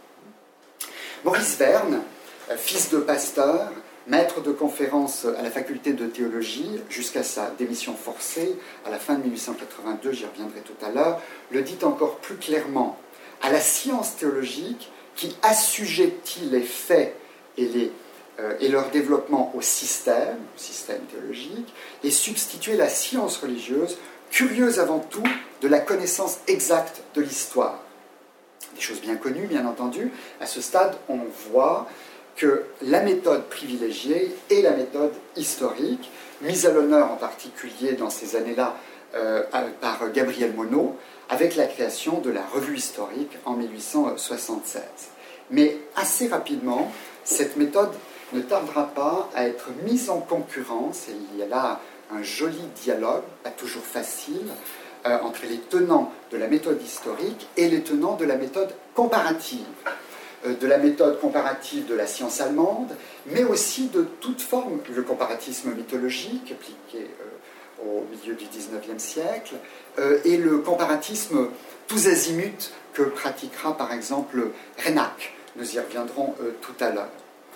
Maurice Verne, fils de pasteur, maître de conférences à la faculté de théologie jusqu'à sa démission forcée à la fin de mille huit cent quatre-vingt-deux, j'y reviendrai tout à l'heure, le dit encore plus clairement. À la science théologique qui assujettit les faits et, les, euh, et leur développement au système, au système théologique, et substituer la science religieuse, curieuse avant tout de la connaissance exacte de l'histoire. Des choses bien connues, bien entendu. À ce stade, on voit que la méthode privilégiée est la méthode historique, mise à l'honneur en particulier dans ces années-là euh, par Gabriel Monod, avec la création de la Revue historique en mille huit cent soixante-seize. Mais assez rapidement, cette méthode ne tardera pas à être mise en concurrence, et il y a là un joli dialogue, pas toujours facile, euh, entre les tenants de la méthode historique et les tenants de la méthode comparative. De la méthode comparative de la science allemande, mais aussi de toute forme, le comparatisme mythologique appliqué euh, au milieu du dix-neuvième siècle, euh, et le comparatisme tous azimuts que pratiquera par exemple Reinach. Nous y reviendrons euh, tout à l'heure.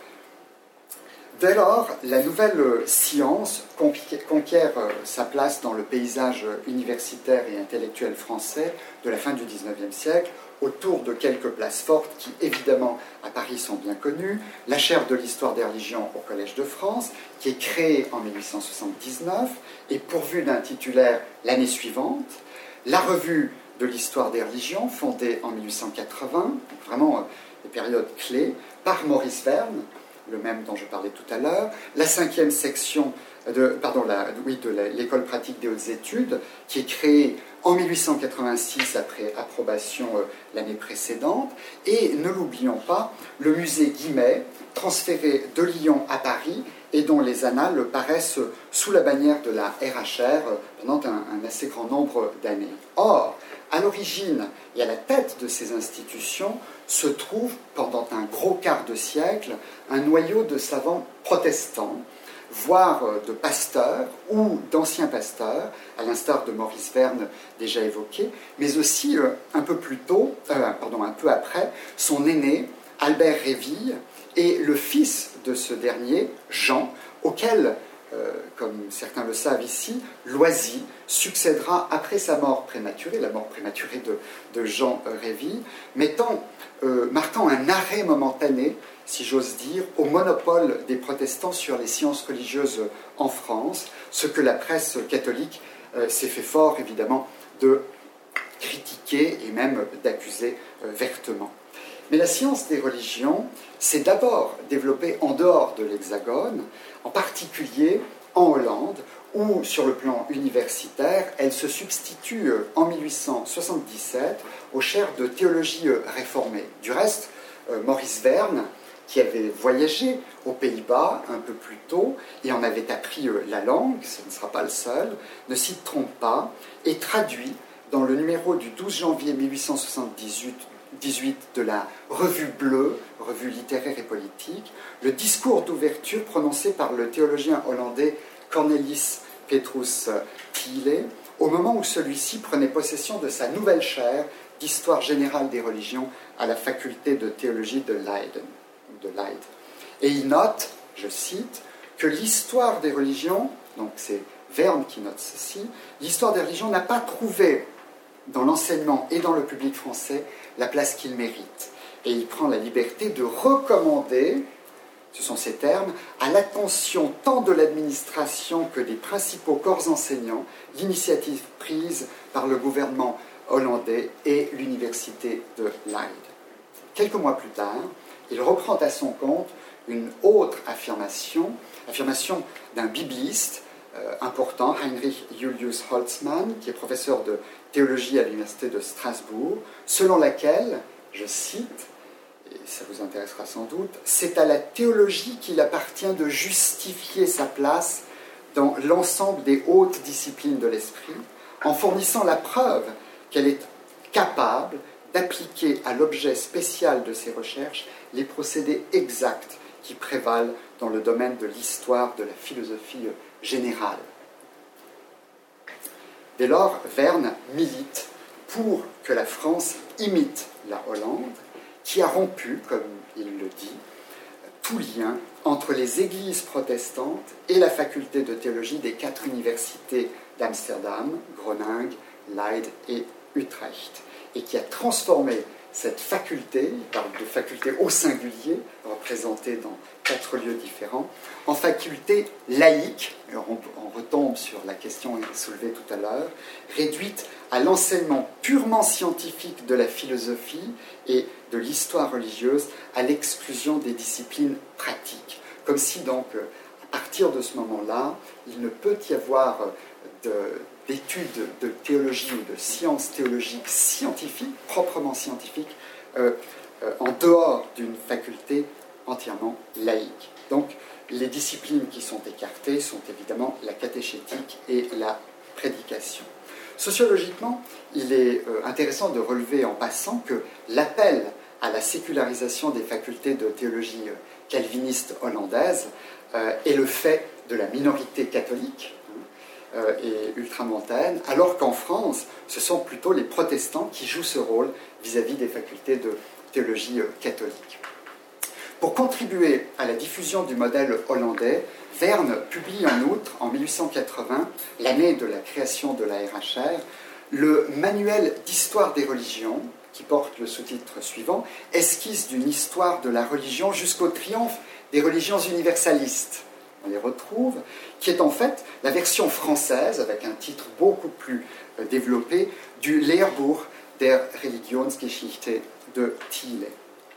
Dès lors, la nouvelle science conquiert sa place dans le paysage universitaire et intellectuel français de la fin du dix-neuvième siècle, autour de quelques places fortes qui, évidemment, à Paris sont bien connues. La chaire de l'histoire des religions au Collège de France, qui est créée en mille huit cent soixante-dix-neuf et pourvue d'un titulaire l'année suivante. La revue de l'histoire des religions, fondée en mille huit cent quatre-vingts, donc vraiment des périodes clés, par Maurice Verne, le même dont je parlais tout à l'heure. La cinquième section de, pardon, la, oui, de l'école pratique des hautes études, qui est créée en mille huit cent quatre-vingt-six, après approbation euh, l'année précédente, et ne l'oublions pas, le musée Guimet, transféré de Lyon à Paris, et dont les annales paraissent sous la bannière de la R H R pendant un, un assez grand nombre d'années. Or, à l'origine et à la tête de ces institutions se trouve, pendant un gros quart de siècle, un noyau de savants protestants, voire de pasteurs ou d'anciens pasteurs, à l'instar de Maurice Verne déjà évoqué, mais aussi euh, un peu plus tôt, euh, pardon, un peu après, son aîné, Albert Réville, et le fils de ce dernier, Jean, auquel, euh, comme certains le savent ici, Loisy succédera après sa mort prématurée, la mort prématurée de, de Jean Réville, mettant, euh, marquant un arrêt momentané, si j'ose dire, au monopole des protestants sur les sciences religieuses en France, ce que la presse catholique euh, s'est fait fort, évidemment, de critiquer et même d'accuser euh, vertement. Mais la science des religions s'est d'abord développée en dehors de l'Hexagone, en particulier en Hollande, où, sur le plan universitaire, elle se substitue euh, en mille huit cent soixante-dix-sept aux chaires de théologie euh, réformée. Du reste, euh, Maurice Verne, qui avait voyagé aux Pays-Bas un peu plus tôt et en avait appris la langue, ce ne sera pas le seul, ne s'y trompe pas, et traduit dans le numéro du douze janvier mille huit cent soixante-dix-huit de la Revue Bleue, revue littéraire et politique, le discours d'ouverture prononcé par le théologien hollandais Cornelis Petrus Thiele, au moment où celui-ci prenait possession de sa nouvelle chaire d'histoire générale des religions à la faculté de théologie de Leiden. De Leyde. Et il note, je cite, que l'histoire des religions, donc c'est Verne qui note ceci, l'histoire des religions n'a pas trouvé dans l'enseignement et dans le public français la place qu'il mérite. Et il prend la liberté de recommander, ce sont ces termes, à l'attention tant de l'administration que des principaux corps enseignants, l'initiative prise par le gouvernement hollandais et l'université de Leyde. Quelques mois plus tard, il reprend à son compte une autre affirmation, affirmation d'un bibliste euh, important, Heinrich Julius Holtzmann, qui est professeur de théologie à l'université de Strasbourg, selon laquelle, je cite, et ça vous intéressera sans doute, c'est à la théologie qu'il appartient de justifier sa place dans l'ensemble des hautes disciplines de l'esprit, en fournissant la preuve qu'elle est capable d'appliquer à l'objet spécial de ses recherches les procédés exacts qui prévalent dans le domaine de l'histoire de la philosophie générale. Dès lors, Verne milite pour que la France imite la Hollande, qui a rompu, comme il le dit, tout lien entre les églises protestantes et la faculté de théologie des quatre universités d'Amsterdam, Groningue, Leyde et Utrecht, et qui a transformé cette faculté, il parle de faculté au singulier, représentée dans quatre lieux différents, en faculté laïque, on, on retombe sur la question soulevée tout à l'heure, réduite à l'enseignement purement scientifique de la philosophie et de l'histoire religieuse, à l'exclusion des disciplines pratiques. Comme si donc, à partir de ce moment-là, il ne peut y avoir de... d'études de théologie ou de sciences théologiques scientifiques, proprement scientifiques, euh, euh, en dehors d'une faculté entièrement laïque. Donc, les disciplines qui sont écartées sont évidemment la catéchétique et la prédication. Sociologiquement, il est euh, intéressant de relever en passant que l'appel à la sécularisation des facultés de théologie euh, calviniste hollandaise euh, est le fait de la minorité catholique, et ultramontaine, alors qu'en France, ce sont plutôt les protestants qui jouent ce rôle vis-à-vis des facultés de théologie catholique. Pour contribuer à la diffusion du modèle hollandais, Verne publie en outre, en mille huit cent quatre-vingts, l'année de la création de la R H R, le manuel d'histoire des religions, qui porte le sous-titre suivant, « Esquisse d'une histoire de la religion jusqu'au triomphe des religions universalistes ». On les retrouve, qui est en fait la version française, avec un titre beaucoup plus développé, du Lehrbuch der Religionsgeschichte de Thiele.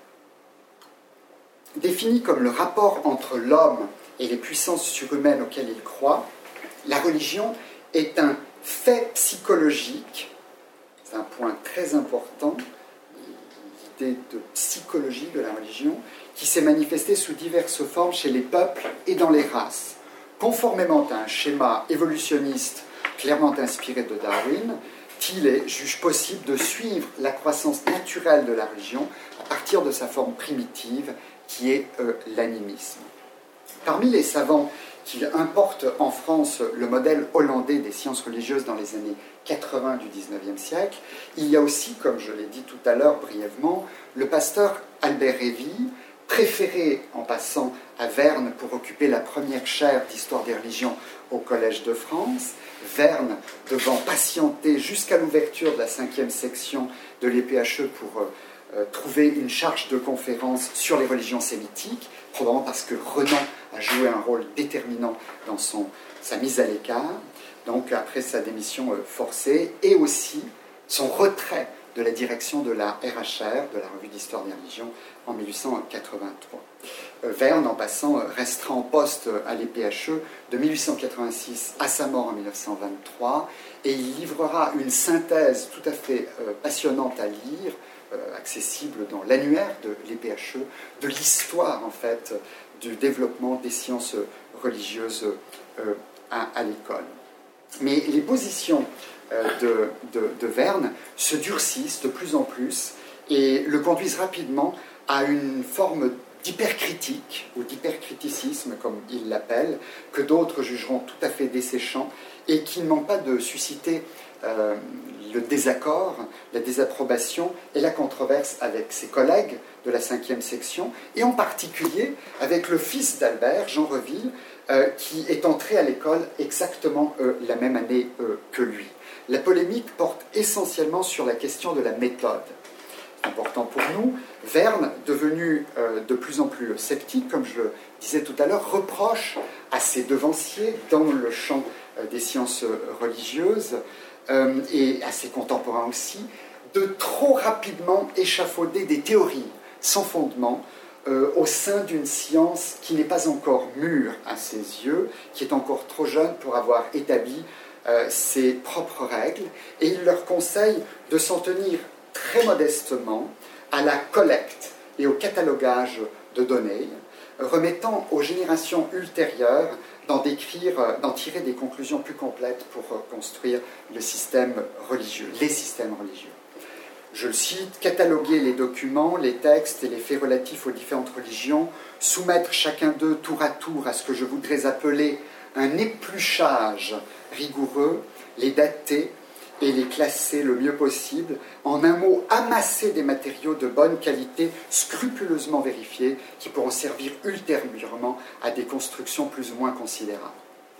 Défini comme le rapport entre l'homme et les puissances surhumaines auxquelles il croit, la religion est un fait psychologique, c'est un point très important, l'idée de psychologie de la religion, qui s'est manifesté sous diverses formes chez les peuples et dans les races. Conformément à un schéma évolutionniste clairement inspiré de Darwin, Thiele juge possible de suivre la croissance naturelle de la religion à partir de sa forme primitive, qui est euh, l'animisme. Parmi les savants qu'il importe en France le modèle hollandais des sciences religieuses dans les années quatre-vingts du dix-neuvième siècle. Il y a aussi, comme je l'ai dit tout à l'heure brièvement, le pasteur Albert Révy, préféré en passant à Verne pour occuper la première chaire d'histoire des religions au Collège de France. Verne devant patienter jusqu'à l'ouverture de la cinquième section de l'E P H E pour euh, trouver une charge de conférence sur les religions sémitiques, probablement parce que Renan a joué un rôle déterminant dans son, sa mise à l'écart, donc après sa démission euh, forcée, et aussi son retrait de la direction de la R H R, de la Revue d'Histoire des Religions, en mille huit cent quatre-vingt-trois. Euh, Verne, en passant, restera en poste à l'E P H E de mille huit cent quatre-vingt-six à sa mort en mille neuf cent vingt-trois, et il livrera une synthèse tout à fait euh, passionnante à lire, euh, accessible dans l'annuaire de l'E P H E, de l'histoire, en fait, du développement des sciences religieuses euh, à, à l'école. Mais les positions euh, de, de, de Verne se durcissent de plus en plus et le conduisent rapidement à une forme d'hypercritique ou d'hypercriticisme, comme il l'appelle, que d'autres jugeront tout à fait desséchant et qui ne manque pas de susciter euh, le désaccord, la désapprobation et la controverse avec ses collègues de la cinquième section, et en particulier avec le fils d'Albert, Jean Reville, euh, qui est entré à l'école exactement euh, la même année euh, que lui. La polémique porte essentiellement sur la question de la méthode. C'est important pour nous. Verne, devenu euh, de plus en plus sceptique, comme je le disais tout à l'heure, reproche à ses devanciers dans le champ euh, des sciences religieuses euh, et à ses contemporains aussi, de trop rapidement échafauder des théories sans fondement euh, au sein d'une science qui n'est pas encore mûre à ses yeux, qui est encore trop jeune pour avoir établi euh, ses propres règles, et il leur conseille de s'en tenir très modestement à la collecte et au catalogage de données, remettant aux générations ultérieures d'en décrire, d'en tirer des conclusions plus complètes pour construire le système religieux, les systèmes religieux. Je le cite, cataloguer les documents, les textes et les faits relatifs aux différentes religions, soumettre chacun d'eux tour à tour à ce que je voudrais appeler un épluchage rigoureux, les dater et les classer le mieux possible, en un mot, amasser des matériaux de bonne qualité, scrupuleusement vérifiés, qui pourront servir ultérieurement à des constructions plus ou moins considérables.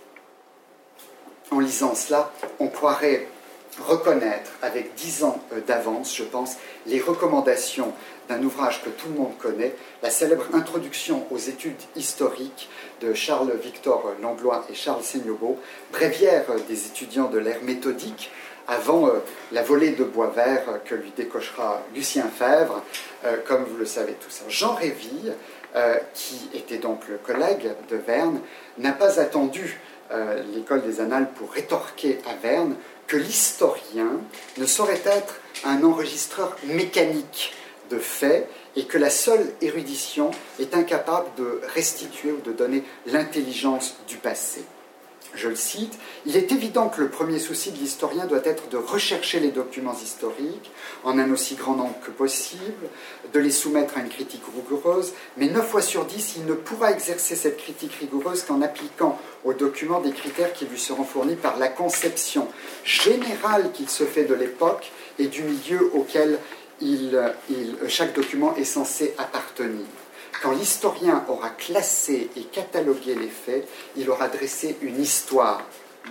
En lisant cela, on croirait reconnaître avec dix ans d'avance, je pense, les recommandations d'un ouvrage que tout le monde connaît, la célèbre Introduction aux études historiques de Charles-Victor Langlois et Charles Seigneaubeau, bréviaire des étudiants de l'ère méthodique, avant euh, la volée de bois vert que lui décochera Lucien Fèvre, euh, comme vous le savez tous. Jean Révy, euh, qui était donc le collègue de Verne, n'a pas attendu euh, l'école des Annales pour rétorquer à Verne que l'historien ne saurait être un enregistreur mécanique de faits et que la seule érudition est incapable de restituer ou de donner l'intelligence du passé. Je le cite, « Il est évident que le premier souci de l'historien doit être de rechercher les documents historiques en un aussi grand nombre que possible, de les soumettre à une critique rigoureuse, mais neuf fois sur dix, il ne pourra exercer cette critique rigoureuse qu'en appliquant aux documents des critères qui lui seront fournis par la conception générale qu'il se fait de l'époque et du milieu auquel il, il, chaque document est censé appartenir. Quand l'historien aura classé et catalogué les faits, il aura dressé une histoire.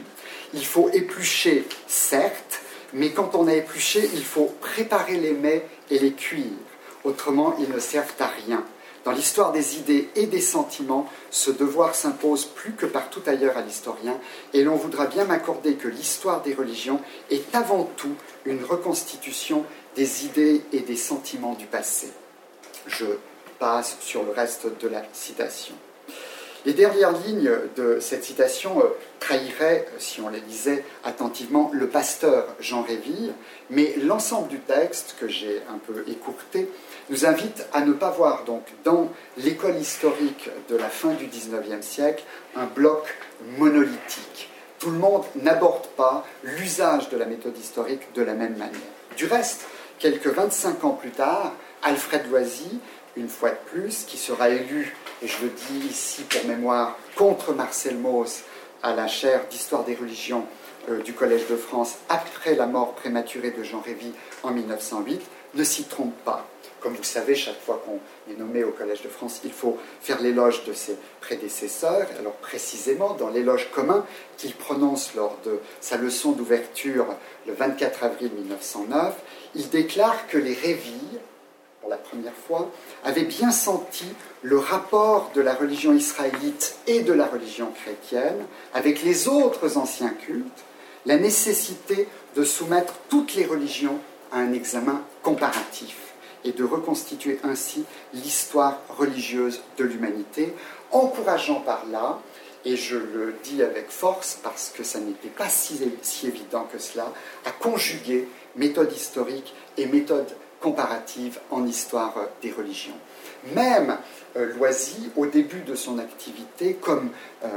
Il faut éplucher, certes, mais quand on a épluché, il faut préparer les mets et les cuire. Autrement, ils ne servent à rien. Dans l'histoire des idées et des sentiments, ce devoir s'impose plus que partout ailleurs à l'historien, et l'on voudra bien m'accorder que l'histoire des religions est avant tout une reconstitution des idées et des sentiments du passé. Je passe sur le reste de la citation. Les dernières lignes de cette citation euh, trahiraient, si on les lisait attentivement, le pasteur Jean Révy, mais l'ensemble du texte, que j'ai un peu écourté, nous invite à ne pas voir donc dans l'école historique de la fin du dix-neuvième siècle un bloc monolithique. Tout le monde n'aborde pas l'usage de la méthode historique de la même manière. Du reste, quelques vingt-cinq ans plus tard, Alfred Loisy, une fois de plus, qui sera élu, et je le dis ici pour mémoire, contre Marcel Mauss à la chaire d'histoire des religions euh, du Collège de France après la mort prématurée de Jean Révy en mille neuf cent huit, ne s'y trompe pas. Comme vous le savez, chaque fois qu'on est nommé au Collège de France, il faut faire l'éloge de ses prédécesseurs. Alors précisément, dans l'éloge commun qu'il prononce lors de sa leçon d'ouverture le vingt-quatre avril mille neuf cent neuf, il déclare que les Révilles, pour la première fois, avaient bien senti le rapport de la religion israélite et de la religion chrétienne avec les autres anciens cultes, la nécessité de soumettre toutes les religions à un examen comparatif et de reconstituer ainsi l'histoire religieuse de l'humanité, encourageant par là, et je le dis avec force parce que ça n'était pas si, si évident que cela, à conjuguer méthode historique et méthode comparative en histoire des religions. Même euh, Loisy, au début de son activité, comme, euh,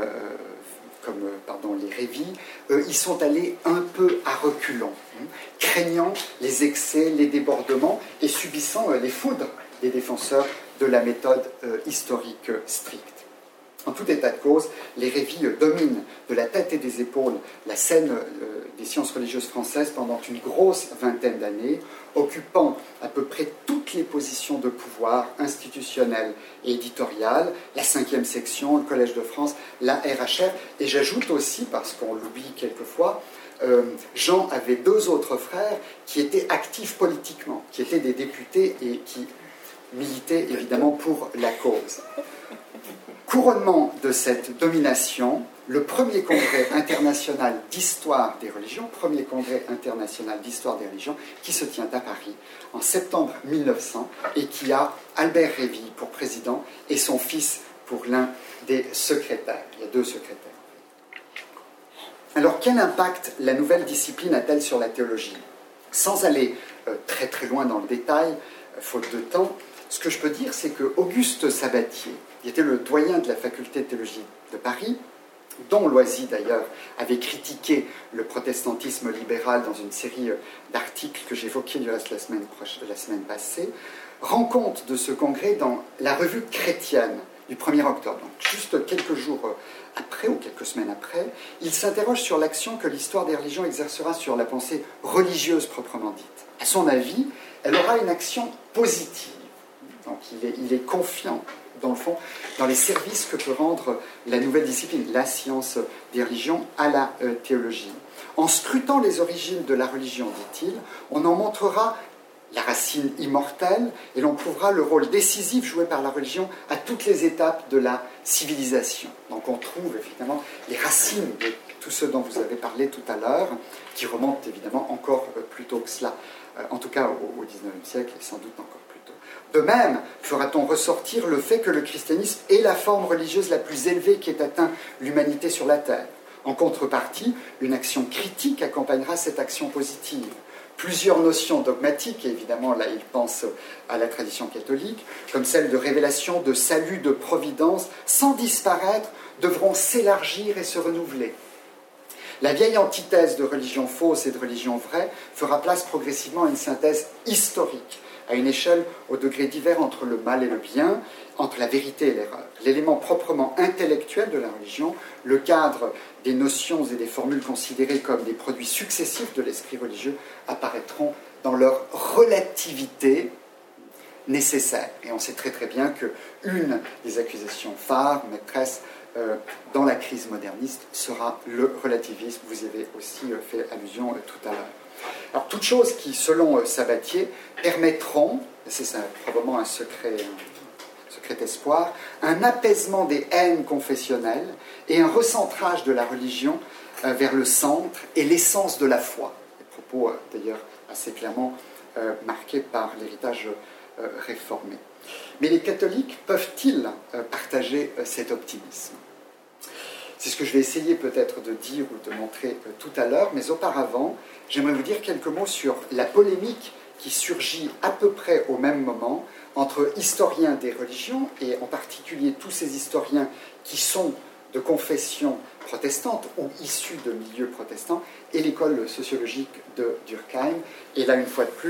comme euh, pardon, les Révilles, euh, ils sont allés un peu à reculons, hein, craignant les excès, les débordements et subissant euh, les foudres des défenseurs de la méthode euh, historique euh, stricte. En tout état de cause, les Révilles dominent de la tête et des épaules la scène euh, des sciences religieuses françaises pendant une grosse vingtaine d'années, occupant à peu près toutes les positions de pouvoir institutionnelles et éditoriales, la cinquième section, le Collège de France, la R H R, et j'ajoute aussi, parce qu'on l'oublie quelquefois, euh, Jean avait deux autres frères qui étaient actifs politiquement, qui étaient des députés et qui militaient évidemment pour la cause. Couronnement de cette domination, le premier congrès international d'histoire des religions, premier congrès international d'histoire des religions, qui se tient à Paris en septembre mille neuf cents et qui a Albert Réville pour président et son fils pour l'un des secrétaires. Il y a deux secrétaires. Alors, quel impact la nouvelle discipline a-t-elle sur la théologie? Sans aller euh, très très loin dans le détail, euh, faute de temps, ce que je peux dire, c'est que Auguste Sabatier, qui était le doyen de la faculté de théologie de Paris, dont Loisy d'ailleurs avait critiqué le protestantisme libéral dans une série d'articles que j'évoquais du reste la semaine, la semaine passée, rend compte de ce congrès dans la revue chrétienne du premier octobre. Donc juste quelques jours après ou quelques semaines après, il s'interroge sur l'action que l'histoire des religions exercera sur la pensée religieuse proprement dite. À son avis, elle aura une action positive. Donc il est, il est confiant, dans le fond, dans les services que peut rendre la nouvelle discipline, la science des religions, à la euh, théologie. En scrutant les origines de la religion, dit-il, on en montrera la racine immortelle et l'on prouvera le rôle décisif joué par la religion à toutes les étapes de la civilisation. Donc on trouve évidemment les racines de tout ce dont vous avez parlé tout à l'heure, qui remontent évidemment encore euh, plus tôt que cela, euh, en tout cas au, au dix-neuvième siècle et sans doute encore. De même, fera-t-on ressortir le fait que le christianisme est la forme religieuse la plus élevée qui ait atteint l'humanité sur la terre. En contrepartie, une action critique accompagnera cette action positive. Plusieurs notions dogmatiques, et évidemment là il pense à la tradition catholique, comme celle de révélation, de salut, de providence, sans disparaître, devront s'élargir et se renouveler. La vieille antithèse de religion fausse et de religion vraie fera place progressivement à une synthèse historique, à une échelle au degré divers entre le mal et le bien, entre la vérité et l'erreur. L'élément proprement intellectuel de la religion, le cadre des notions et des formules considérées comme des produits successifs de l'esprit religieux, apparaîtront dans leur relativité nécessaire. Et on sait très très bien qu'une des accusations phares, maîtresses, euh, dans la crise moderniste, sera le relativisme. Vous y avez aussi fait allusion euh, tout à l'heure. Alors, toutes choses qui, selon euh, Sabatier, permettront, et c'est ça, probablement un secret, un secret espoir, un apaisement des haines confessionnelles et un recentrage de la religion euh, vers le centre et l'essence de la foi. Des propos, euh, d'ailleurs, assez clairement euh, marqués par l'héritage euh, réformé. Mais les catholiques peuvent-ils euh, partager euh, cet optimisme ? C'est ce que je vais essayer peut-être de dire ou de montrer euh, tout à l'heure, mais auparavant, j'aimerais vous dire quelques mots sur la polémique qui surgit à peu près au même moment entre historiens des religions, et en particulier tous ces historiens qui sont de confession protestante ou issus de milieux protestants, et l'école sociologique de Durkheim. Et là, une fois de plus,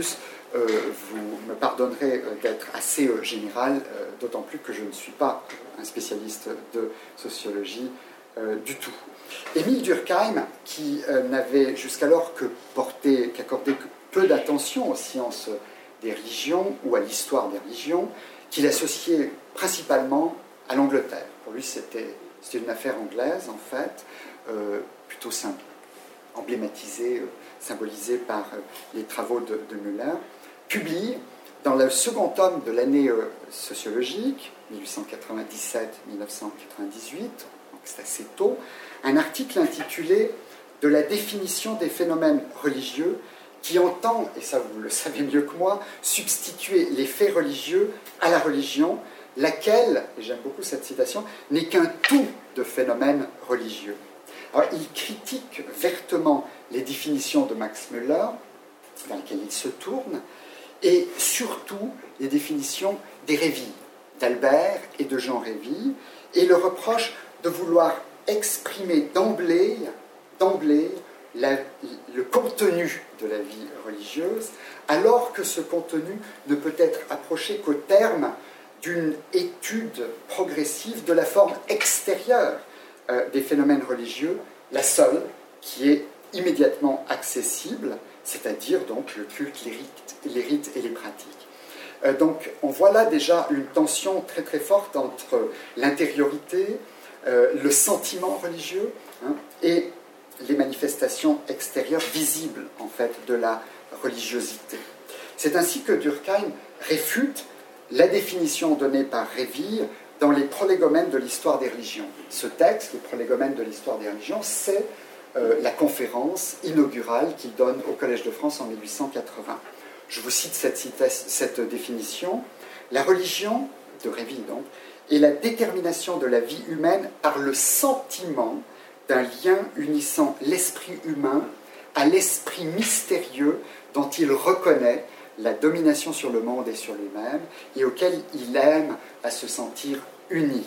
euh, vous me pardonnerez d'être assez euh, général, euh, d'autant plus que je ne suis pas un spécialiste de sociologie euh, du tout. Émile Durkheim, qui euh, n'avait jusqu'alors que porté, qu'accordé peu d'attention aux sciences des religions ou à l'histoire des religions, qu'il associait principalement à l'Angleterre. Pour lui, c'était, c'était une affaire anglaise, en fait, euh, plutôt simple, emblématisée, euh, symbolisée par euh, les travaux de, de Müller, publie dans le second tome de l'année euh, sociologique, mille huit cent quatre-vingt-dix-sept mille neuf cent quatre-vingt-dix-huit, donc c'est assez tôt, un article intitulé « De la définition des phénomènes religieux » qui entend, et ça vous le savez mieux que moi, substituer les faits religieux à la religion, laquelle, et j'aime beaucoup cette citation, n'est qu'un tout de phénomènes religieux. Alors, il critique vertement les définitions de Max Müller, dans lesquelles il se tourne, et surtout les définitions des Révilles, d'Albert et de Jean Réville, et le reproche de vouloir exprimer d'emblée, d'emblée la, le contenu de la vie religieuse, alors que ce contenu ne peut être approché qu'au terme d'une étude progressive de la forme extérieure euh, des phénomènes religieux, la seule qui est immédiatement accessible, c'est-à-dire donc le culte, les rites, les rites et les pratiques. Euh, donc on voit là déjà une tension très très forte entre l'intériorité, euh, le sentiment religieux hein, et les manifestations extérieures visibles en fait de la religiosité. C'est ainsi que Durkheim réfute la définition donnée par Réville dans les prolégomènes de l'histoire des religions. Ce texte, les prolégomènes de l'histoire des religions, c'est euh, la conférence inaugurale qu'il donne au Collège de France en mille huit cent quatre-vingts. Je vous cite cette, cette définition. La religion, de Réville donc, est la détermination de la vie humaine par le sentiment d'un lien unissant l'esprit humain à l'esprit mystérieux dont il reconnaît la domination sur le monde et sur lui-même, et auquel il aime à se sentir uni.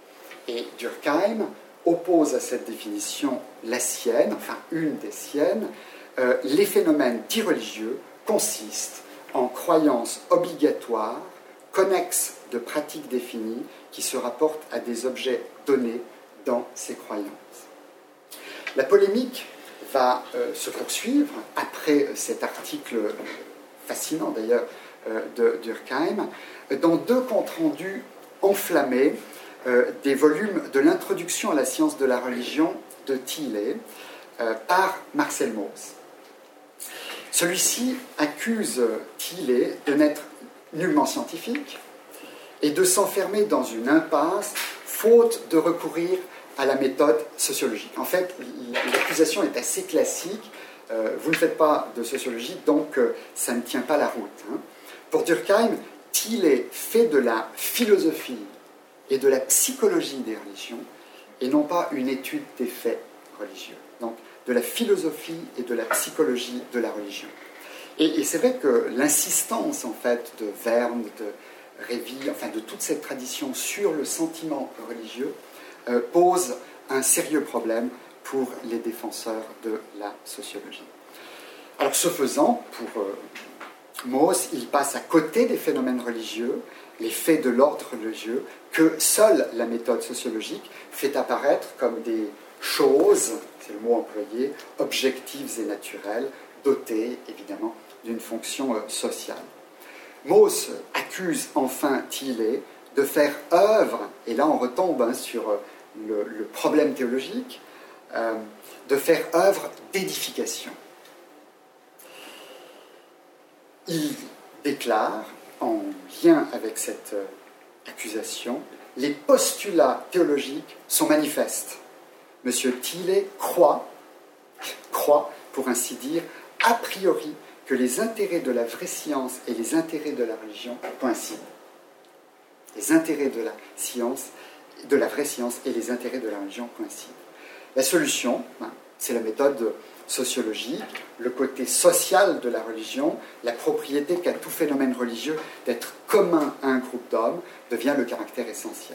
Et Durkheim oppose à cette définition la sienne, enfin une des siennes. Euh, les phénomènes dits religieux consistent en croyances obligatoires, connexes de pratiques définies, qui se rapportent à des objets donnés dans ces croyances. La polémique va euh, se poursuivre après cet article fascinant d'ailleurs euh, de Durkheim, dans deux comptes rendus enflammés euh, des volumes de l'introduction à la science de la religion de Thiele euh, par Marcel Mauss. Celui-ci accuse Thiele de n'être nullement scientifique et de s'enfermer dans une impasse faute de recourir à la méthode sociologique. En fait, l'accusation est assez classique. Euh, vous ne faites pas de sociologie, donc euh, ça ne tient pas la route. Hein. Pour Durkheim, Thiele fait de la philosophie et de la psychologie des religions, et non pas une étude des faits religieux. Donc, de la philosophie et de la psychologie de la religion. Et, et c'est vrai que l'insistance, en fait, de Verne, de Réville, enfin de toute cette tradition sur le sentiment religieux, euh, pose un sérieux problème pour les défenseurs de la sociologie. Alors, ce faisant, pour euh, Mauss, il passe à côté des phénomènes religieux, les faits de l'ordre religieux, que seule la méthode sociologique fait apparaître comme des choses, c'est le mot employé, objectives et naturelles, dotées, évidemment, d'une fonction euh, sociale. Mauss accuse enfin Thiele de faire œuvre, et là on retombe hein, sur euh, le, le problème théologique, euh, de faire œuvre d'édification. Il déclare, en lien avec cette euh, accusation, les postulats théologiques sont manifestes. Monsieur Thiele croit, croit, pour ainsi dire, a priori, que les intérêts de la vraie science et les intérêts de la religion coïncident. Les intérêts de la science, de la vraie science et les intérêts de la religion coïncident. La solution, ben, c'est la méthode sociologique, le côté social de la religion, la propriété qu'a tout phénomène religieux d'être commun à un groupe d'hommes devient le caractère essentiel.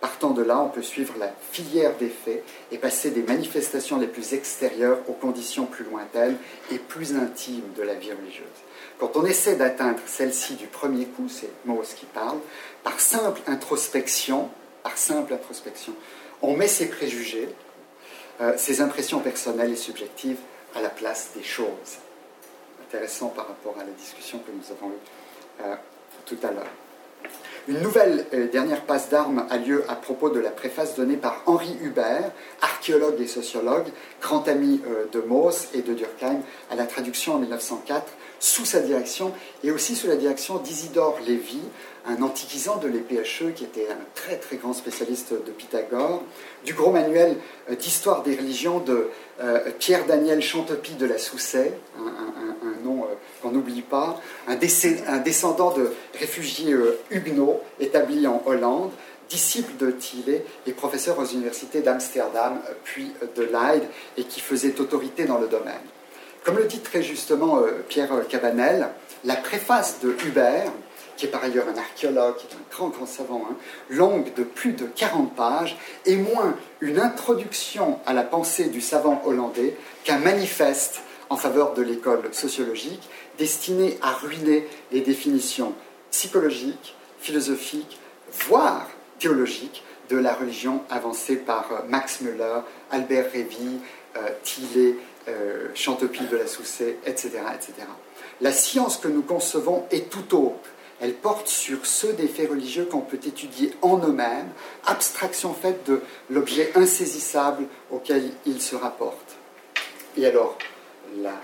Partant de là, on peut suivre la filière des faits et passer des manifestations les plus extérieures aux conditions plus lointaines et plus intimes de la vie religieuse. Quand on essaie d'atteindre celle-ci du premier coup, c'est Mauss qui parle, par simple introspection, par simple introspection, on met ses préjugés, euh, ses impressions personnelles et subjectives à la place des choses. Intéressant par rapport à la discussion que nous avons eue euh, tout à l'heure. Une nouvelle euh, dernière passe d'armes a lieu à propos de la préface donnée par Henri Hubert, archéologue et sociologue, grand ami euh, de Mauss et de Durkheim, à la traduction en mille neuf cent quatre, sous sa direction et aussi sous la direction d'Isidore Lévy, un antiquisant de l'E P H E qui était un très très grand spécialiste de Pythagore, du gros manuel euh, d'histoire des religions de euh, Pierre-Daniel Chantepie de la Soussaye, un, un, un nom euh, qu'on n'oublie pas, un, décès, un descendant de réfugiés euh, huguenots établis en Hollande, disciple de Thiele et professeur aux universités d'Amsterdam puis de Leyde et qui faisait autorité dans le domaine. Comme le dit très justement euh, Pierre Cabanel, la préface de Hubert, qui est par ailleurs un archéologue, qui est un grand, grand savant, hein, longue de plus de quarante pages, est moins une introduction à la pensée du savant hollandais qu'un manifeste en faveur de l'école sociologique destiné à ruiner les définitions psychologiques, philosophiques, voire théologiques de la religion avancée par Max Müller, Albert Révy, euh, Thiele, euh, Chantepie de la Soussaye, et cetera, et cetera. La science que nous concevons est tout autre. Elle porte sur ceux des faits religieux qu'on peut étudier en eux-mêmes, abstraction faite de l'objet insaisissable auquel ils se rapportent. Et alors, la,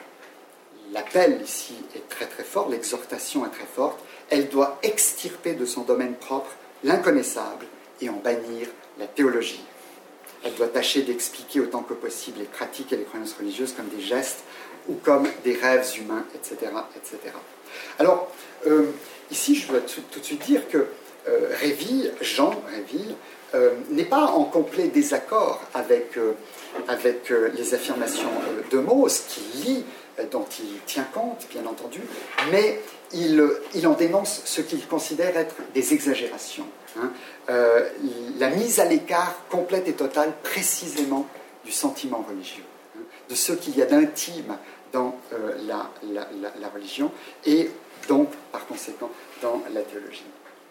l'appel ici est très très fort, l'exhortation est très forte, elle doit extirper de son domaine propre l'inconnaissable et en bannir la théologie. Elle doit tâcher d'expliquer autant que possible les pratiques et les croyances religieuses comme des gestes ou comme des rêves humains, et cetera, et cetera. Alors, euh, ici, je dois tout, tout de suite dire que euh, Révy, Jean Révy, euh, n'est pas en complet désaccord avec, euh, avec euh, les affirmations euh, de Mauss, qu'il lit, euh, dont il tient compte, bien entendu, mais il, il en dénonce ce qu'il considère être des exagérations. Hein. Euh, la mise à l'écart complète et totale, précisément, du sentiment religieux, hein, de ce qu'il y a d'intime dans euh, la, la, la, la religion et donc, par conséquent, dans la théologie.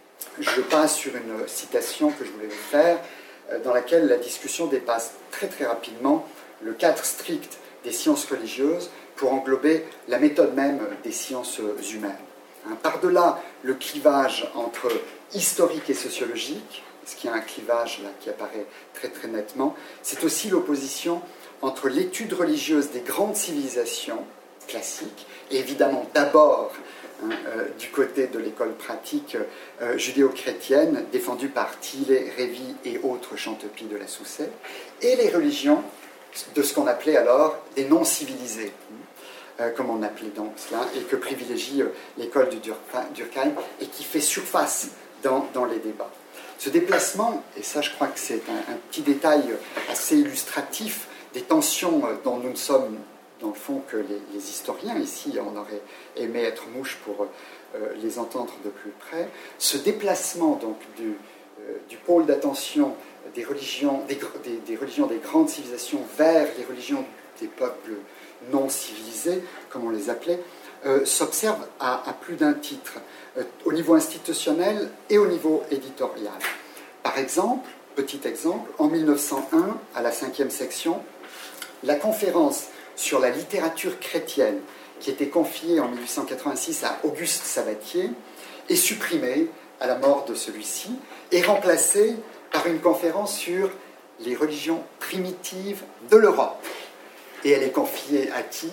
Je passe sur une citation que je voulais vous faire, euh, dans laquelle la discussion dépasse très très rapidement le cadre strict des sciences religieuses pour englober la méthode même des sciences humaines. Hein, par-delà le clivage entre historique et sociologique, ce qui est un clivage là, qui apparaît très très nettement, c'est aussi l'opposition entre l'étude religieuse des grandes civilisations classiques, et évidemment d'abord hein, euh, du côté de l'école pratique euh, judéo-chrétienne, défendue par Thiele, Révy et autres Chantepie de la Soussaye, et les religions de ce qu'on appelait alors des non-civilisés, euh, comme on appelait donc cela, et que privilégie euh, l'école de Durkheim, et qui fait surface dans, dans les débats. Ce déplacement, et ça je crois que c'est un, un petit détail assez illustratif des tensions dont nous ne sommes, dans le fond, que les, les historiens, ici on aurait aimé être mouche pour euh, les entendre de plus près, ce déplacement donc du, euh, du pôle d'attention des religions des, des, des religions des grandes civilisations vers les religions des peuples non civilisés, comme on les appelait, euh, s'observe à, à plus d'un titre, euh, au niveau institutionnel et au niveau éditorial. Par exemple, petit exemple, en mille neuf cent un, à la cinquième section, la conférence sur la littérature chrétienne, qui était confiée en mille huit cent quatre-vingt-six à Auguste Sabatier, est supprimée à la mort de celui-ci et remplacée par une conférence sur les religions primitives de l'Europe. Et elle est confiée à qui?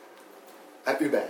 À Hubert,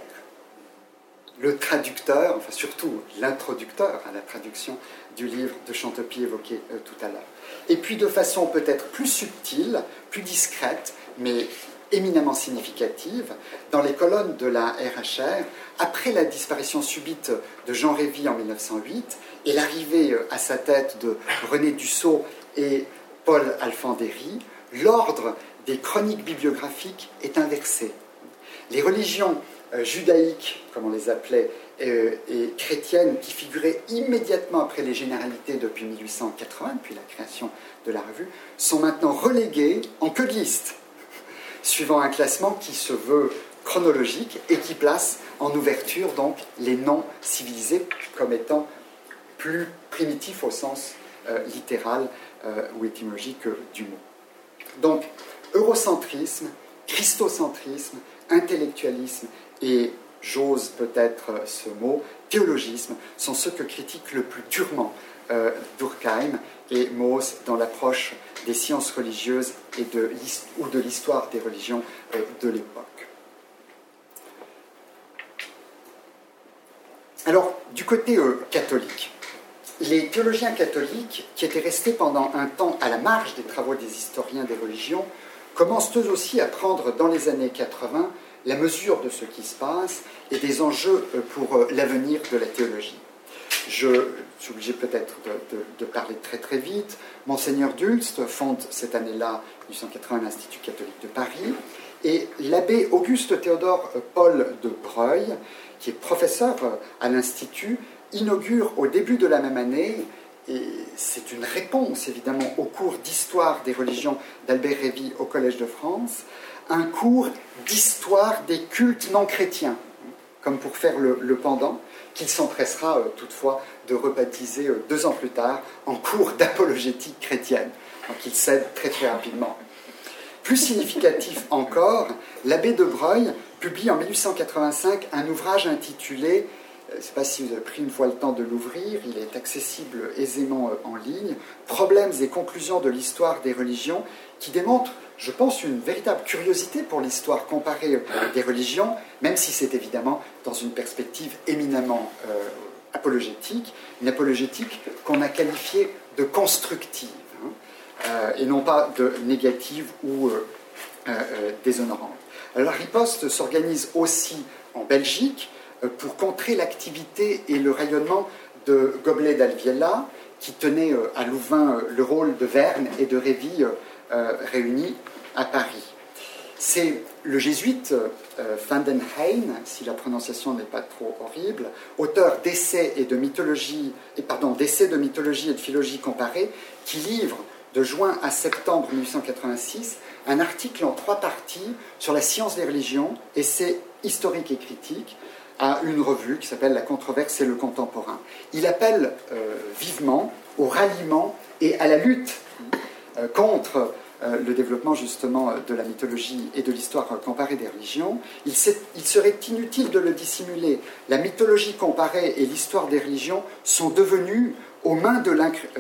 le traducteur, enfin surtout l'introducteur à la traduction du livre de Chantepie évoqué euh, tout à l'heure. Et puis de façon peut-être plus subtile, plus discrète, mais éminemment significative, dans les colonnes de la R H R, après la disparition subite de Jean Révy en mille neuf cent huit et l'arrivée à sa tête de René Dussault et Paul Alfandéry, l'ordre des chroniques bibliographiques est inversé. Les religions euh, judaïques, comme on les appelait, euh, et chrétiennes, qui figuraient immédiatement après les généralités depuis mille huit cent quatre-vingts, depuis la création de la revue, sont maintenant reléguées en queue de liste, suivant un classement qui se veut chronologique et qui place en ouverture donc les noms civilisés comme étant plus primitifs au sens euh, littéral euh, ou étymologique euh, du mot. Donc, eurocentrisme, christocentrisme, intellectualisme et, j'ose peut-être ce mot, théologisme, sont ceux que critique le plus durement euh, Durkheim et Mauss dans l'approche des sciences religieuses et de, ou de l'histoire des religions euh, de l'époque. Alors, du côté euh, catholique, les théologiens catholiques, qui étaient restés pendant un temps à la marge des travaux des historiens des religions, commencent eux aussi à prendre dans les années quatre-vingts la mesure de ce qui se passe et des enjeux pour l'avenir de la théologie. Je suis obligé peut-être de, de, de parler très très vite. Monseigneur Dulst fonde cette année-là, mille huit cent quatre-vingts, l'Institut catholique de Paris, et l'abbé Auguste Théodore Paul de Breuil, qui est professeur à l'Institut, inaugure au début de la même année, et c'est une réponse évidemment au cours d'histoire des religions d'Albert Révy au Collège de France, un cours d'histoire des cultes non chrétiens, comme pour faire le, le pendant, qu'il s'empressera euh, toutefois de rebaptiser euh, deux ans plus tard en cours d'apologétique chrétienne. Donc il cède très très rapidement. Plus significatif encore, l'abbé de Breuil publie en mille huit cent quatre-vingt-cinq un ouvrage intitulé, je ne sais pas si vous avez pris une fois le temps de l'ouvrir, il est accessible aisément en ligne, Problèmes et conclusions de l'histoire des religions, qui démontre, je pense, une véritable curiosité pour l'histoire comparée des religions, même si c'est évidemment dans une perspective éminemment euh, apologétique, une apologétique qu'on a qualifiée de constructive, hein, euh, et non pas de négative ou euh, euh, déshonorante. Alors la riposte s'organise aussi en Belgique euh, pour contrer l'activité et le rayonnement de Gobelet d'Alviela, qui tenait euh, à Louvain euh, le rôle de Verne et de Révy euh, euh, réunis à Paris. C'est le jésuite euh, Van den Heijn, si la prononciation n'est pas trop horrible, auteur d'essais et de mythologie, et pardon, d'essais de mythologie et de philologie comparée, qui livre de juin à septembre mille huit cent quatre-vingt-six un article en trois parties sur la science des religions, essais historiques et critiques, à une revue qui s'appelle La controverse et le contemporain. Il appelle euh, vivement au ralliement et à la lutte euh, contre euh, le développement justement de la mythologie et de l'histoire comparée des religions. Il, il serait inutile de le dissimuler. La mythologie comparée et l'histoire des religions sont devenues, aux mains de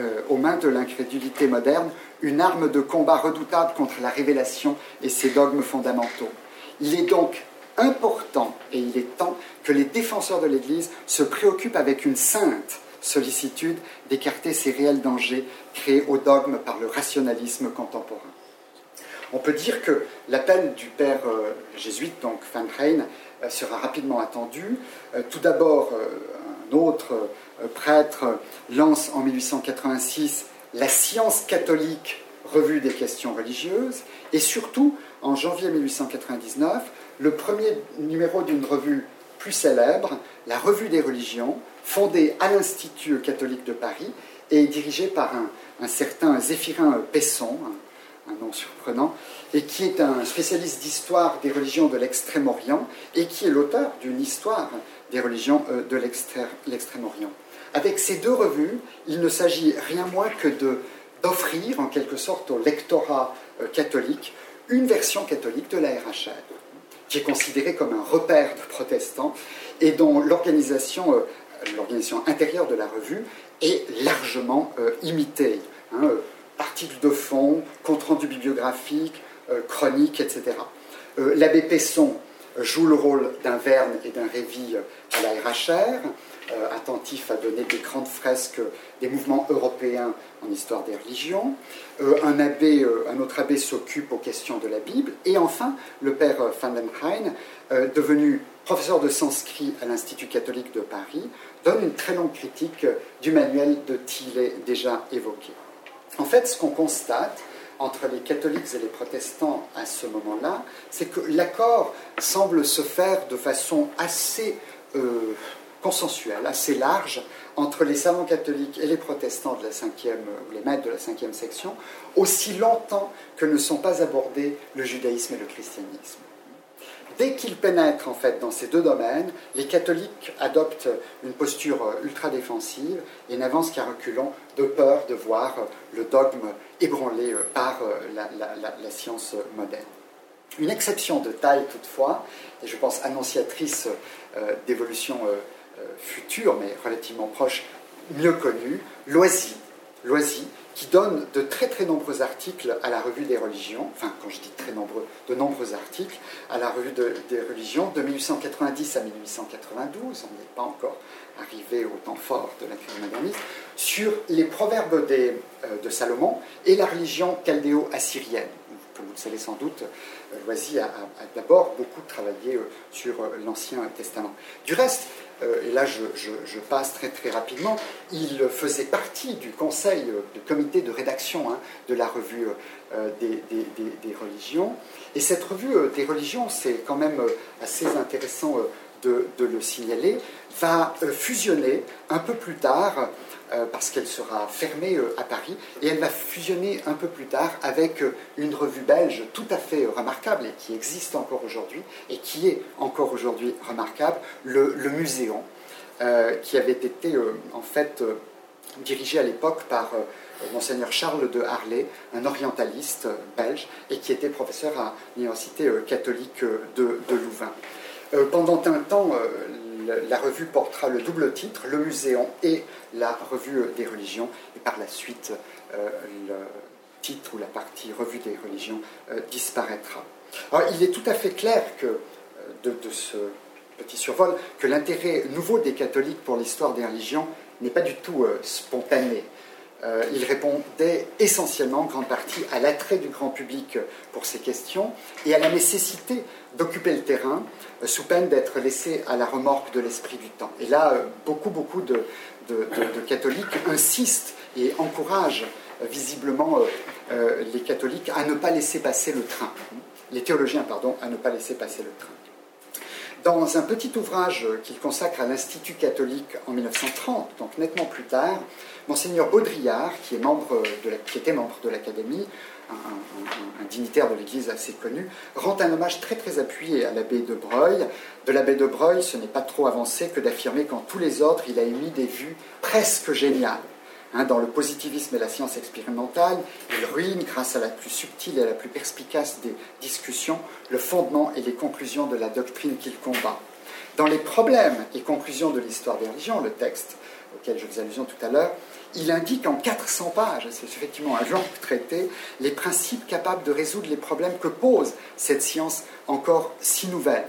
l'incrédulité moderne, une arme de combat redoutable contre la révélation et ses dogmes fondamentaux. Il est donc important, et il est temps, que les défenseurs de l'Église se préoccupent avec une sainte sollicitude d'écarter ces réels dangers créés au dogme par le rationalisme contemporain. On peut dire que l'appel du père euh, jésuite, donc Van Heijn, euh, sera rapidement attendu. Euh, tout d'abord, euh, un autre euh, prêtre lance en mille huit cent quatre-vingt-six la Science catholique, revue des questions religieuses, et surtout, en janvier mille huit cent quatre-vingt-dix-neuf, le premier numéro d'une revue plus célèbre, la Revue des religions, fondée à l'Institut catholique de Paris et dirigée par un, un certain Zéphirin Pesson, un, un nom surprenant, et qui est un spécialiste d'histoire des religions de l'Extrême-Orient et qui est l'auteur d'une histoire des religions de l'Extrême-Orient. Avec ces deux revues, il ne s'agit rien moins que de, d'offrir en quelque sorte au lectorat catholique une version catholique de la R H R, qui est considérée comme un repère de protestants et dont l'organisation, euh, l'organisation intérieure de la revue est largement euh, imitée. Hein, euh, articles de fond, compte-rendu bibliographique, euh, chroniques, et cetera. Euh, L'abbé Pesson joue le rôle d'un Verne et d'un Révy à la R H R, euh, attentif à donner des grandes fresques des mouvements européens en histoire des religions. Euh, un, abbé, euh, un autre abbé s'occupe aux questions de la Bible. Et enfin, le père Van den Heijn, euh, devenu professeur de sanskrit à l'Institut catholique de Paris, donne une très longue critique du manuel de Thiele déjà évoqué. En fait, ce qu'on constate entre les catholiques et les protestants à ce moment-là, c'est que l'accord semble se faire de façon assez euh, consensuelle, assez large, entre les savants catholiques et les protestants de la cinquième, ou les maîtres de la cinquième section, aussi longtemps que ne sont pas abordés le judaïsme et le christianisme. Dès qu'ils pénètrent en fait dans ces deux domaines, les catholiques adoptent une posture ultra défensive et n'avancent qu'à reculons de peur de voir le dogme ébranlé par la, la, la, la science moderne. Une exception de taille toutefois, et je pense annonciatrice euh, d'évolution euh, future, mais relativement proche, mieux connue, Loisy, Loisy, qui donne de très très nombreux articles à la Revue des religions, enfin quand je dis très nombreux, de nombreux articles à la Revue de, des religions, de mille huit cent quatre-vingt-dix à mille huit cent quatre-vingt-douze, on n'est pas encore arrivé au temps fort de la crise moderniste, sur les proverbes des, euh, de Salomon et la religion chaldéo-assyrienne. Comme vous le savez sans doute, Loisy a, a, a d'abord beaucoup travaillé euh, sur euh, l'Ancien Testament. Du reste, Euh, et là je, je, je passe très très rapidement, il faisait partie du conseil, euh, du comité de rédaction hein, de la revue euh, des, des, des, des religions. Et cette revue euh, des religions, c'est quand même euh, assez intéressant euh, de, de le signaler, va euh, fusionner un peu plus tard, euh, parce qu'elle sera fermée euh, à Paris, et elle va fusionner un peu plus tard avec euh, une revue belge tout à fait remarquable, et qui existe encore aujourd'hui, et qui est encore aujourd'hui remarquable, le, le Muséon, euh, qui avait été euh, en fait euh, dirigé à l'époque par euh, Monseigneur Charles de Harlay, un orientaliste euh, belge, et qui était professeur à l'Université euh, catholique euh, de, de Louvain. Euh, pendant un temps, euh, la revue portera le double titre, le Muséon et la Revue des religions, et par la suite, euh, le titre ou la partie Revue des religions euh, disparaîtra. Alors, il est tout à fait clair que, euh, de, de ce petit survol, que l'intérêt nouveau des catholiques pour l'histoire des religions n'est pas du tout euh, spontané. Euh, il répondait essentiellement, en grande partie, à l'attrait du grand public pour ces questions et à la nécessité d'occuper le terrain euh, sous peine d'être laissé à la remorque de l'esprit du temps. Et là, euh, beaucoup, beaucoup de, de, de, de catholiques insistent et encouragent euh, visiblement euh, euh, les catholiques à ne pas laisser passer le train. Les théologiens, pardon, à ne pas laisser passer le train. Dans un petit ouvrage qu'il consacre à l'Institut catholique en mille neuf cent trente, donc nettement plus tard, Monseigneur Baudrillard, qui, est membre de la, qui était membre de l'Académie, un, un, un dignitaire de l'Église assez connu, rend un hommage très très appuyé à l'abbé de Broglie. De l'abbé de Broglie, ce n'est pas trop avancé que d'affirmer qu'en tous les autres, il a émis des vues presque géniales. Hein, dans le positivisme et la science expérimentale, il ruine, grâce à la plus subtile et à la plus perspicace des discussions, le fondement et les conclusions de la doctrine qu'il combat. Dans les problèmes et conclusions de l'histoire des religions, le texte auquel je faisais allusion tout à l'heure, il indique en quatre cents pages, c'est effectivement un long traité, les principes capables de résoudre les problèmes que pose cette science encore si nouvelle.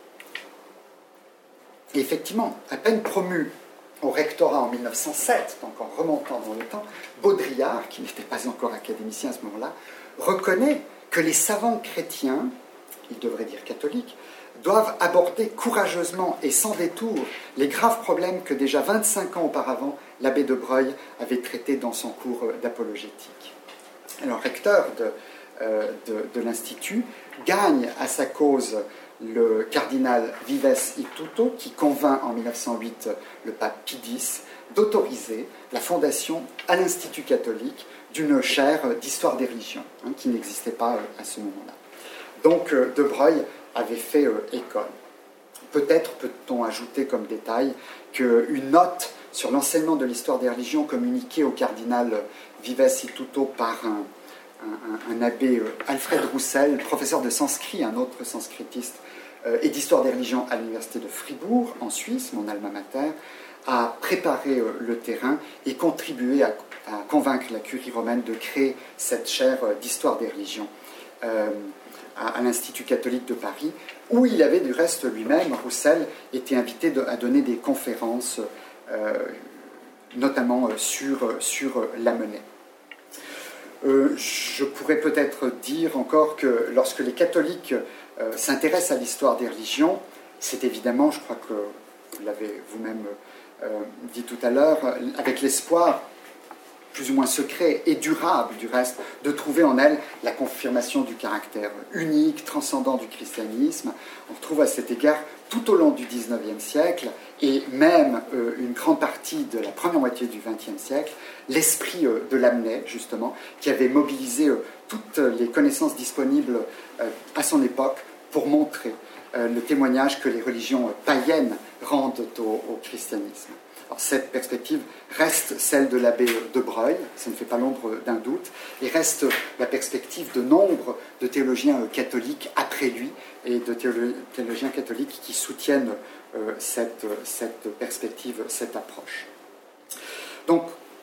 Et effectivement, à peine promu au rectorat en mille neuf cent sept, donc en remontant dans le temps, Baudrillard, qui n'était pas encore académicien à ce moment-là, reconnaît que les savants chrétiens, il devrait dire catholiques, doivent aborder courageusement et sans détour les graves problèmes que déjà vingt-cinq ans auparavant, l'abbé de Broglie avait traités dans son cours d'apologétique. Alors, recteur de, euh, de, de l'Institut, gagne à sa cause le cardinal Vives y Tuto, qui convainc en mille neuf cent huit le pape Pie X d'autoriser la fondation à l'Institut catholique d'une chaire d'histoire des religions, hein, qui n'existait pas à ce moment-là. Donc, euh, de Broglie avait fait euh, école. Peut-être peut-on ajouter comme détail qu'une note sur l'enseignement de l'histoire des religions communiquée au cardinal Vives y Tuto par un, un, un abbé euh, Alfred Roussel, professeur de sanskrit, un autre sanskritiste, euh, et d'histoire des religions à l'université de Fribourg, en Suisse, mon alma mater, a préparé euh, le terrain et contribué à, à convaincre la curie romaine de créer cette chaire euh, d'histoire des religions euh, à, à l'Institut catholique de Paris, où il avait du reste lui-même, Roussel, été invité de, à donner des conférences, euh, notamment euh, sur, sur la monnaie. Euh, je pourrais peut-être dire encore que lorsque les catholiques euh, s'intéressent à l'histoire des religions, c'est évidemment, je crois que vous l'avez vous-même euh, dit tout à l'heure, avec l'espoir plus ou moins secret et durable du reste, de trouver en elle la confirmation du caractère unique, transcendant du christianisme. On retrouve à cet égard tout au long du dix-neuvième siècle et même euh, une grande partie de la première moitié du vingtième siècle, l'esprit euh, de Lamennais, justement, qui avait mobilisé euh, toutes les connaissances disponibles euh, à son époque pour montrer euh, le témoignage que les religions païennes rendent au, au christianisme. Alors, cette perspective reste celle de l'abbé de Breuil, ça ne fait pas l'ombre d'un doute, et reste la perspective de nombre de théologiens catholiques après lui, et de théologiens catholiques qui soutiennent euh, cette, cette perspective, cette approche. Donc,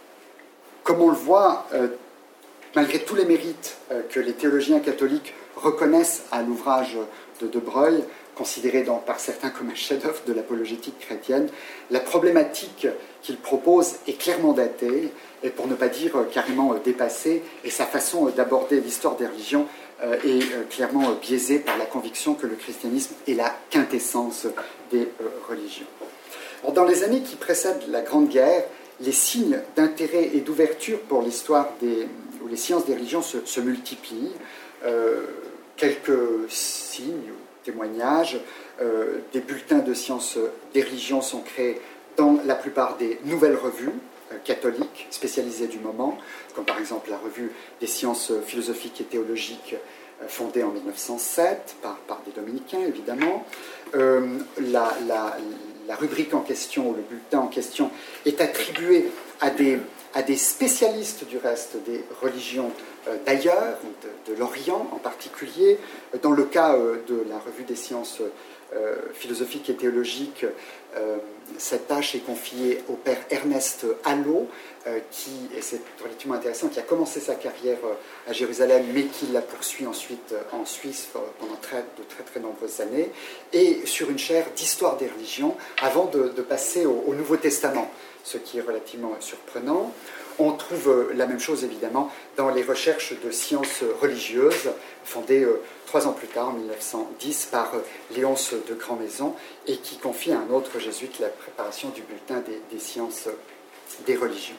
comme on le voit, euh, malgré tous les mérites euh, que les théologiens catholiques reconnaissent à l'ouvrage de De Breuil, considéré donc par certains comme un chef-d'œuvre de l'apologétique chrétienne, la problématique qu'il propose est clairement datée, et pour ne pas dire carrément dépassée, et sa façon d'aborder l'histoire des religions est clairement biaisée par la conviction que le christianisme est la quintessence des religions. Alors, dans les années qui précèdent la Grande Guerre, les signes d'intérêt et d'ouverture pour l'histoire des, ou les sciences des religions se, se multiplient. Euh, quelques signes, témoignages, euh, des bulletins de sciences des religions sont créés dans la plupart des nouvelles revues euh, catholiques spécialisées du moment, comme par exemple la revue des sciences philosophiques et théologiques euh, fondée en mille neuf cent sept par, par des dominicains évidemment. Euh, la, la, la rubrique en question, ou le bulletin en question, est attribué à des, à des spécialistes du reste des religions euh, d'ailleurs, de, de l'Orient en particulier. Dans le cas euh, de la revue des sciences euh, philosophiques et théologiques, euh, cette tâche est confiée au père Ernest Allot, euh, qui, et c'est relativement intéressant, qui a commencé sa carrière euh, à Jérusalem, mais qui la poursuit ensuite euh, en Suisse pendant très, de très très nombreuses années, et sur une chaire d'histoire des religions, avant de, de passer au, au Nouveau Testament, ce qui est relativement surprenant. On trouve la même chose, évidemment, dans les recherches de sciences religieuses, fondées euh, trois ans plus tard, en mille neuf cent dix, par euh, Léonce de Grandmaison, et qui confie à un autre jésuite la préparation du bulletin des, des sciences des religions.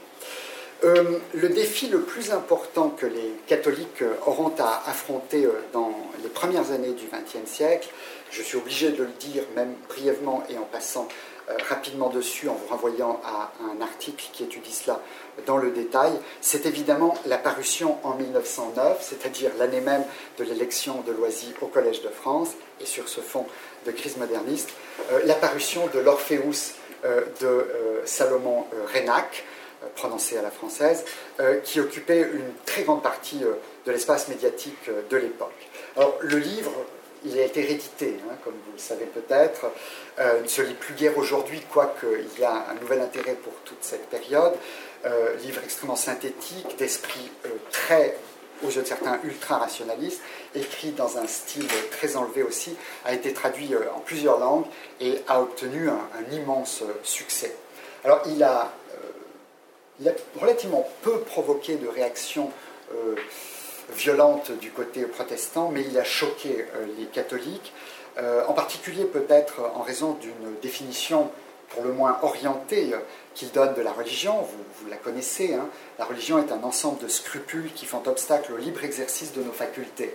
Euh, le défi le plus important que les catholiques auront à affronter dans les premières années du vingtième siècle, je suis obligé de le dire, même brièvement et en passant euh, rapidement dessus, en vous renvoyant à un article qui étudie cela dans le détail, c'est évidemment la parution en mille neuf cent neuf, c'est-à-dire l'année même de l'élection de Loisy au Collège de France, et sur ce fond de crise moderniste, euh, la parution de l'Orpheus euh, de euh, Salomon euh, Reinach, euh, prononcé à la française, euh, qui occupait une très grande partie euh, de l'espace médiatique euh, de l'époque. Alors, le livre, il a été réédité, hein, comme vous le savez peut-être, euh, ne se lit plus guère aujourd'hui, quoique il y a un nouvel intérêt pour toute cette période. Euh, livre extrêmement synthétique, d'esprit euh, très, aux yeux de certains, ultra-rationaliste, écrit dans un style très enlevé aussi, a été traduit euh, en plusieurs langues et a obtenu un, un immense euh, succès. Alors, il a, euh, il a relativement peu provoqué de réactions euh, violentes du côté protestant, mais il a choqué euh, les catholiques, euh, en particulier peut-être en raison d'une définition pour le moins orientée euh, qu'il donne de la religion. Vous, vous la connaissez, hein. La religion est un ensemble de scrupules qui font obstacle au libre exercice de nos facultés.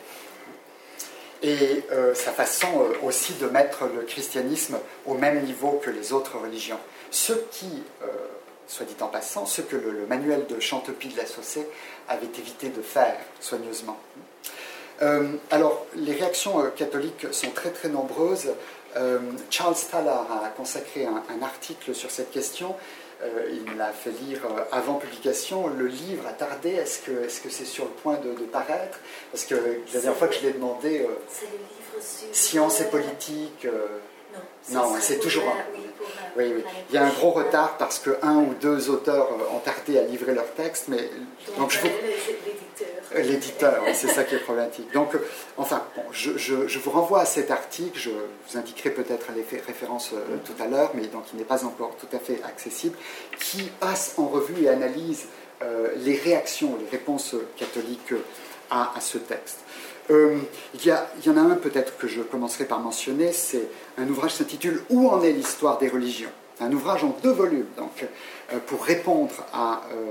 Et euh, sa façon euh, aussi de mettre le christianisme au même niveau que les autres religions. Ce qui, euh, soit dit en passant, ce que le, le manuel de Chantepie de la Saussée avait évité de faire soigneusement. Euh, alors, les réactions euh, catholiques sont très très nombreuses. Euh, Charles Tallard a consacré un, un article sur cette question. Euh, il me l'a fait lire euh, avant publication. Le livre a tardé. Est-ce que est-ce que c'est sur le point de, de paraître? Parce que la dernière fois que je l'ai demandé, euh, c'est le livre sur Science et politique. Euh, non, non c'est toujours. La, un... oui, pour, oui, oui. Il y a un gros retard parce que un ou deux auteurs ont tardé à livrer leur texte, mais donc, donc je vous... l'éditeur. L'éditeur, oui, c'est ça qui est problématique. Donc, enfin, bon, je, je, je vous renvoie à cet article. Je vous indiquerai peut-être les références euh, tout à l'heure, mais donc il n'est pas encore tout à fait accessible, qui passe en revue et analyse euh, les réactions, les réponses catholiques à, à ce texte. Euh, il, y a, il y en a un peut-être que je commencerai par mentionner, c'est un ouvrage qui s'intitule « Où en est l'histoire des religions ?» Un ouvrage en deux volumes, donc, euh, pour répondre à, euh,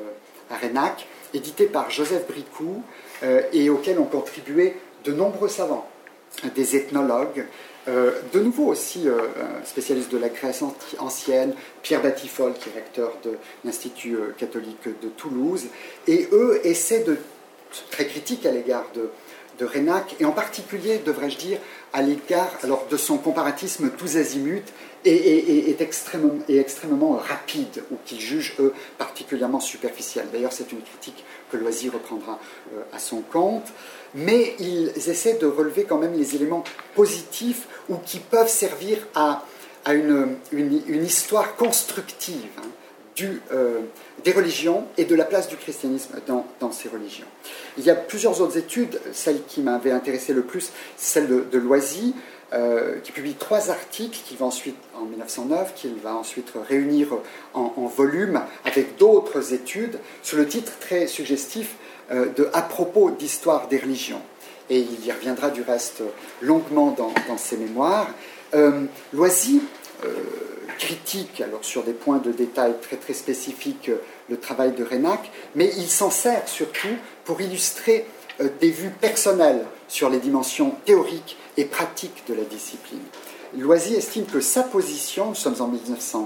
à Reynac, édité par Joseph Bricout, euh, et auquel ont contribué de nombreux savants, des ethnologues, euh, de nouveau aussi euh, spécialistes de la Grèce ancienne, Pierre Batifol, qui est recteur de l'Institut catholique de Toulouse, et eux essaient de, très critiques à l'égard de, de Reynac, et en particulier, devrais-je dire, à l'égard alors, de son comparatisme tous azimuts, et, et, et, est extrêmement, est extrêmement rapide, ou qu'ils jugent, eux, particulièrement superficielle. D'ailleurs, c'est une critique que Loisy reprendra euh, à son compte. Mais ils essaient de relever quand même les éléments positifs ou qui peuvent servir à, à une, une, une histoire constructive hein, du, euh, des religions et de la place du christianisme dans, dans ces religions. Il y a plusieurs autres études. Celle qui m'avait intéressé le plus, celle de, de Loisy, euh, qui publie trois articles qu'il va ensuite, en mille neuf cent neuf, qu'il va ensuite réunir en, en volume avec d'autres études, sous le titre très suggestif de « À propos d'histoire des religions ». Et il y reviendra du reste longuement dans, dans ses mémoires. Euh, Loisy euh, critique, alors sur des points de détail très très spécifiques, le travail de Reynac, mais il s'en sert surtout pour illustrer euh, des vues personnelles sur les dimensions théoriques et pratiques de la discipline. Loisy estime que sa position, nous sommes en mille neuf cent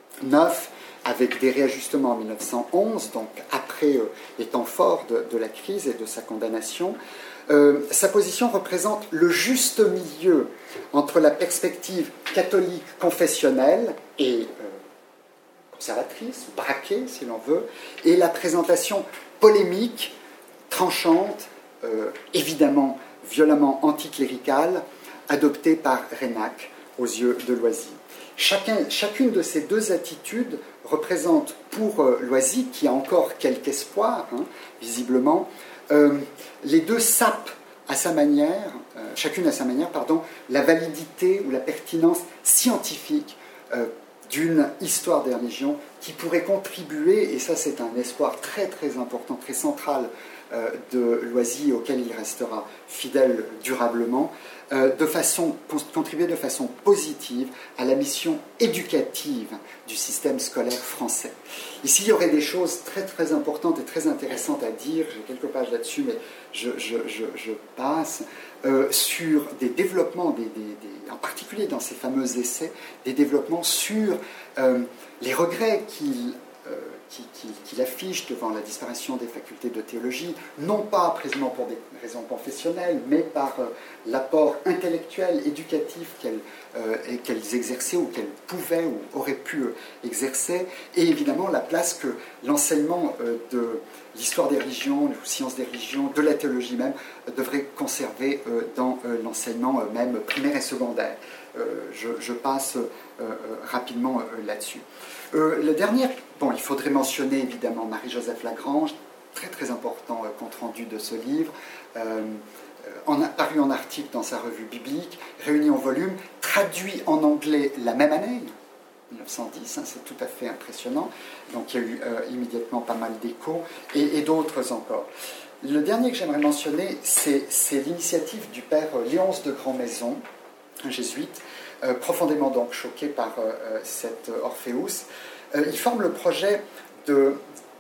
neuf, avec des réajustements en mille neuf cent onze, donc après euh, les temps forts de, de la crise et de sa condamnation, euh, sa position représente le juste milieu entre la perspective catholique confessionnelle et euh, conservatrice, braquée si l'on veut, et la présentation polémique, tranchante, euh, évidemment violemment anticléricale, adoptée par Reynac aux yeux de Loisy. Chacun, chacune de ces deux attitudes représente pour euh, Loisy, qui a encore quelque espoir, hein, visiblement, euh, les deux sapent à sa manière, euh, chacune à sa manière, pardon, la validité ou la pertinence scientifique euh, d'une histoire des religions qui pourrait contribuer, et ça c'est un espoir très très important, très central euh, de Loisy, auquel il restera fidèle durablement, euh, de façon, contribuer de façon positive à la mission éducative du système scolaire français. Ici, il y aurait des choses très très importantes et très intéressantes à dire, j'ai quelques pages là-dessus, mais je, je, je, je passe, euh, sur des développements, des, des, des, en particulier dans ces fameux essais, des développements sur euh, les regrets qu'il euh, qu'il qui, qui affiche devant la disparition des facultés de théologie, non pas précisément pour des raisons confessionnelles, mais par euh, l'apport intellectuel, éducatif qu'elles euh, qu'elles exerçaient ou qu'elles pouvaient ou auraient pu euh, exercer, et évidemment la place que l'enseignement euh, de l'histoire des religions, des sciences des religions, de la théologie même, euh, devrait conserver euh, dans euh, l'enseignement euh, même primaire et secondaire. Euh, je, je passe euh, euh, rapidement euh, là-dessus. Euh, le dernier, bon, il faudrait mentionner évidemment Marie-Joseph Lagrange, très très important euh, compte-rendu de ce livre, euh, en, paru en article dans sa revue biblique, réuni en volume, traduit en anglais la même année, mille neuf cent dix, hein, c'est tout à fait impressionnant, donc il y a eu euh, immédiatement pas mal d'échos, et, et d'autres encore. Le dernier que j'aimerais mentionner, c'est, c'est l'initiative du père Léonce de Grandmaison, un jésuite, euh, profondément donc choqué par euh, cet Orpheus. Euh, il forme le projet de,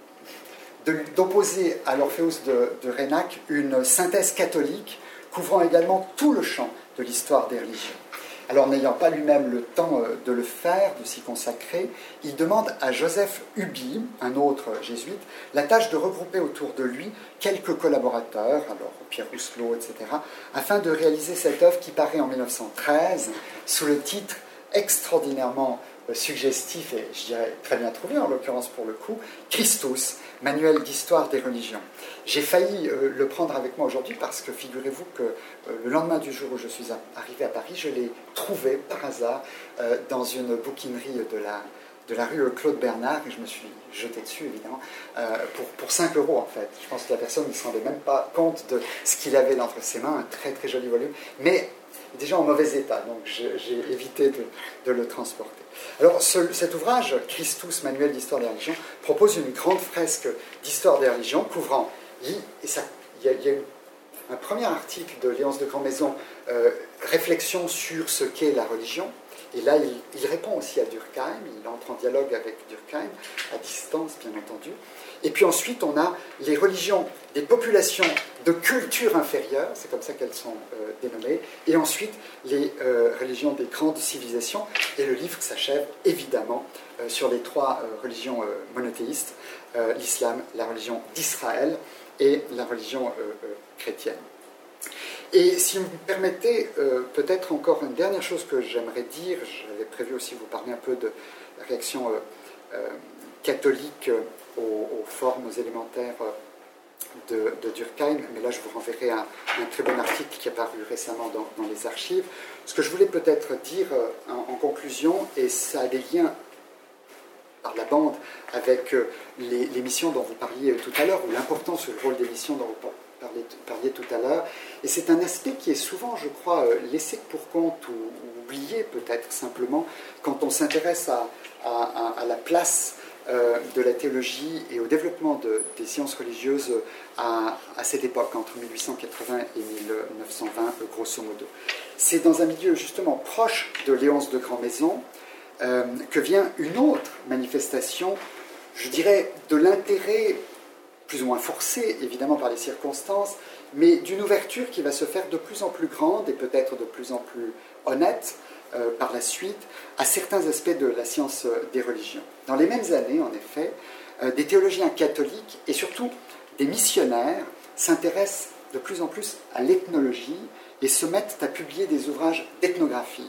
de, d'opposer à l'Orpheus de, de Reynac une synthèse catholique couvrant également tout le champ de l'histoire des religions. Alors, n'ayant pas lui-même le temps de le faire, de s'y consacrer, il demande à Joseph Huby, un autre jésuite, la tâche de regrouper autour de lui quelques collaborateurs, alors Pierre Rousselot, et cetera, afin de réaliser cette œuvre qui paraît en mille neuf cent treize sous le titre extraordinairement suggestif et, je dirais, très bien trouvé, en l'occurrence pour le coup, Christus, manuel d'histoire des religions. J'ai failli euh, le prendre avec moi aujourd'hui parce que figurez-vous que euh, le lendemain du jour où je suis arrivé à Paris, je l'ai trouvé par hasard euh, dans une bouquinerie de la, de la rue Claude Bernard et je me suis jeté dessus évidemment euh, pour, pour cinq euros en fait. Je pense que la personne ne se rendait même pas compte de ce qu'il avait là entre ses mains, un très très joli volume, mais déjà en mauvais état, donc j'ai, j'ai évité de, de le transporter. Alors ce, cet ouvrage, Christus, manuel d'histoire des religions, propose une grande fresque d'histoire des religions couvrant, et ça, il y a, il y a une, un premier article de Léonce de Grandmaison, euh, Réflexion sur ce qu'est la religion. Et là, il, il répond aussi à Durkheim, il entre en dialogue avec Durkheim, à distance, bien entendu. Et puis ensuite, on a les religions des populations de culture inférieure, c'est comme ça qu'elles sont euh, dénommées, et ensuite les euh, religions des grandes civilisations. Et le livre s'achève évidemment euh, sur les trois euh, religions euh, monothéistes, euh, l'islam, la religion d'Israël et la religion euh, euh, chrétienne. Et si vous me permettez, euh, peut-être encore une dernière chose que j'aimerais dire, j'avais prévu aussi vous parler un peu de la réaction euh, euh, catholique euh, aux, aux formes élémentaires euh, de, de Durkheim, mais là je vous renverrai un, un très bon article qui est paru récemment dans, dans les archives. Ce que je voulais peut-être dire euh, en, en conclusion, et ça a des liens par la bande avec euh, les, les missions dont vous parliez tout à l'heure, ou l'importance ou le rôle des missions dont vous parliez, parliez tout à l'heure, et c'est un aspect qui est souvent, je crois, laissé pour compte ou, ou oublié peut-être simplement quand on s'intéresse à, à, à la place euh, de la théologie et au développement de, des sciences religieuses à, à cette époque, entre mille huit cent quatre-vingts et mille neuf cent vingt, grosso modo. C'est dans un milieu justement proche de Léonce de Grandmaison euh, que vient une autre manifestation, je dirais, de l'intérêt plus ou moins forcé, évidemment par les circonstances, mais d'une ouverture qui va se faire de plus en plus grande et peut-être de plus en plus honnête euh, par la suite à certains aspects de la science des religions. Dans les mêmes années, en effet, euh, des théologiens catholiques et surtout des missionnaires s'intéressent de plus en plus à l'ethnologie et se mettent à publier des ouvrages d'ethnographie.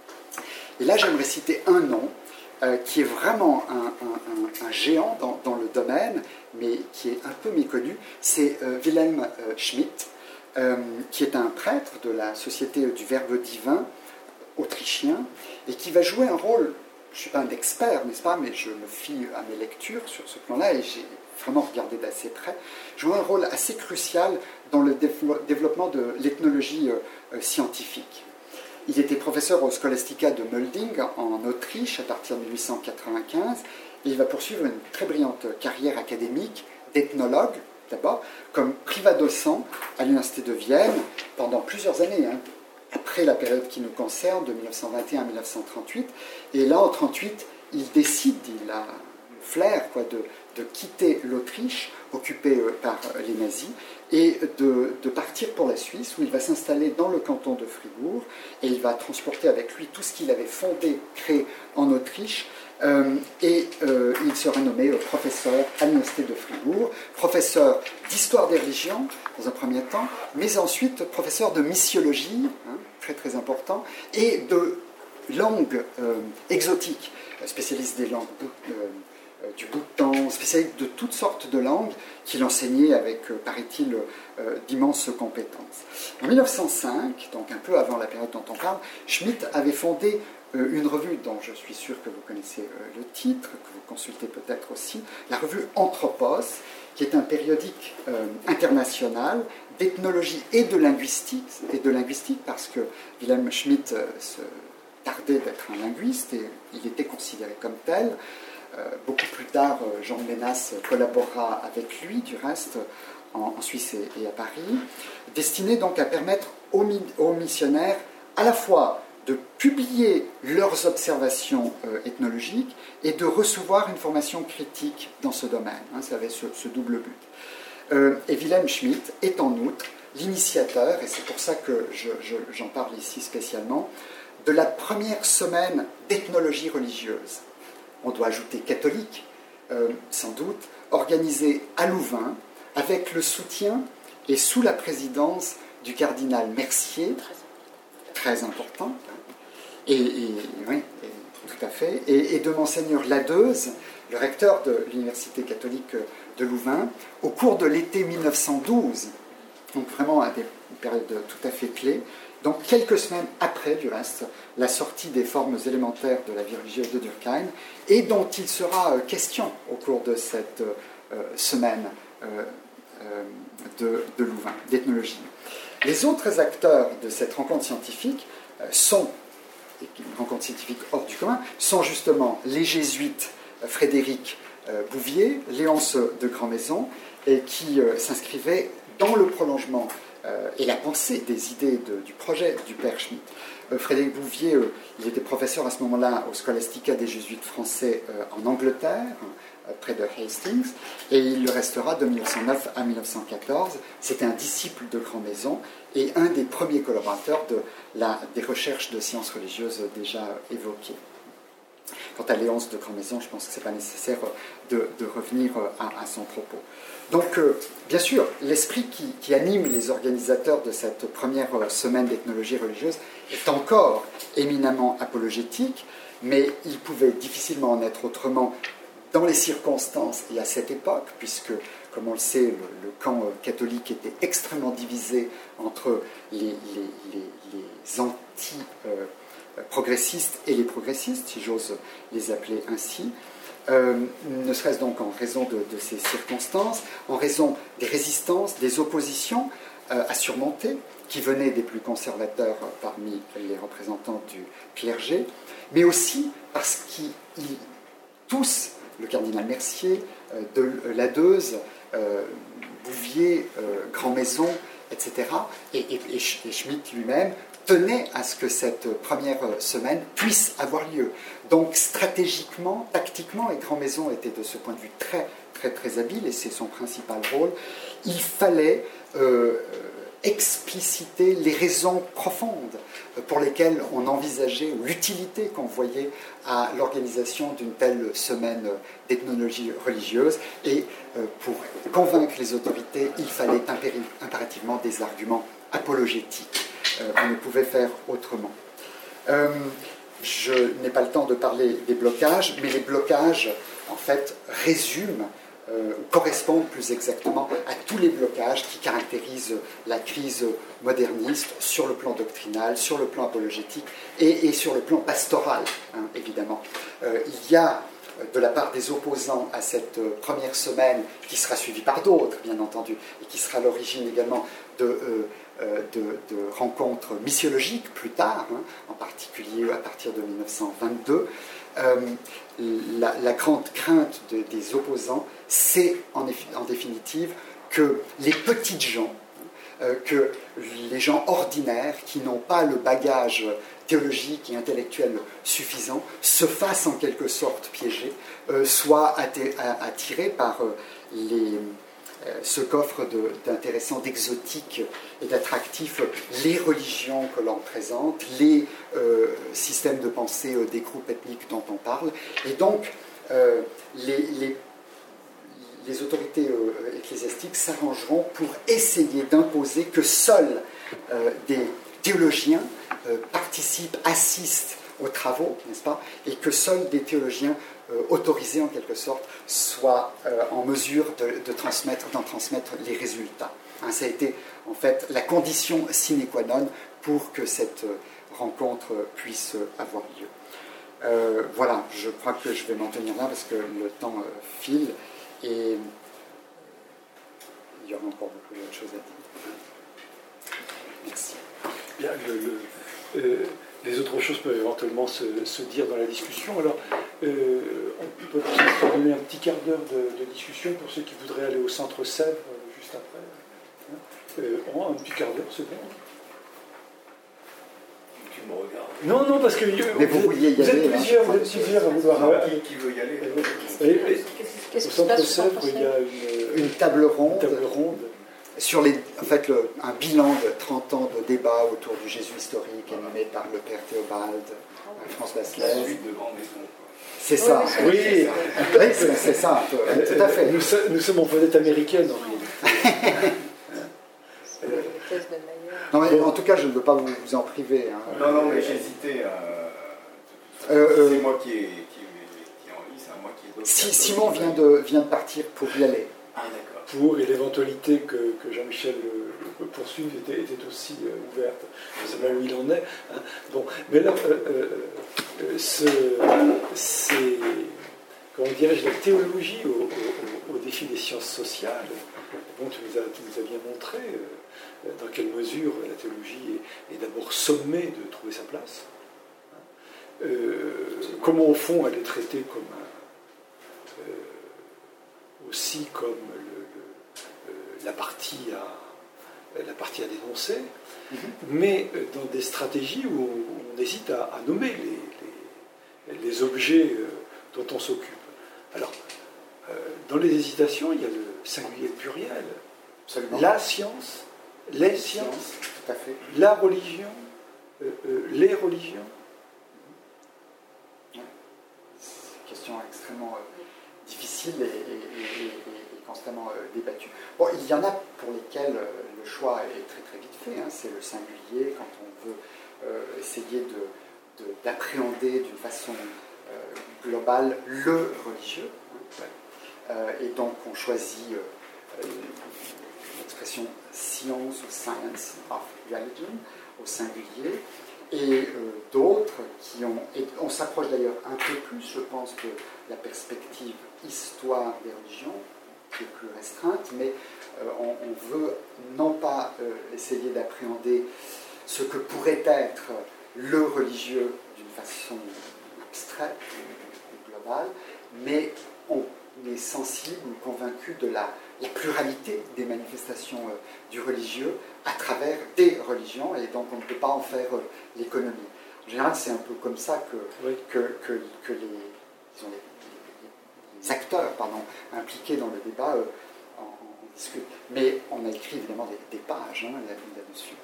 Et là, j'aimerais citer un nom euh, qui est vraiment un, un, un, un géant dans, dans le domaine, mais qui est un peu méconnu, c'est euh, Wilhelm euh, Schmidt, euh, qui est un prêtre de la Société du Verbe divin autrichien, et qui va jouer un rôle, je ne suis pas un expert, n'est-ce pas, mais je me fie à mes lectures sur ce plan-là, et j'ai vraiment regardé d'assez près, joue un rôle assez crucial dans le développement de l'ethnologie euh, scientifique. Il était professeur au Scholastica de Mölding, en Autriche, à partir de mille huit cent quatre-vingt-quinze, et il va poursuivre une très brillante carrière académique d'ethnologue, d'abord, comme privat-docent à l'Université de Vienne pendant plusieurs années, hein, après la période qui nous concerne, de mille neuf cent vingt et un à mille neuf cent trente-huit. Et là, en mille neuf cent trente-huit, il décide, il a le flair quoi, de, de quitter l'Autriche, occupée euh, par les nazis, et de, de partir pour la Suisse, où il va s'installer dans le canton de Fribourg, et il va transporter avec lui tout ce qu'il avait fondé, créé en Autriche, Euh, et euh, il sera nommé euh, professeur à l'Université de Fribourg, professeur d'histoire des religions dans un premier temps, mais ensuite professeur de missiologie, hein, très très important, et de langues euh, exotiques, spécialiste des langues euh, du Bhoutan, spécialiste de toutes sortes de langues qu'il enseignait avec, euh, paraît-il, euh, d'immenses compétences. En mille neuf cent cinq, donc un peu avant la période dont on parle, Schmidt avait fondé une revue dont je suis sûr que vous connaissez le titre, que vous consultez peut-être aussi, la revue Anthropos, qui est un périodique euh, international d'ethnologie et de linguistique, et de linguistique parce que Wilhelm Schmidt euh, se tardait d'être un linguiste et il était considéré comme tel. Euh, beaucoup plus tard, euh, Jean Menas collaborera avec lui, du reste, en, en Suisse et, et à Paris, destiné donc à permettre aux, aux missionnaires à la fois de publier leurs observations euh, ethnologiques et de recevoir une formation critique dans ce domaine. Hein, ça avait ce, ce double but. Euh, et Wilhelm Schmidt est en outre l'initiateur, et c'est pour ça que je, je, j'en parle ici spécialement, de la première semaine d'ethnologie religieuse. On doit ajouter catholique, euh, sans doute, organisée à Louvain, avec le soutien et sous la présidence du cardinal Mercier, très important, et, et oui, et, tout à fait, et, et de Monseigneur Ladeuse, le recteur de l'Université catholique de Louvain, au cours de l'été mille neuf cent douze, donc vraiment à des périodes tout à fait clés, donc quelques semaines après, du reste, la sortie des formes élémentaires de la vie religieuse de Durkheim, et dont il sera question au cours de cette euh, semaine euh, euh, de, de Louvain, d'ethnologie. Les autres acteurs de cette rencontre scientifique sont, une rencontre scientifique hors du commun, sont justement les jésuites Frédéric Bouvier, Léonce de Grandmaison, et qui s'inscrivaient dans le prolongement euh, et la pensée des idées de, du projet du père Schmitt. Euh, Frédéric Bouvier, euh, il était professeur à ce moment-là au Scholastica des Jésuites français euh, en Angleterre, euh, près de Hastings, et il le restera de mille neuf cent neuf à mille neuf cent quatorze. C'était un disciple de Grand Maison et un des premiers collaborateurs de la, des recherches de sciences religieuses déjà évoquées. Quant à Léonce de Grand Maison, je pense que ce n'est pas nécessaire de, de revenir à, à son propos. Donc, euh, bien sûr, l'esprit qui, qui anime les organisateurs de cette première semaine d'ethnologie religieuse est encore éminemment apologétique, mais il pouvait difficilement en être autrement dans les circonstances et à cette époque, puisque, comme on le sait, le, le camp catholique était extrêmement divisé entre les, les, les, les anti- euh, progressistes et les progressistes, si j'ose les appeler ainsi, euh, ne serait-ce donc en raison de, de ces circonstances, en raison des résistances, des oppositions euh, à surmonter, qui venaient des plus conservateurs parmi les représentants du clergé, mais aussi parce qu'ils tous, le cardinal Mercier, euh, de Ladeuze, euh, Bouvier, euh, Grand Maison, et cetera, et, et, et Schmitt lui-même, tenait à ce que cette première semaine puisse avoir lieu. Donc stratégiquement, tactiquement, et Grand Maison était de ce point de vue très, très, très habile, et c'est son principal rôle, il fallait euh, expliciter les raisons profondes pour lesquelles on envisageait, ou l'utilité qu'on voyait à l'organisation d'une telle semaine d'ethnologie religieuse, et euh, pour convaincre les autorités, il fallait impéri- impérativement des arguments apologétiques. Euh, on ne pouvait faire autrement. Euh, je n'ai pas le temps de parler des blocages, mais les blocages, en fait, résument, euh, correspondent plus exactement à tous les blocages qui caractérisent la crise moderniste sur le plan doctrinal, sur le plan apologétique et, et sur le plan pastoral, hein, évidemment. Euh, il y a, de la part des opposants à cette première semaine, qui sera suivie par d'autres, bien entendu, et qui sera l'origine également de... Euh, De, de rencontres missiologiques plus tard, hein, en particulier à partir de mille neuf cent vingt-deux. Euh, la, la grande crainte de, des opposants, c'est en, en définitive que les petites gens, euh, que les gens ordinaires qui n'ont pas le bagage théologique et intellectuel suffisant se fassent en quelque sorte piéger, euh, soient attirés par euh, les... ce qu'offrent d'intéressant, d'exotique et d'attractif les religions que l'on présente, les euh, systèmes de pensée euh, des groupes ethniques dont on parle. Et donc, euh, les, les, les autorités euh, ecclésiastiques s'arrangeront pour essayer d'imposer que seuls euh, des théologiens euh, participent, assistent aux travaux, n'est-ce pas, et que seuls des théologiens euh, autorisés en quelque sorte soient euh, en mesure de, de transmettre, d'en transmettre les résultats. Hein, ça a été en fait la condition sine qua non pour que cette rencontre puisse avoir lieu. Euh, voilà, je crois que je vais m'en tenir là parce que le temps euh, file et il y aura encore beaucoup de choses à dire. Merci. Bien, le, le, euh, les autres choses peuvent éventuellement se, se dire dans la discussion. Alors, euh, on peut peut-être donner un petit quart d'heure de, de discussion pour ceux qui voudraient aller au centre Sèvres euh, juste après. Hein euh, un petit quart d'heure, c'est bon. Tu me regardes. Non, non, parce que mais vous, vous, vouliez y vous aller, êtes plusieurs, vous êtes plusieurs à vouloir. Euh, qui, qui veut y aller Qu'est-ce Au qui se centre passe au Sèvres, centre il y a Sèvres une, une table ronde. une table ronde. Sur les, en fait, le, un bilan de trente ans de débat autour du Jésus historique animé par le père Théobald, France Basselet. La suite de Grand Maison. C'est ça. Oui, oui c'est, c'est ça, tout à fait. Nous, nous sommes en vedette américaine, en réalité. Non, mais en tout cas, je ne veux pas vous, vous en priver. Hein. Non, non, mais j'hésitais à... Euh, euh, c'est moi qui est, qui, est, qui est en ligne, c'est à moi qui est... Si, Simon vient de, vient de partir pour y aller. Ah, d'accord. Pour, et l'éventualité que, que Jean-Michel euh, poursuive était, était aussi euh, ouverte. Je ne sais pas où il en est. Hein. Bon, mais là, euh, euh, ce, c'est, comment dirais-je, la théologie au, au, au défi des sciences sociales. Bon, tu nous as, tu nous as bien montré euh, dans quelle mesure la théologie est, est d'abord sommée de trouver sa place. Hein. Euh, comment, au fond, elle est traitée comme un, euh, aussi comme le, le, euh, la partie à, la partie à dénoncer, mm-hmm. mais dans des stratégies où on, on hésite à, à nommer les, les, les objets dont on s'occupe. Alors, euh, dans les hésitations, il y a le singulier pluriel. Absolument. La science, les sciences, tout à fait. La religion, euh, euh, les religions. Ouais. C'est une question extrêmement euh, difficile et, et, et, et constamment euh, débattue. Bon, il y en a pour lesquels euh, le choix est très très vite fait. Hein. C'est le singulier quand on veut euh, essayer de, de, d'appréhender d'une façon euh, globale le religieux. Hein. Euh, et donc on choisit euh, l'expression science ou science of religion au singulier, et euh, d'autres qui ont, et on s'approche d'ailleurs un peu plus, je pense, de la perspective histoire des religions, qui est plus restreinte, mais euh, on, on veut non pas euh, essayer d'appréhender ce que pourrait être le religieux d'une façon abstraite ou globale, mais on est sensible ou convaincu de la, la pluralité des manifestations euh, du religieux à travers des religions, et donc on ne peut pas en faire euh, l'économie. En général, c'est un peu comme ça que, oui. que, que, que les, disons, les, les, les acteurs pardon, impliqués dans le débat euh, en, en discutent. Mais on a écrit évidemment des, des pages hein, là-dessus.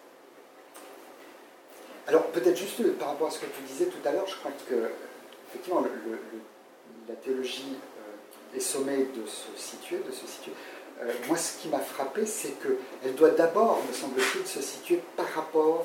Alors peut-être juste par rapport à ce que tu disais tout à l'heure, je crois que effectivement le, le, la théologie est sommée de se situer, de se situer. Euh, moi, ce qui m'a frappé, c'est qu'elle doit d'abord, me semble-t-il, se situer par rapport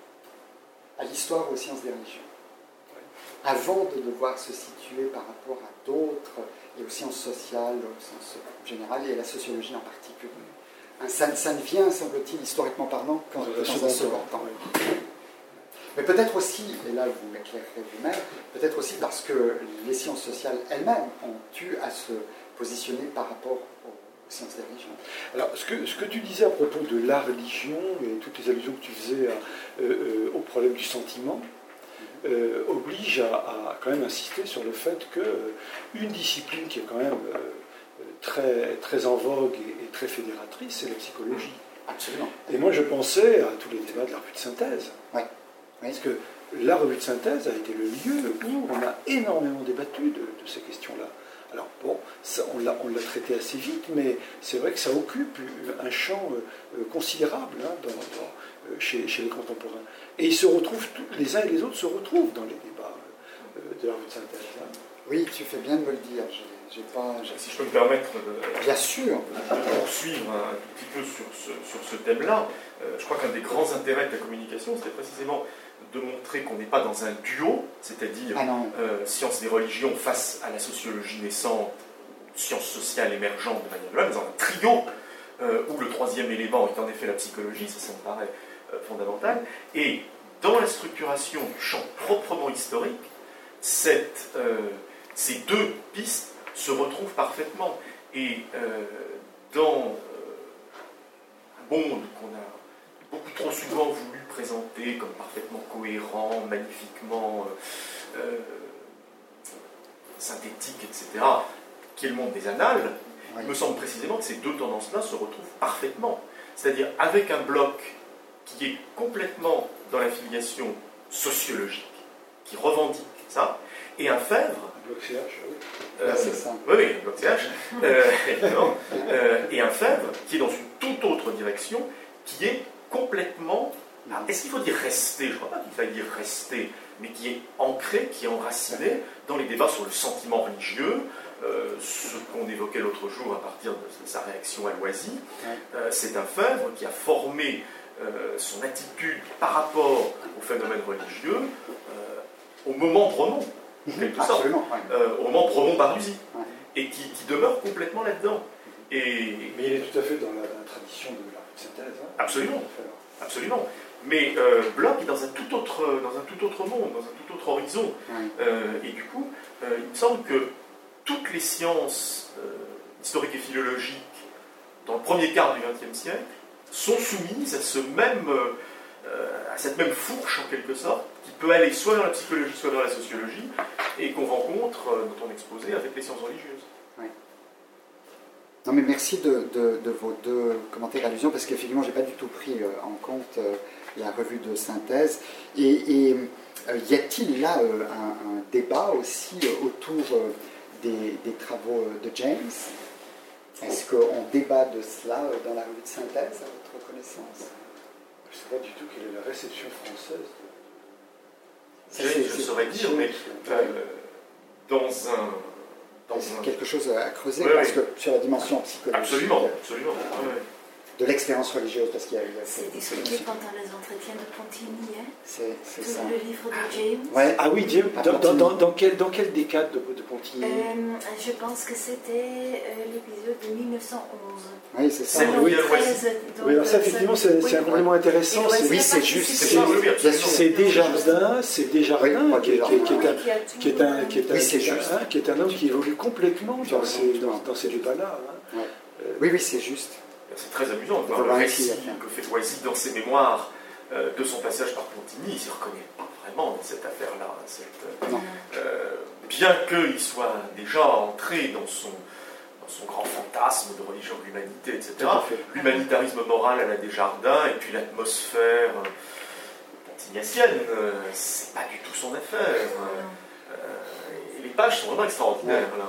à l'histoire ou aux sciences des religions, avant de devoir se situer par rapport à d'autres, et aux sciences sociales, au sens général, et à la sociologie en particulier. Hein, ça, ça ne vient, semble-t-il, historiquement parlant, qu'en dans un second temps. Mais peut-être aussi, et là vous m'éclairerez vous-même, peut-être aussi parce que les sciences sociales elles-mêmes ont eu à se positionner par rapport aux sciences des religions. Alors, ce que, ce que tu disais à propos de la religion, et toutes les allusions que tu faisais à, euh, au problème du sentiment, euh, oblige à, à quand même insister sur le fait qu'une discipline qui est quand même euh, très, très en vogue et, et très fédératrice, c'est la psychologie. Absolument. Et moi je pensais à tous les débats de la revue de synthèse. Ouais. Parce que la revue de synthèse a été le lieu où on a énormément débattu de, de ces questions-là. Alors bon, ça, on, l'a, on l'a traité assez vite, mais c'est vrai que ça occupe un champ euh, considérable hein, dans, dans, euh, chez, chez les contemporains. Et ils se retrouvent, tous, les uns et les autres se retrouvent dans les débats euh, de la revue de synthèse. Hein. Oui, tu fais bien de me le dire. J'ai, j'ai pas, j'ai... Si je peux me permettre de, bien sûr. de poursuivre un petit peu sur ce, sur ce thème-là, euh, je crois qu'un des grands intérêts de la communication, c'était précisément de montrer qu'on n'est pas dans un duo, c'est-à-dire ah euh, sciences des religions face à la sociologie naissante, sciences sociales émergentes de manière globale, mais dans un trio euh, où le troisième élément est en effet la psychologie, ça, ça me paraît euh, fondamental. Et dans la structuration du champ proprement historique, cette, euh, ces deux pistes se retrouvent parfaitement. Et euh, dans euh, un monde qu'on a beaucoup trop souvent voulu présenter comme parfaitement cohérent, magnifiquement euh, euh, synthétique, et cetera, qui est le monde des annales, oui. Il me semble précisément que ces deux tendances-là se retrouvent parfaitement. C'est-à-dire avec un bloc qui est complètement dans la filiation sociologique, qui revendique ça, et un Fèvre. Un bloc C H, oui. Euh, c'est ça. Oui, oui, un bloc C H. euh, euh, et un Fèvre qui est dans une toute autre direction, qui est complètement. Est-ce qu'il faut dire rester? Je ne crois pas qu'il faille dire rester, mais qui est ancré, qui est enraciné dans les débats sur le sentiment religieux, euh, ce qu'on évoquait l'autre jour à partir de sa réaction à Loisy. Euh, c'est un Fèvre qui a formé euh, son attitude par rapport au phénomène religieux euh, au moment Bremont, en quelque sorte, euh, au moment Bremont-Barbuzy, ouais. Et qui, qui demeure complètement là-dedans. Et... Mais il est tout à fait dans la, dans la tradition de la synthèse. Hein. Absolument, absolument. Mais euh, Bloch est dans un, tout autre, dans un tout autre monde, dans un tout autre horizon. Oui. Euh, et du coup, euh, il me semble que toutes les sciences euh, historiques et philologiques, dans le premier quart du vingtième siècle, sont soumises à, ce même, euh, à cette même fourche, en quelque sorte, qui peut aller soit dans la psychologie, soit dans la sociologie, et qu'on rencontre euh, dans ton exposé avec les sciences religieuses. Oui. Non, mais merci de, de, de vos deux commentaires et allusions, parce qu'effectivement, je n'ai pas du tout pris en compte la revue de synthèse. Et, et y a-t-il là un, un débat aussi autour des, des travaux de James? Est-ce qu'on débat de cela dans la revue de synthèse, à votre connaissance? Je ne sais pas du tout quelle est la réception française. Ça, je ne saurais dire, mais euh, dans un... C'est un... quelque chose à creuser, oui, parce oui. que sur la dimension psychologique... Absolument, absolument. Oui, oui. De l'expérience religieuse, parce qu'il y a... C'est discuté pendant les entretiens de Pontigny, hein? C'est ça. Le livre de James. Ouais. Ah oui, James, dans, dans, dans, dans, quel, dans quel décade de, de Pontigny? euh, Je pense que c'était euh, l'épisode de mille neuf cent onze. Oui, c'est ça. C'est oui, oui, alors ça, effectivement, c'est oui, un élément intéressant. Oui, c'est juste. C'est Desjardins, c'est Desjardins qui est un qui est un homme qui évolue complètement dans ces, dans, dans ces débats-là. Hein. Ouais. Oui, oui, c'est juste. C'est très amusant de voir le récit que fait Loisy dans ses mémoires euh, de son passage par Pontigny. Il s'y reconnaît pas vraiment dans cette affaire-là. Cette, euh, bien qu'il soit déjà entré dans son, dans son grand fantasme de religion de l'humanité, et cetera, l'humanitarisme moral à la Desjardins et puis l'atmosphère pontignacienne, euh, c'est pas du tout son affaire. Euh, et les pages sont vraiment extraordinaires, là.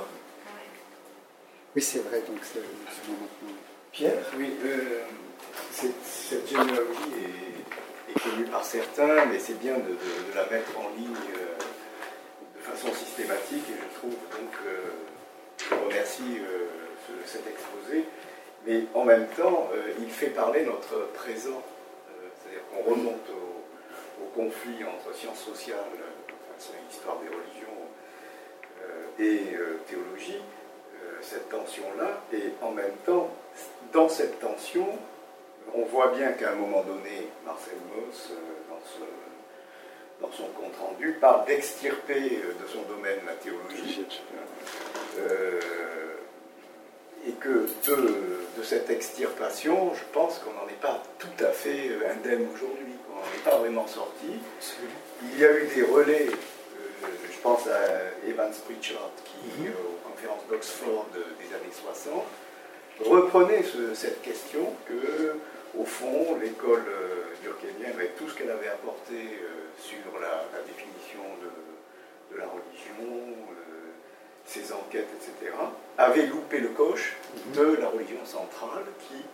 Oui, c'est vrai, donc c'est maintenant. Pierre? Oui, euh, cette généalogie est, est connue par certains, mais c'est bien de, de, de la mettre en ligne euh, de façon systématique, et je trouve donc, euh, je remercie euh, ce, cet exposé, mais en même temps, euh, il fait parler notre présent, euh, c'est-à-dire qu'on remonte au, au conflit entre sciences sociales, enfin, c'est l'histoire des religions euh, et euh, théologie, cette tension-là, et en même temps, dans cette tension, on voit bien qu'à un moment donné, Marcel Mauss, dans, ce, dans son compte-rendu, parle d'extirper de son domaine la théologie, euh, et que de, de cette extirpation, je pense qu'on n'en est pas tout à fait indemne aujourd'hui, qu'on n'en est pas vraiment sorti. Il y a eu des relais, euh, je pense à Evans Pritchard, qui, mm-hmm. euh, d'Oxford des années soixante, reprenait ce, cette question que, au fond, l'école euh, durkheimienne, avec tout ce qu'elle avait apporté euh, sur la, la définition de, de la religion, euh, ses enquêtes, et cetera, avait loupé le coche de la religion centrale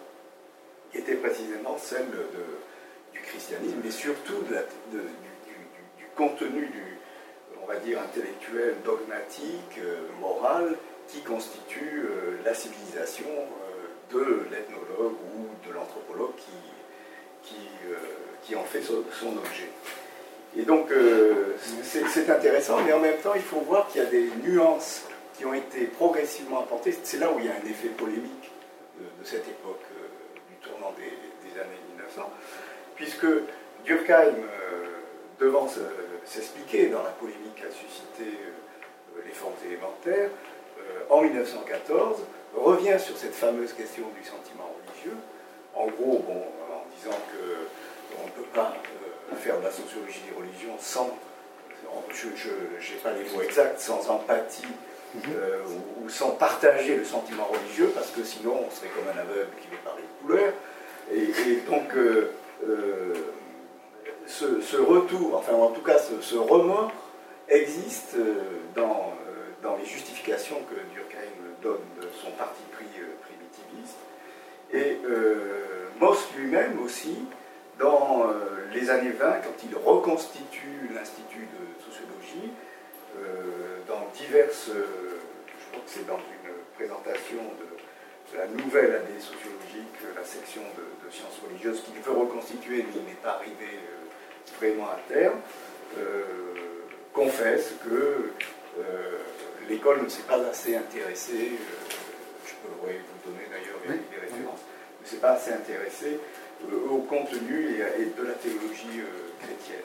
qui était précisément celle de, du christianisme, mais surtout de la, de, du, du, du contenu du on va dire, intellectuel, dogmatique, euh, moral, qui constitue euh, la civilisation euh, de l'ethnologue ou de l'anthropologue qui, qui, euh, qui en fait son, son objet. Et donc, euh, c'est intéressant, mais en même temps, il faut voir qu'il y a des nuances qui ont été progressivement apportées. C'est là où il y a un effet polémique de, de cette époque, euh, du tournant des, des années mille neuf cents, puisque Durkheim, euh, devant ce, s'expliquer dans la polémique qu'a suscité euh, les formes élémentaires, euh, en mille neuf cent quatorze, revient sur cette fameuse question du sentiment religieux, en gros, bon, en disant qu'on ne peut pas euh, faire de la sociologie des religions sans, je n'ai pas les mots exacts, sans empathie euh, ou, ou sans partager le sentiment religieux, parce que sinon on serait comme un aveugle qui veut parler de couleur. Et, et donc, euh, euh, Ce, ce retour, enfin en tout cas ce, ce remords existe dans, dans les justifications que Durkheim donne de son parti pris primitiviste. Et euh, Mauss lui-même aussi, dans euh, les années vingt, quand il reconstitue l'Institut de sociologie, euh, dans diverses, euh, je crois que c'est dans une présentation de, de la nouvelle année sociologique, la section de, de sciences religieuses qu'il veut reconstituer, mais il n'est pas arrivé euh, vraiment à terme, euh, confesse que euh, l'école ne s'est pas assez intéressée, euh, je pourrais vous donner d'ailleurs oui, des références, ne s'est pas assez intéressée euh, au contenu et, et de la théologie euh, chrétienne.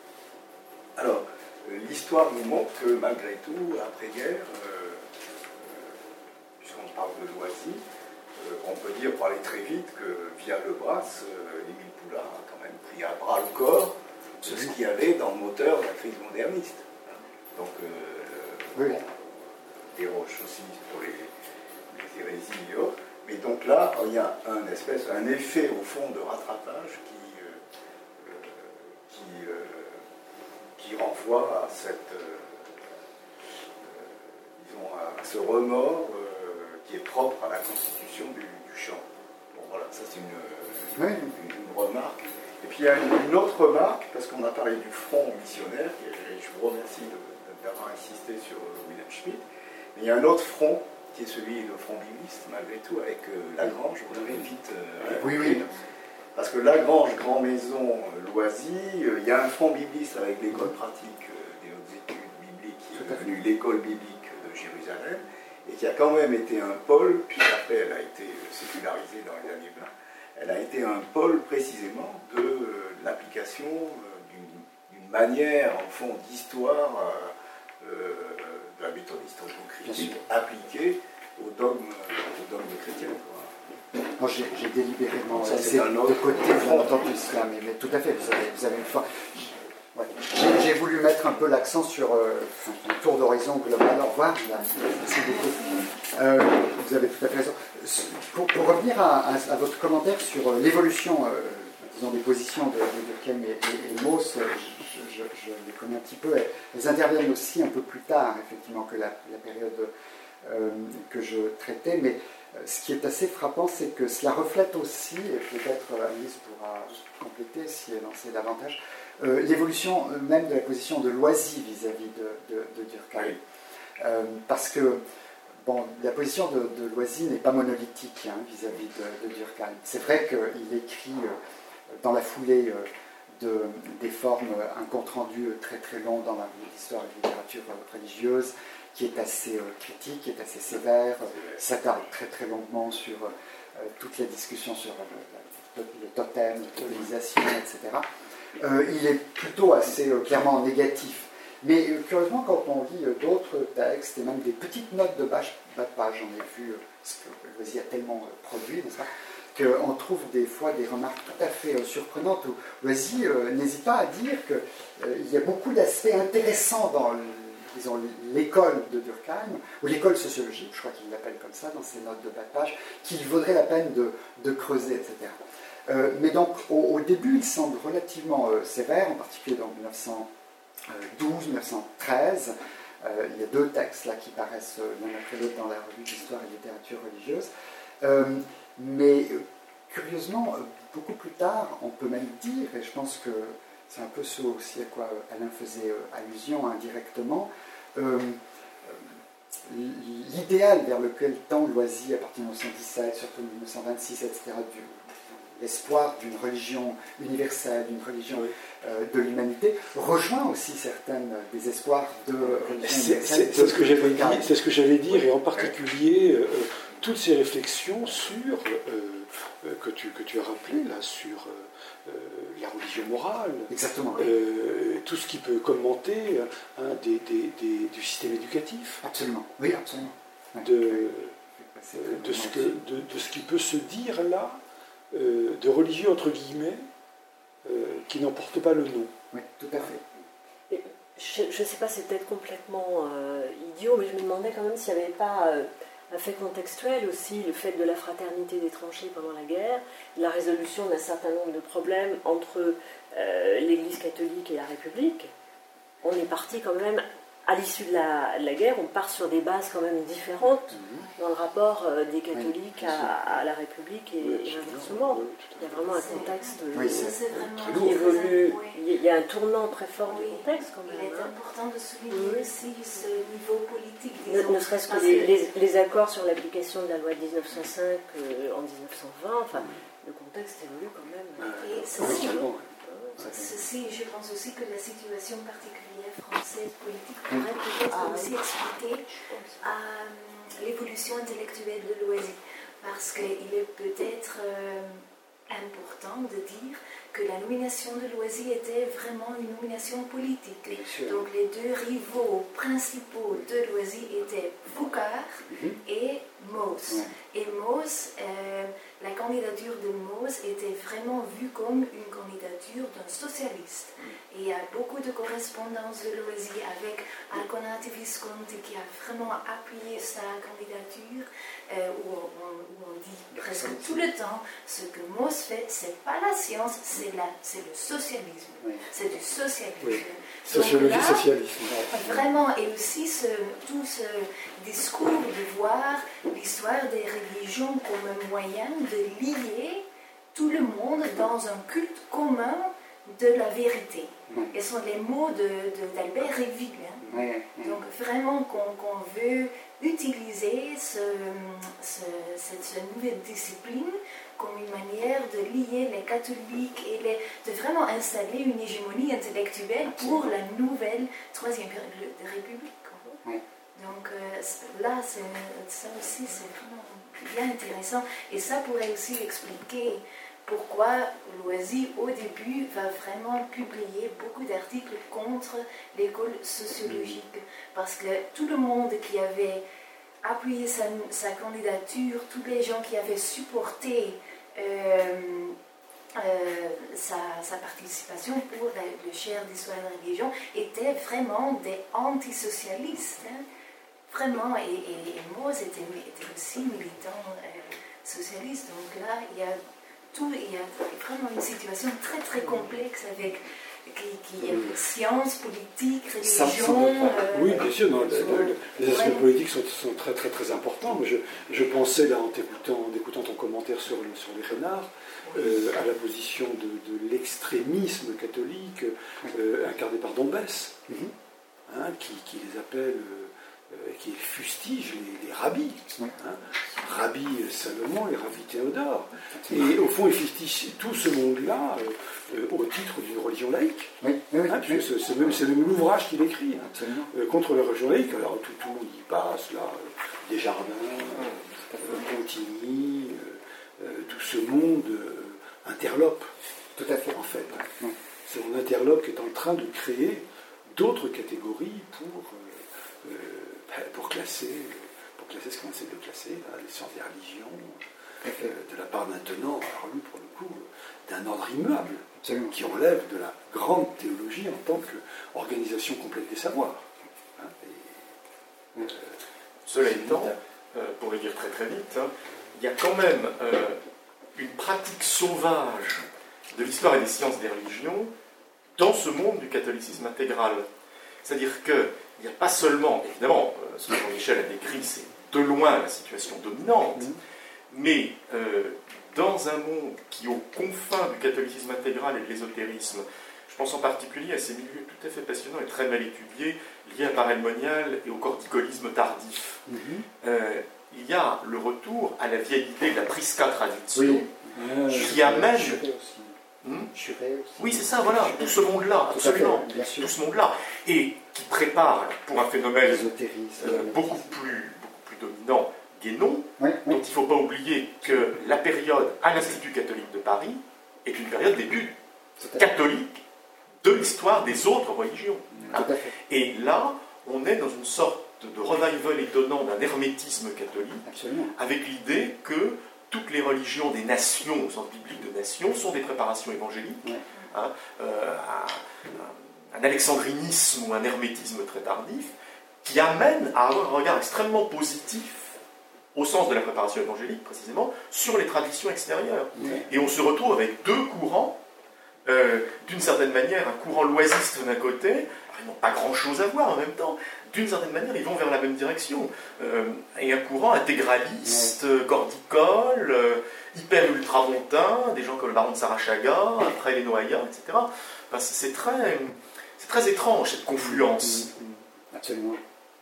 Alors, euh, l'histoire nous montre que malgré tout, après-guerre, euh, euh, puisqu'on parle de Loisy, euh, on peut dire, pour aller très vite, que via le Bras, euh, Émile Poulain a quand même pris à bras le corps ce qu'il y avait dans le moteur de la crise moderniste. Donc, euh, oui. Bon, des roches aussi pour les, les hérésies et autres. Mais donc là, il y a un espèce, un effet au fond de rattrapage qui, euh, qui, euh, qui renvoie à cette, euh, disons, à ce remords euh, qui est propre à la constitution du, du chant. Bon voilà, ça c'est une, une, une, une remarque. Et puis il y a une, une autre remarque, parce qu'on a parlé du front missionnaire, et je vous remercie d'avoir insisté sur Wilhelm Schmitt, mais il y a un autre front, qui est celui de front bibliste, malgré tout, avec euh, Lagrange, vous l'avez vite euh, oui, oui. Parce que Lagrange, Grand Maison, euh, Loisy, euh, il y a un front bibliste avec l'école pratique euh, des hautes études bibliques, qui est devenue l'école biblique de Jérusalem, et qui a quand même été un pôle, puis après elle a été sécularisée dans les années vingt, elle a été un pôle précisément de euh, l'application euh, d'une manière, en fond, d'histoire euh, euh, de la méthode historico-critique appliquée au dogme, au dogme chrétien. Moi, j'ai, j'ai délibérément ça, laissé de côté, bien entendu, cela, mais, mais tout à fait, vous avez, vous avez une fois. Ouais. J'ai, j'ai voulu mettre un peu l'accent sur euh, un tour d'horizon global. Au revoir, merci beaucoup. Euh, vous avez tout à fait raison. Pour, pour revenir à, à, à votre commentaire sur euh, l'évolution, euh, disons, des positions de, de Durkheim et, et, et Mauss, je, je, je les connais un petit peu. Elles, elles interviennent aussi un peu plus tard, effectivement, que la, la période euh, que je traitais, mais ce qui est assez frappant, c'est que cela reflète aussi, et peut-être Alice pourra compléter si elle en sait davantage, euh, l'évolution même de la position de Loisy vis-à-vis de, de, de Durkheim. Euh, parce que bon, la position de, de Loisy n'est pas monolithique hein, vis-à-vis de, de Durkheim. C'est vrai qu'il écrit euh, dans la foulée euh, de, des formes un compte-rendu très très long dans l'histoire et la littérature religieuse, qui est assez euh, critique, qui est assez sévère, s'attarde très très longuement sur euh, toutes les discussions sur euh, le totem, l'utilisation, et cetera. Euh, il est plutôt assez euh, clairement négatif. Mais euh, curieusement, quand on lit euh, d'autres textes, et même des petites notes de bas de page, j'en ai vu, euh, ce que Loisy a tellement euh, produit, n'est-ce pas, qu'on trouve des fois des remarques tout à fait euh, surprenantes, où Loisy euh, n'hésite pas à dire qu'il euh, y a beaucoup d'aspects intéressants dans le disons, l'école de Durkheim, ou l'école sociologique, je crois qu'il l'appelle comme ça dans ses notes de bas de page, qu'il vaudrait la peine de, de creuser, et cetera. Euh, mais donc, au, au début, il semble relativement euh, sévère, en particulier dans mille neuf cent douze mille neuf cent treize. Euh, il y a deux textes là qui paraissent euh, l'un après l'autre dans la revue d'histoire et de littérature religieuse. Euh, mais, euh, curieusement, euh, beaucoup plus tard, on peut même dire, et je pense que c'est un peu ce aussi à quoi Alain faisait euh, allusion indirectement, Euh, l'idéal vers lequel tend Loisy à partir de mille neuf cent dix-sept, surtout mille neuf cent vingt-six, et cetera, du, l'espoir d'une religion universelle, d'une religion euh, de l'humanité, rejoint aussi certaines des espoirs de religion c'est, universelle. C'est, c'est, ce que j'allais dire, c'est ce que j'allais dire, et en particulier euh, toutes ces réflexions sur, euh, que, tu, que tu as rappelé là, sur euh, la religion morale, exactement, euh, tout ce qui peut commenter hein, des, des, des, du système éducatif. Absolument, oui, absolument. Ouais. De, euh, de, ce que, de, de ce qui peut se dire là, euh, de religieux entre guillemets, euh, qui n'en porte pas le nom. Oui, tout à fait. Je ne sais pas, c'est peut-être complètement euh, idiot, mais je me demandais quand même s'il n'y avait pas euh, un fait contextuel aussi, le fait de la fraternité des tranchées pendant la guerre, la résolution d'un certain nombre de problèmes entre euh, l'Église catholique et la République. On est parti quand même, à l'issue de la, de la guerre, on part sur des bases quand même différentes mmh. dans le rapport euh, des catholiques oui, à, à la République et, oui, et inversement. Il y a vraiment un contexte oui, qui vraiment évolue. Oui. Il y a un tournant très fort oui. du contexte quand même. Il est hein. important de souligner oui. aussi ce niveau politique. Ne, ne serait-ce que les, les, les accords sur l'application de la loi de dix-neuf cent cinq euh, en dix-neuf cent vingt, enfin, le contexte évolue quand même. Et ceci, ceci, je pense aussi que la situation particulière française politique pourrait peut-être ah, aussi oui. expliquer euh, l'évolution intellectuelle de Loisy, parce qu'il est peut-être euh, important de dire que la nomination de Loisy était vraiment une nomination politique. Donc les deux rivaux principaux de Loisy étaient Foucart mm-hmm. et Mauss. Ouais. Et Mauss, euh, la candidature de Mos était vraiment vue comme une candidature d'un socialiste. Et il y a beaucoup de correspondances de Loisy avec Alconati Visconti qui a vraiment appuyé sa candidature, euh, où, on, où on dit presque tout le temps, ce que Mos fait, c'est pas la science, c'est le socialisme. Oui. C'est du socialisme. Oui. Sociologie, là, socialisme. Vraiment, et aussi ce, tout ce discours de voir l'histoire des religions comme un moyen de lier tout le monde dans un culte commun de la vérité. Oui. Et ce sont les mots d'Albert de, de, Réville. Hein. Oui, oui. Donc vraiment qu'on qu'on veut utiliser ce, ce, cette, cette nouvelle discipline comme une manière de lier les catholiques et les, de vraiment installer une hégémonie intellectuelle pour la nouvelle Troisième République. Oui. Donc euh, là, ça aussi, c'est vraiment bien intéressant. Et ça pourrait aussi expliquer pourquoi Loisy, au début, va vraiment publier beaucoup d'articles contre l'école sociologique. Parce que tout le monde qui avait appuyé sa, sa candidature, tous les gens qui avaient supporté euh, euh, sa, sa participation pour la, le chaire d'histoire de la religion, étaient vraiment des antisocialistes. Hein. Vraiment, et, et, et Mos était, était aussi militant euh, socialiste. Donc là, il y a tout, il y a vraiment une situation très très complexe avec qui, qui est science, politique, religion. Euh, oui, bien sûr, non, le, le, les aspects ouais. politiques sont, sont très très très importants. Mais je, je pensais là en t'écoutant, en écoutant ton commentaire sur, le, sur les renards, euh, à la position de, de l'extrémisme catholique euh, incarné par Dombès, mm-hmm. hein, qui, qui les appelle. Euh, qui fustige les, les rabbis, hein, Rabbi Salomon et Rabbi Théodore. Et au fond, il fustige tout ce monde-là euh, au titre d'une religion laïque. Oui, oui, hein, oui. C'est, c'est même, c'est même l'ouvrage qu'il écrit hein, euh, contre la religion laïque. Alors tout, tout le monde y passe, là, euh, Desjardins, euh, Contigny, euh, euh, tout ce monde euh, interlope. Tout à fait. En fait. Hein. C'est un interlope qui est en train de créer d'autres catégories pour... Euh, euh, pour classer, pour classer ce qu'on essaie de classer, là, les sciences des religions, euh, de la part d'un tenant, alors lui pour le coup, d'un ordre immuable, absolument, qui relève de la grande théologie en tant qu'organisation complète des savoirs. Hein, et, euh, Cela étant, euh, pour le dire très très vite, hein, il y a quand même euh, une pratique sauvage de l'histoire et des sciences des religions dans ce monde du catholicisme intégral. C'est-à-dire que il n'y a pas seulement, évidemment, euh, ce que Jean-Michel a décrit, c'est de loin la situation dominante, mmh. mais euh, dans un monde qui, aux confins du catholicisme intégral et de l'ésotérisme, je pense en particulier à ces milieux tout à fait passionnants et très mal étudiés, liés à Paray-le-Monial et au corticolisme tardif, mmh. euh, il y a le retour à la vieille idée de la prisca traditio, oui. euh, qui amène... Hmm? Oui, c'est ça, voilà, tout ce monde-là, absolument, fait, tout ce monde-là, et qui prépare pour un phénomène euh, beaucoup, plus, beaucoup plus dominant, Guénon, oui, oui. dont il ne faut pas oublier que la période à l'Institut catholique de Paris est une période d'études catholiques de l'histoire des autres religions. Hein. Et là, on est dans une sorte de revival étonnant d'un hermétisme catholique, absolument, avec l'idée que toutes les religions des nations, au sens biblique de nations, sont des préparations évangéliques. Ouais. Hein, euh, un, un alexandrinisme ou un hermétisme très tardif qui amène à avoir un regard extrêmement positif, au sens de la préparation évangélique précisément, sur les traditions extérieures. Ouais. Et on se retrouve avec deux courants, euh, d'une certaine manière, un courant loisiste d'un côté, alors ils n'ont pas grand-chose à voir en même temps, d'une certaine manière, ils vont vers la même direction. Euh, et un courant intégraliste, ouais. cordicole, euh, hyper-ultramontain, des gens comme le baron de Sarachaga, après les Noaillas, et cetera. Enfin, c'est, très, c'est très étrange, cette confluence. Absolument.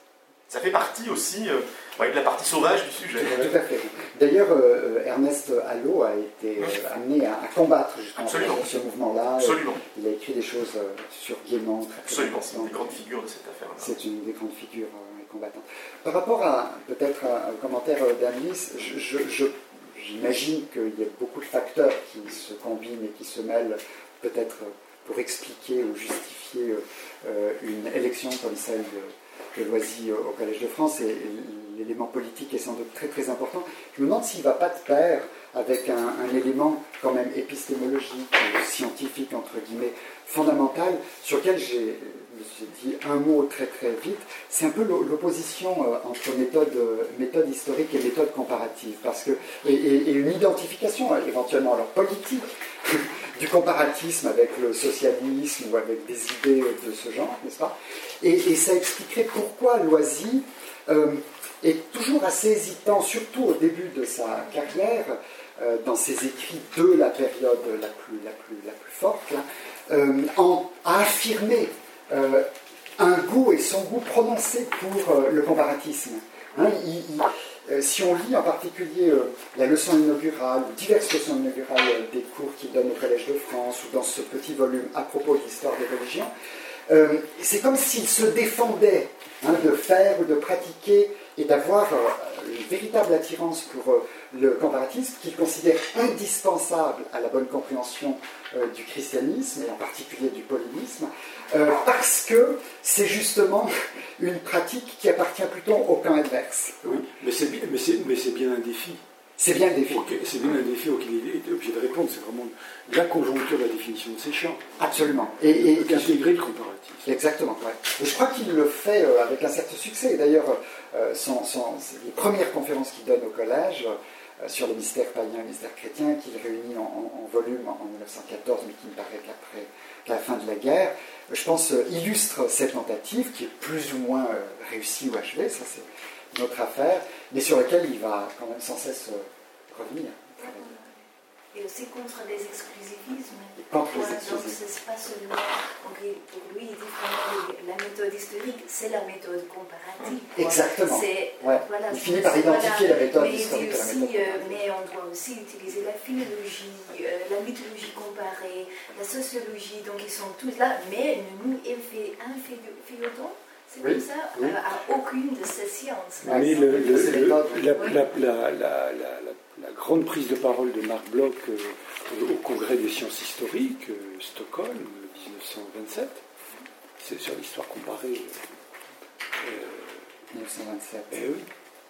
Ça fait partie aussi euh, ouais, de la partie sauvage du sujet. Tout à fait. D'ailleurs, euh, Ernest Allot a été euh, amené à, à combattre justement ce mouvement-là. Absolument. Il a écrit des choses euh, sur Guénon. Absolument, c'est une des grandes figures de cette affaire-là. C'est une des grandes figures euh, combattantes. Par rapport à, peut-être, à, au commentaire d'Annelise, je, je, je, j'imagine qu'il y a beaucoup de facteurs qui se combinent et qui se mêlent, peut-être pour expliquer ou justifier euh, une élection comme celle de... de Loisy au Collège de France, et l'élément politique est sans doute très très important. Je me demande s'il ne va pas de pair avec un, un élément quand même épistémologique, scientifique, entre guillemets, fondamental, sur lequel j'ai dit un mot très très vite. C'est un peu l'opposition entre méthode, méthode historique et méthode comparative, parce que, et, et, et une identification éventuellement alors politique du comparatisme avec le socialisme ou avec des idées de ce genre, n'est-ce pas, et, et ça expliquerait pourquoi Loisy euh, est toujours assez hésitant, surtout au début de sa carrière, euh, dans ses écrits de la période la plus, la plus, la plus forte, là, euh, en, à affirmer euh, un goût et son goût prononcé pour euh, le comparatisme. Hein, il, il, euh, si on lit en particulier euh, la leçon inaugurale, ou diverses leçons inaugurales euh, des cours qu'il donne au Collège de France, ou dans ce petit volume à propos de l'histoire des religions, euh, c'est comme s'il se défendait hein, de faire ou de pratiquer et d'avoir euh, une véritable attirance pour euh, le comparatisme qu'il considère indispensable à la bonne compréhension euh, du christianisme, et en particulier du paulinisme, euh, parce que c'est justement une pratique qui appartient plutôt au camp adverse. Oui, mais c'est bien, mais c'est, mais c'est bien un défi. C'est bien un défi. Okay, c'est bien un défi auquel il est obligé de répondre. C'est vraiment la conjoncture de la définition de ces champs. Absolument. Et, et d'intégrer le comparatisme. Exactement. Ouais. Et je crois qu'il le fait euh, avec un certain succès. D'ailleurs, euh, son, son, les premières conférences qu'il donne au collège euh, sur les mystères païens et les mystères chrétiens, qu'il réunit en, en, en volume en mille neuf cent quatorze, mais qui ne paraît qu'après qu'à la fin de la guerre, je pense euh, illustre cette tentative qui est plus ou moins euh, réussie ou achevée. Ça, c'est notre affaire, mais sur laquelle il va quand même sans cesse euh, revenir. Et aussi contre les exclusivismes. Contre les Donc, exclusivismes. c'est pas seulement. Donc, pour lui, il dit vraiment la méthode historique, c'est la méthode comparative. Exactement. C'est, ouais. voilà, il finit par identifier voilà, la méthode mais historique aussi, et la méthode comparative. euh, mais on doit aussi utiliser la philologie, euh, la mythologie comparée, la sociologie, donc ils sont tous là, mais ne nous inféodons. C'est oui, comme ça, oui. euh, à aucune de ces sciences. Mais le, le, le, la, la, la, la, la, la grande prise de parole de Marc Bloch euh, au Congrès des sciences historiques, euh, Stockholm, dix-neuf cent vingt-sept, c'est sur l'histoire comparée. Euh, mille neuf cent vingt-sept. Eh oui.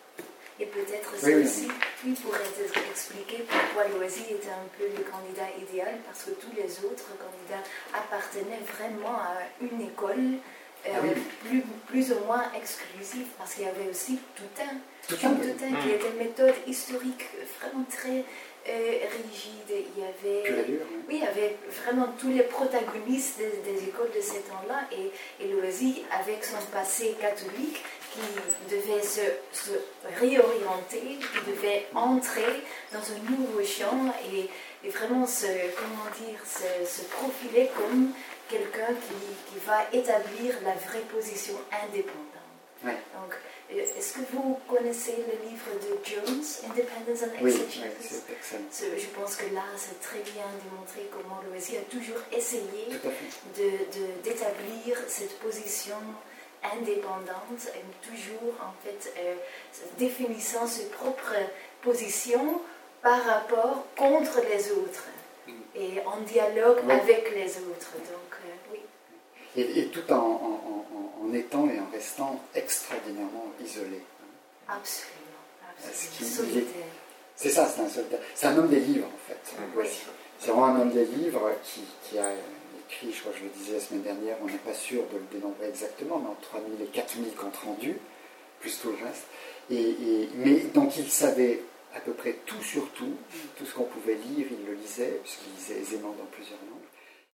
Et peut-être ça oui, aussi, lui pourrait expliquer pourquoi Loisy était un peu le candidat idéal, parce que tous les autres candidats appartenaient vraiment à une école. Euh, ah oui. plus, plus ou moins exclusif, parce qu'il y avait aussi Toutain, Toutain, Toutain mmh. qui était une méthode historique vraiment très euh, rigide. Il y avait, oui. oui, il y avait vraiment tous les protagonistes des, des écoles de ces temps-là, et, et Loisy, avec son passé catholique, qui devait se, se réorienter, qui devait entrer dans un nouveau champ et, et vraiment se, comment dire, se, se profiler comme quelqu'un qui, qui va établir la vraie position indépendante. Ouais. Donc, est-ce que vous connaissez le livre de Jones, Independence and Exegesis? Oui, oui, c'est excellent. Je pense que là, c'est très bien démontré comment Loisy a toujours essayé de, de, d'établir cette position indépendante, et toujours en fait euh, définissant ses propres positions par rapport contre les autres et en dialogue oui. avec les autres. Donc, euh, oui. Et, et tout en, en, en, en étant et en restant extraordinairement isolé. Absolument. absolument. Solitaire. C'est ça, c'est un solitaire. C'est un homme des livres, en fait. Oui. C'est vraiment un homme des livres qui, qui a écrit, je crois que je le disais la semaine dernière, on n'est pas sûr de le dénombrer exactement, mais entre trois mille et quatre mille comptes rendus, plus tout le reste. Et, et, mais donc il savait à peu près tout sur tout, tout ce qu'on pouvait lire, il le lisait, puisqu'il lisait aisément dans plusieurs langues.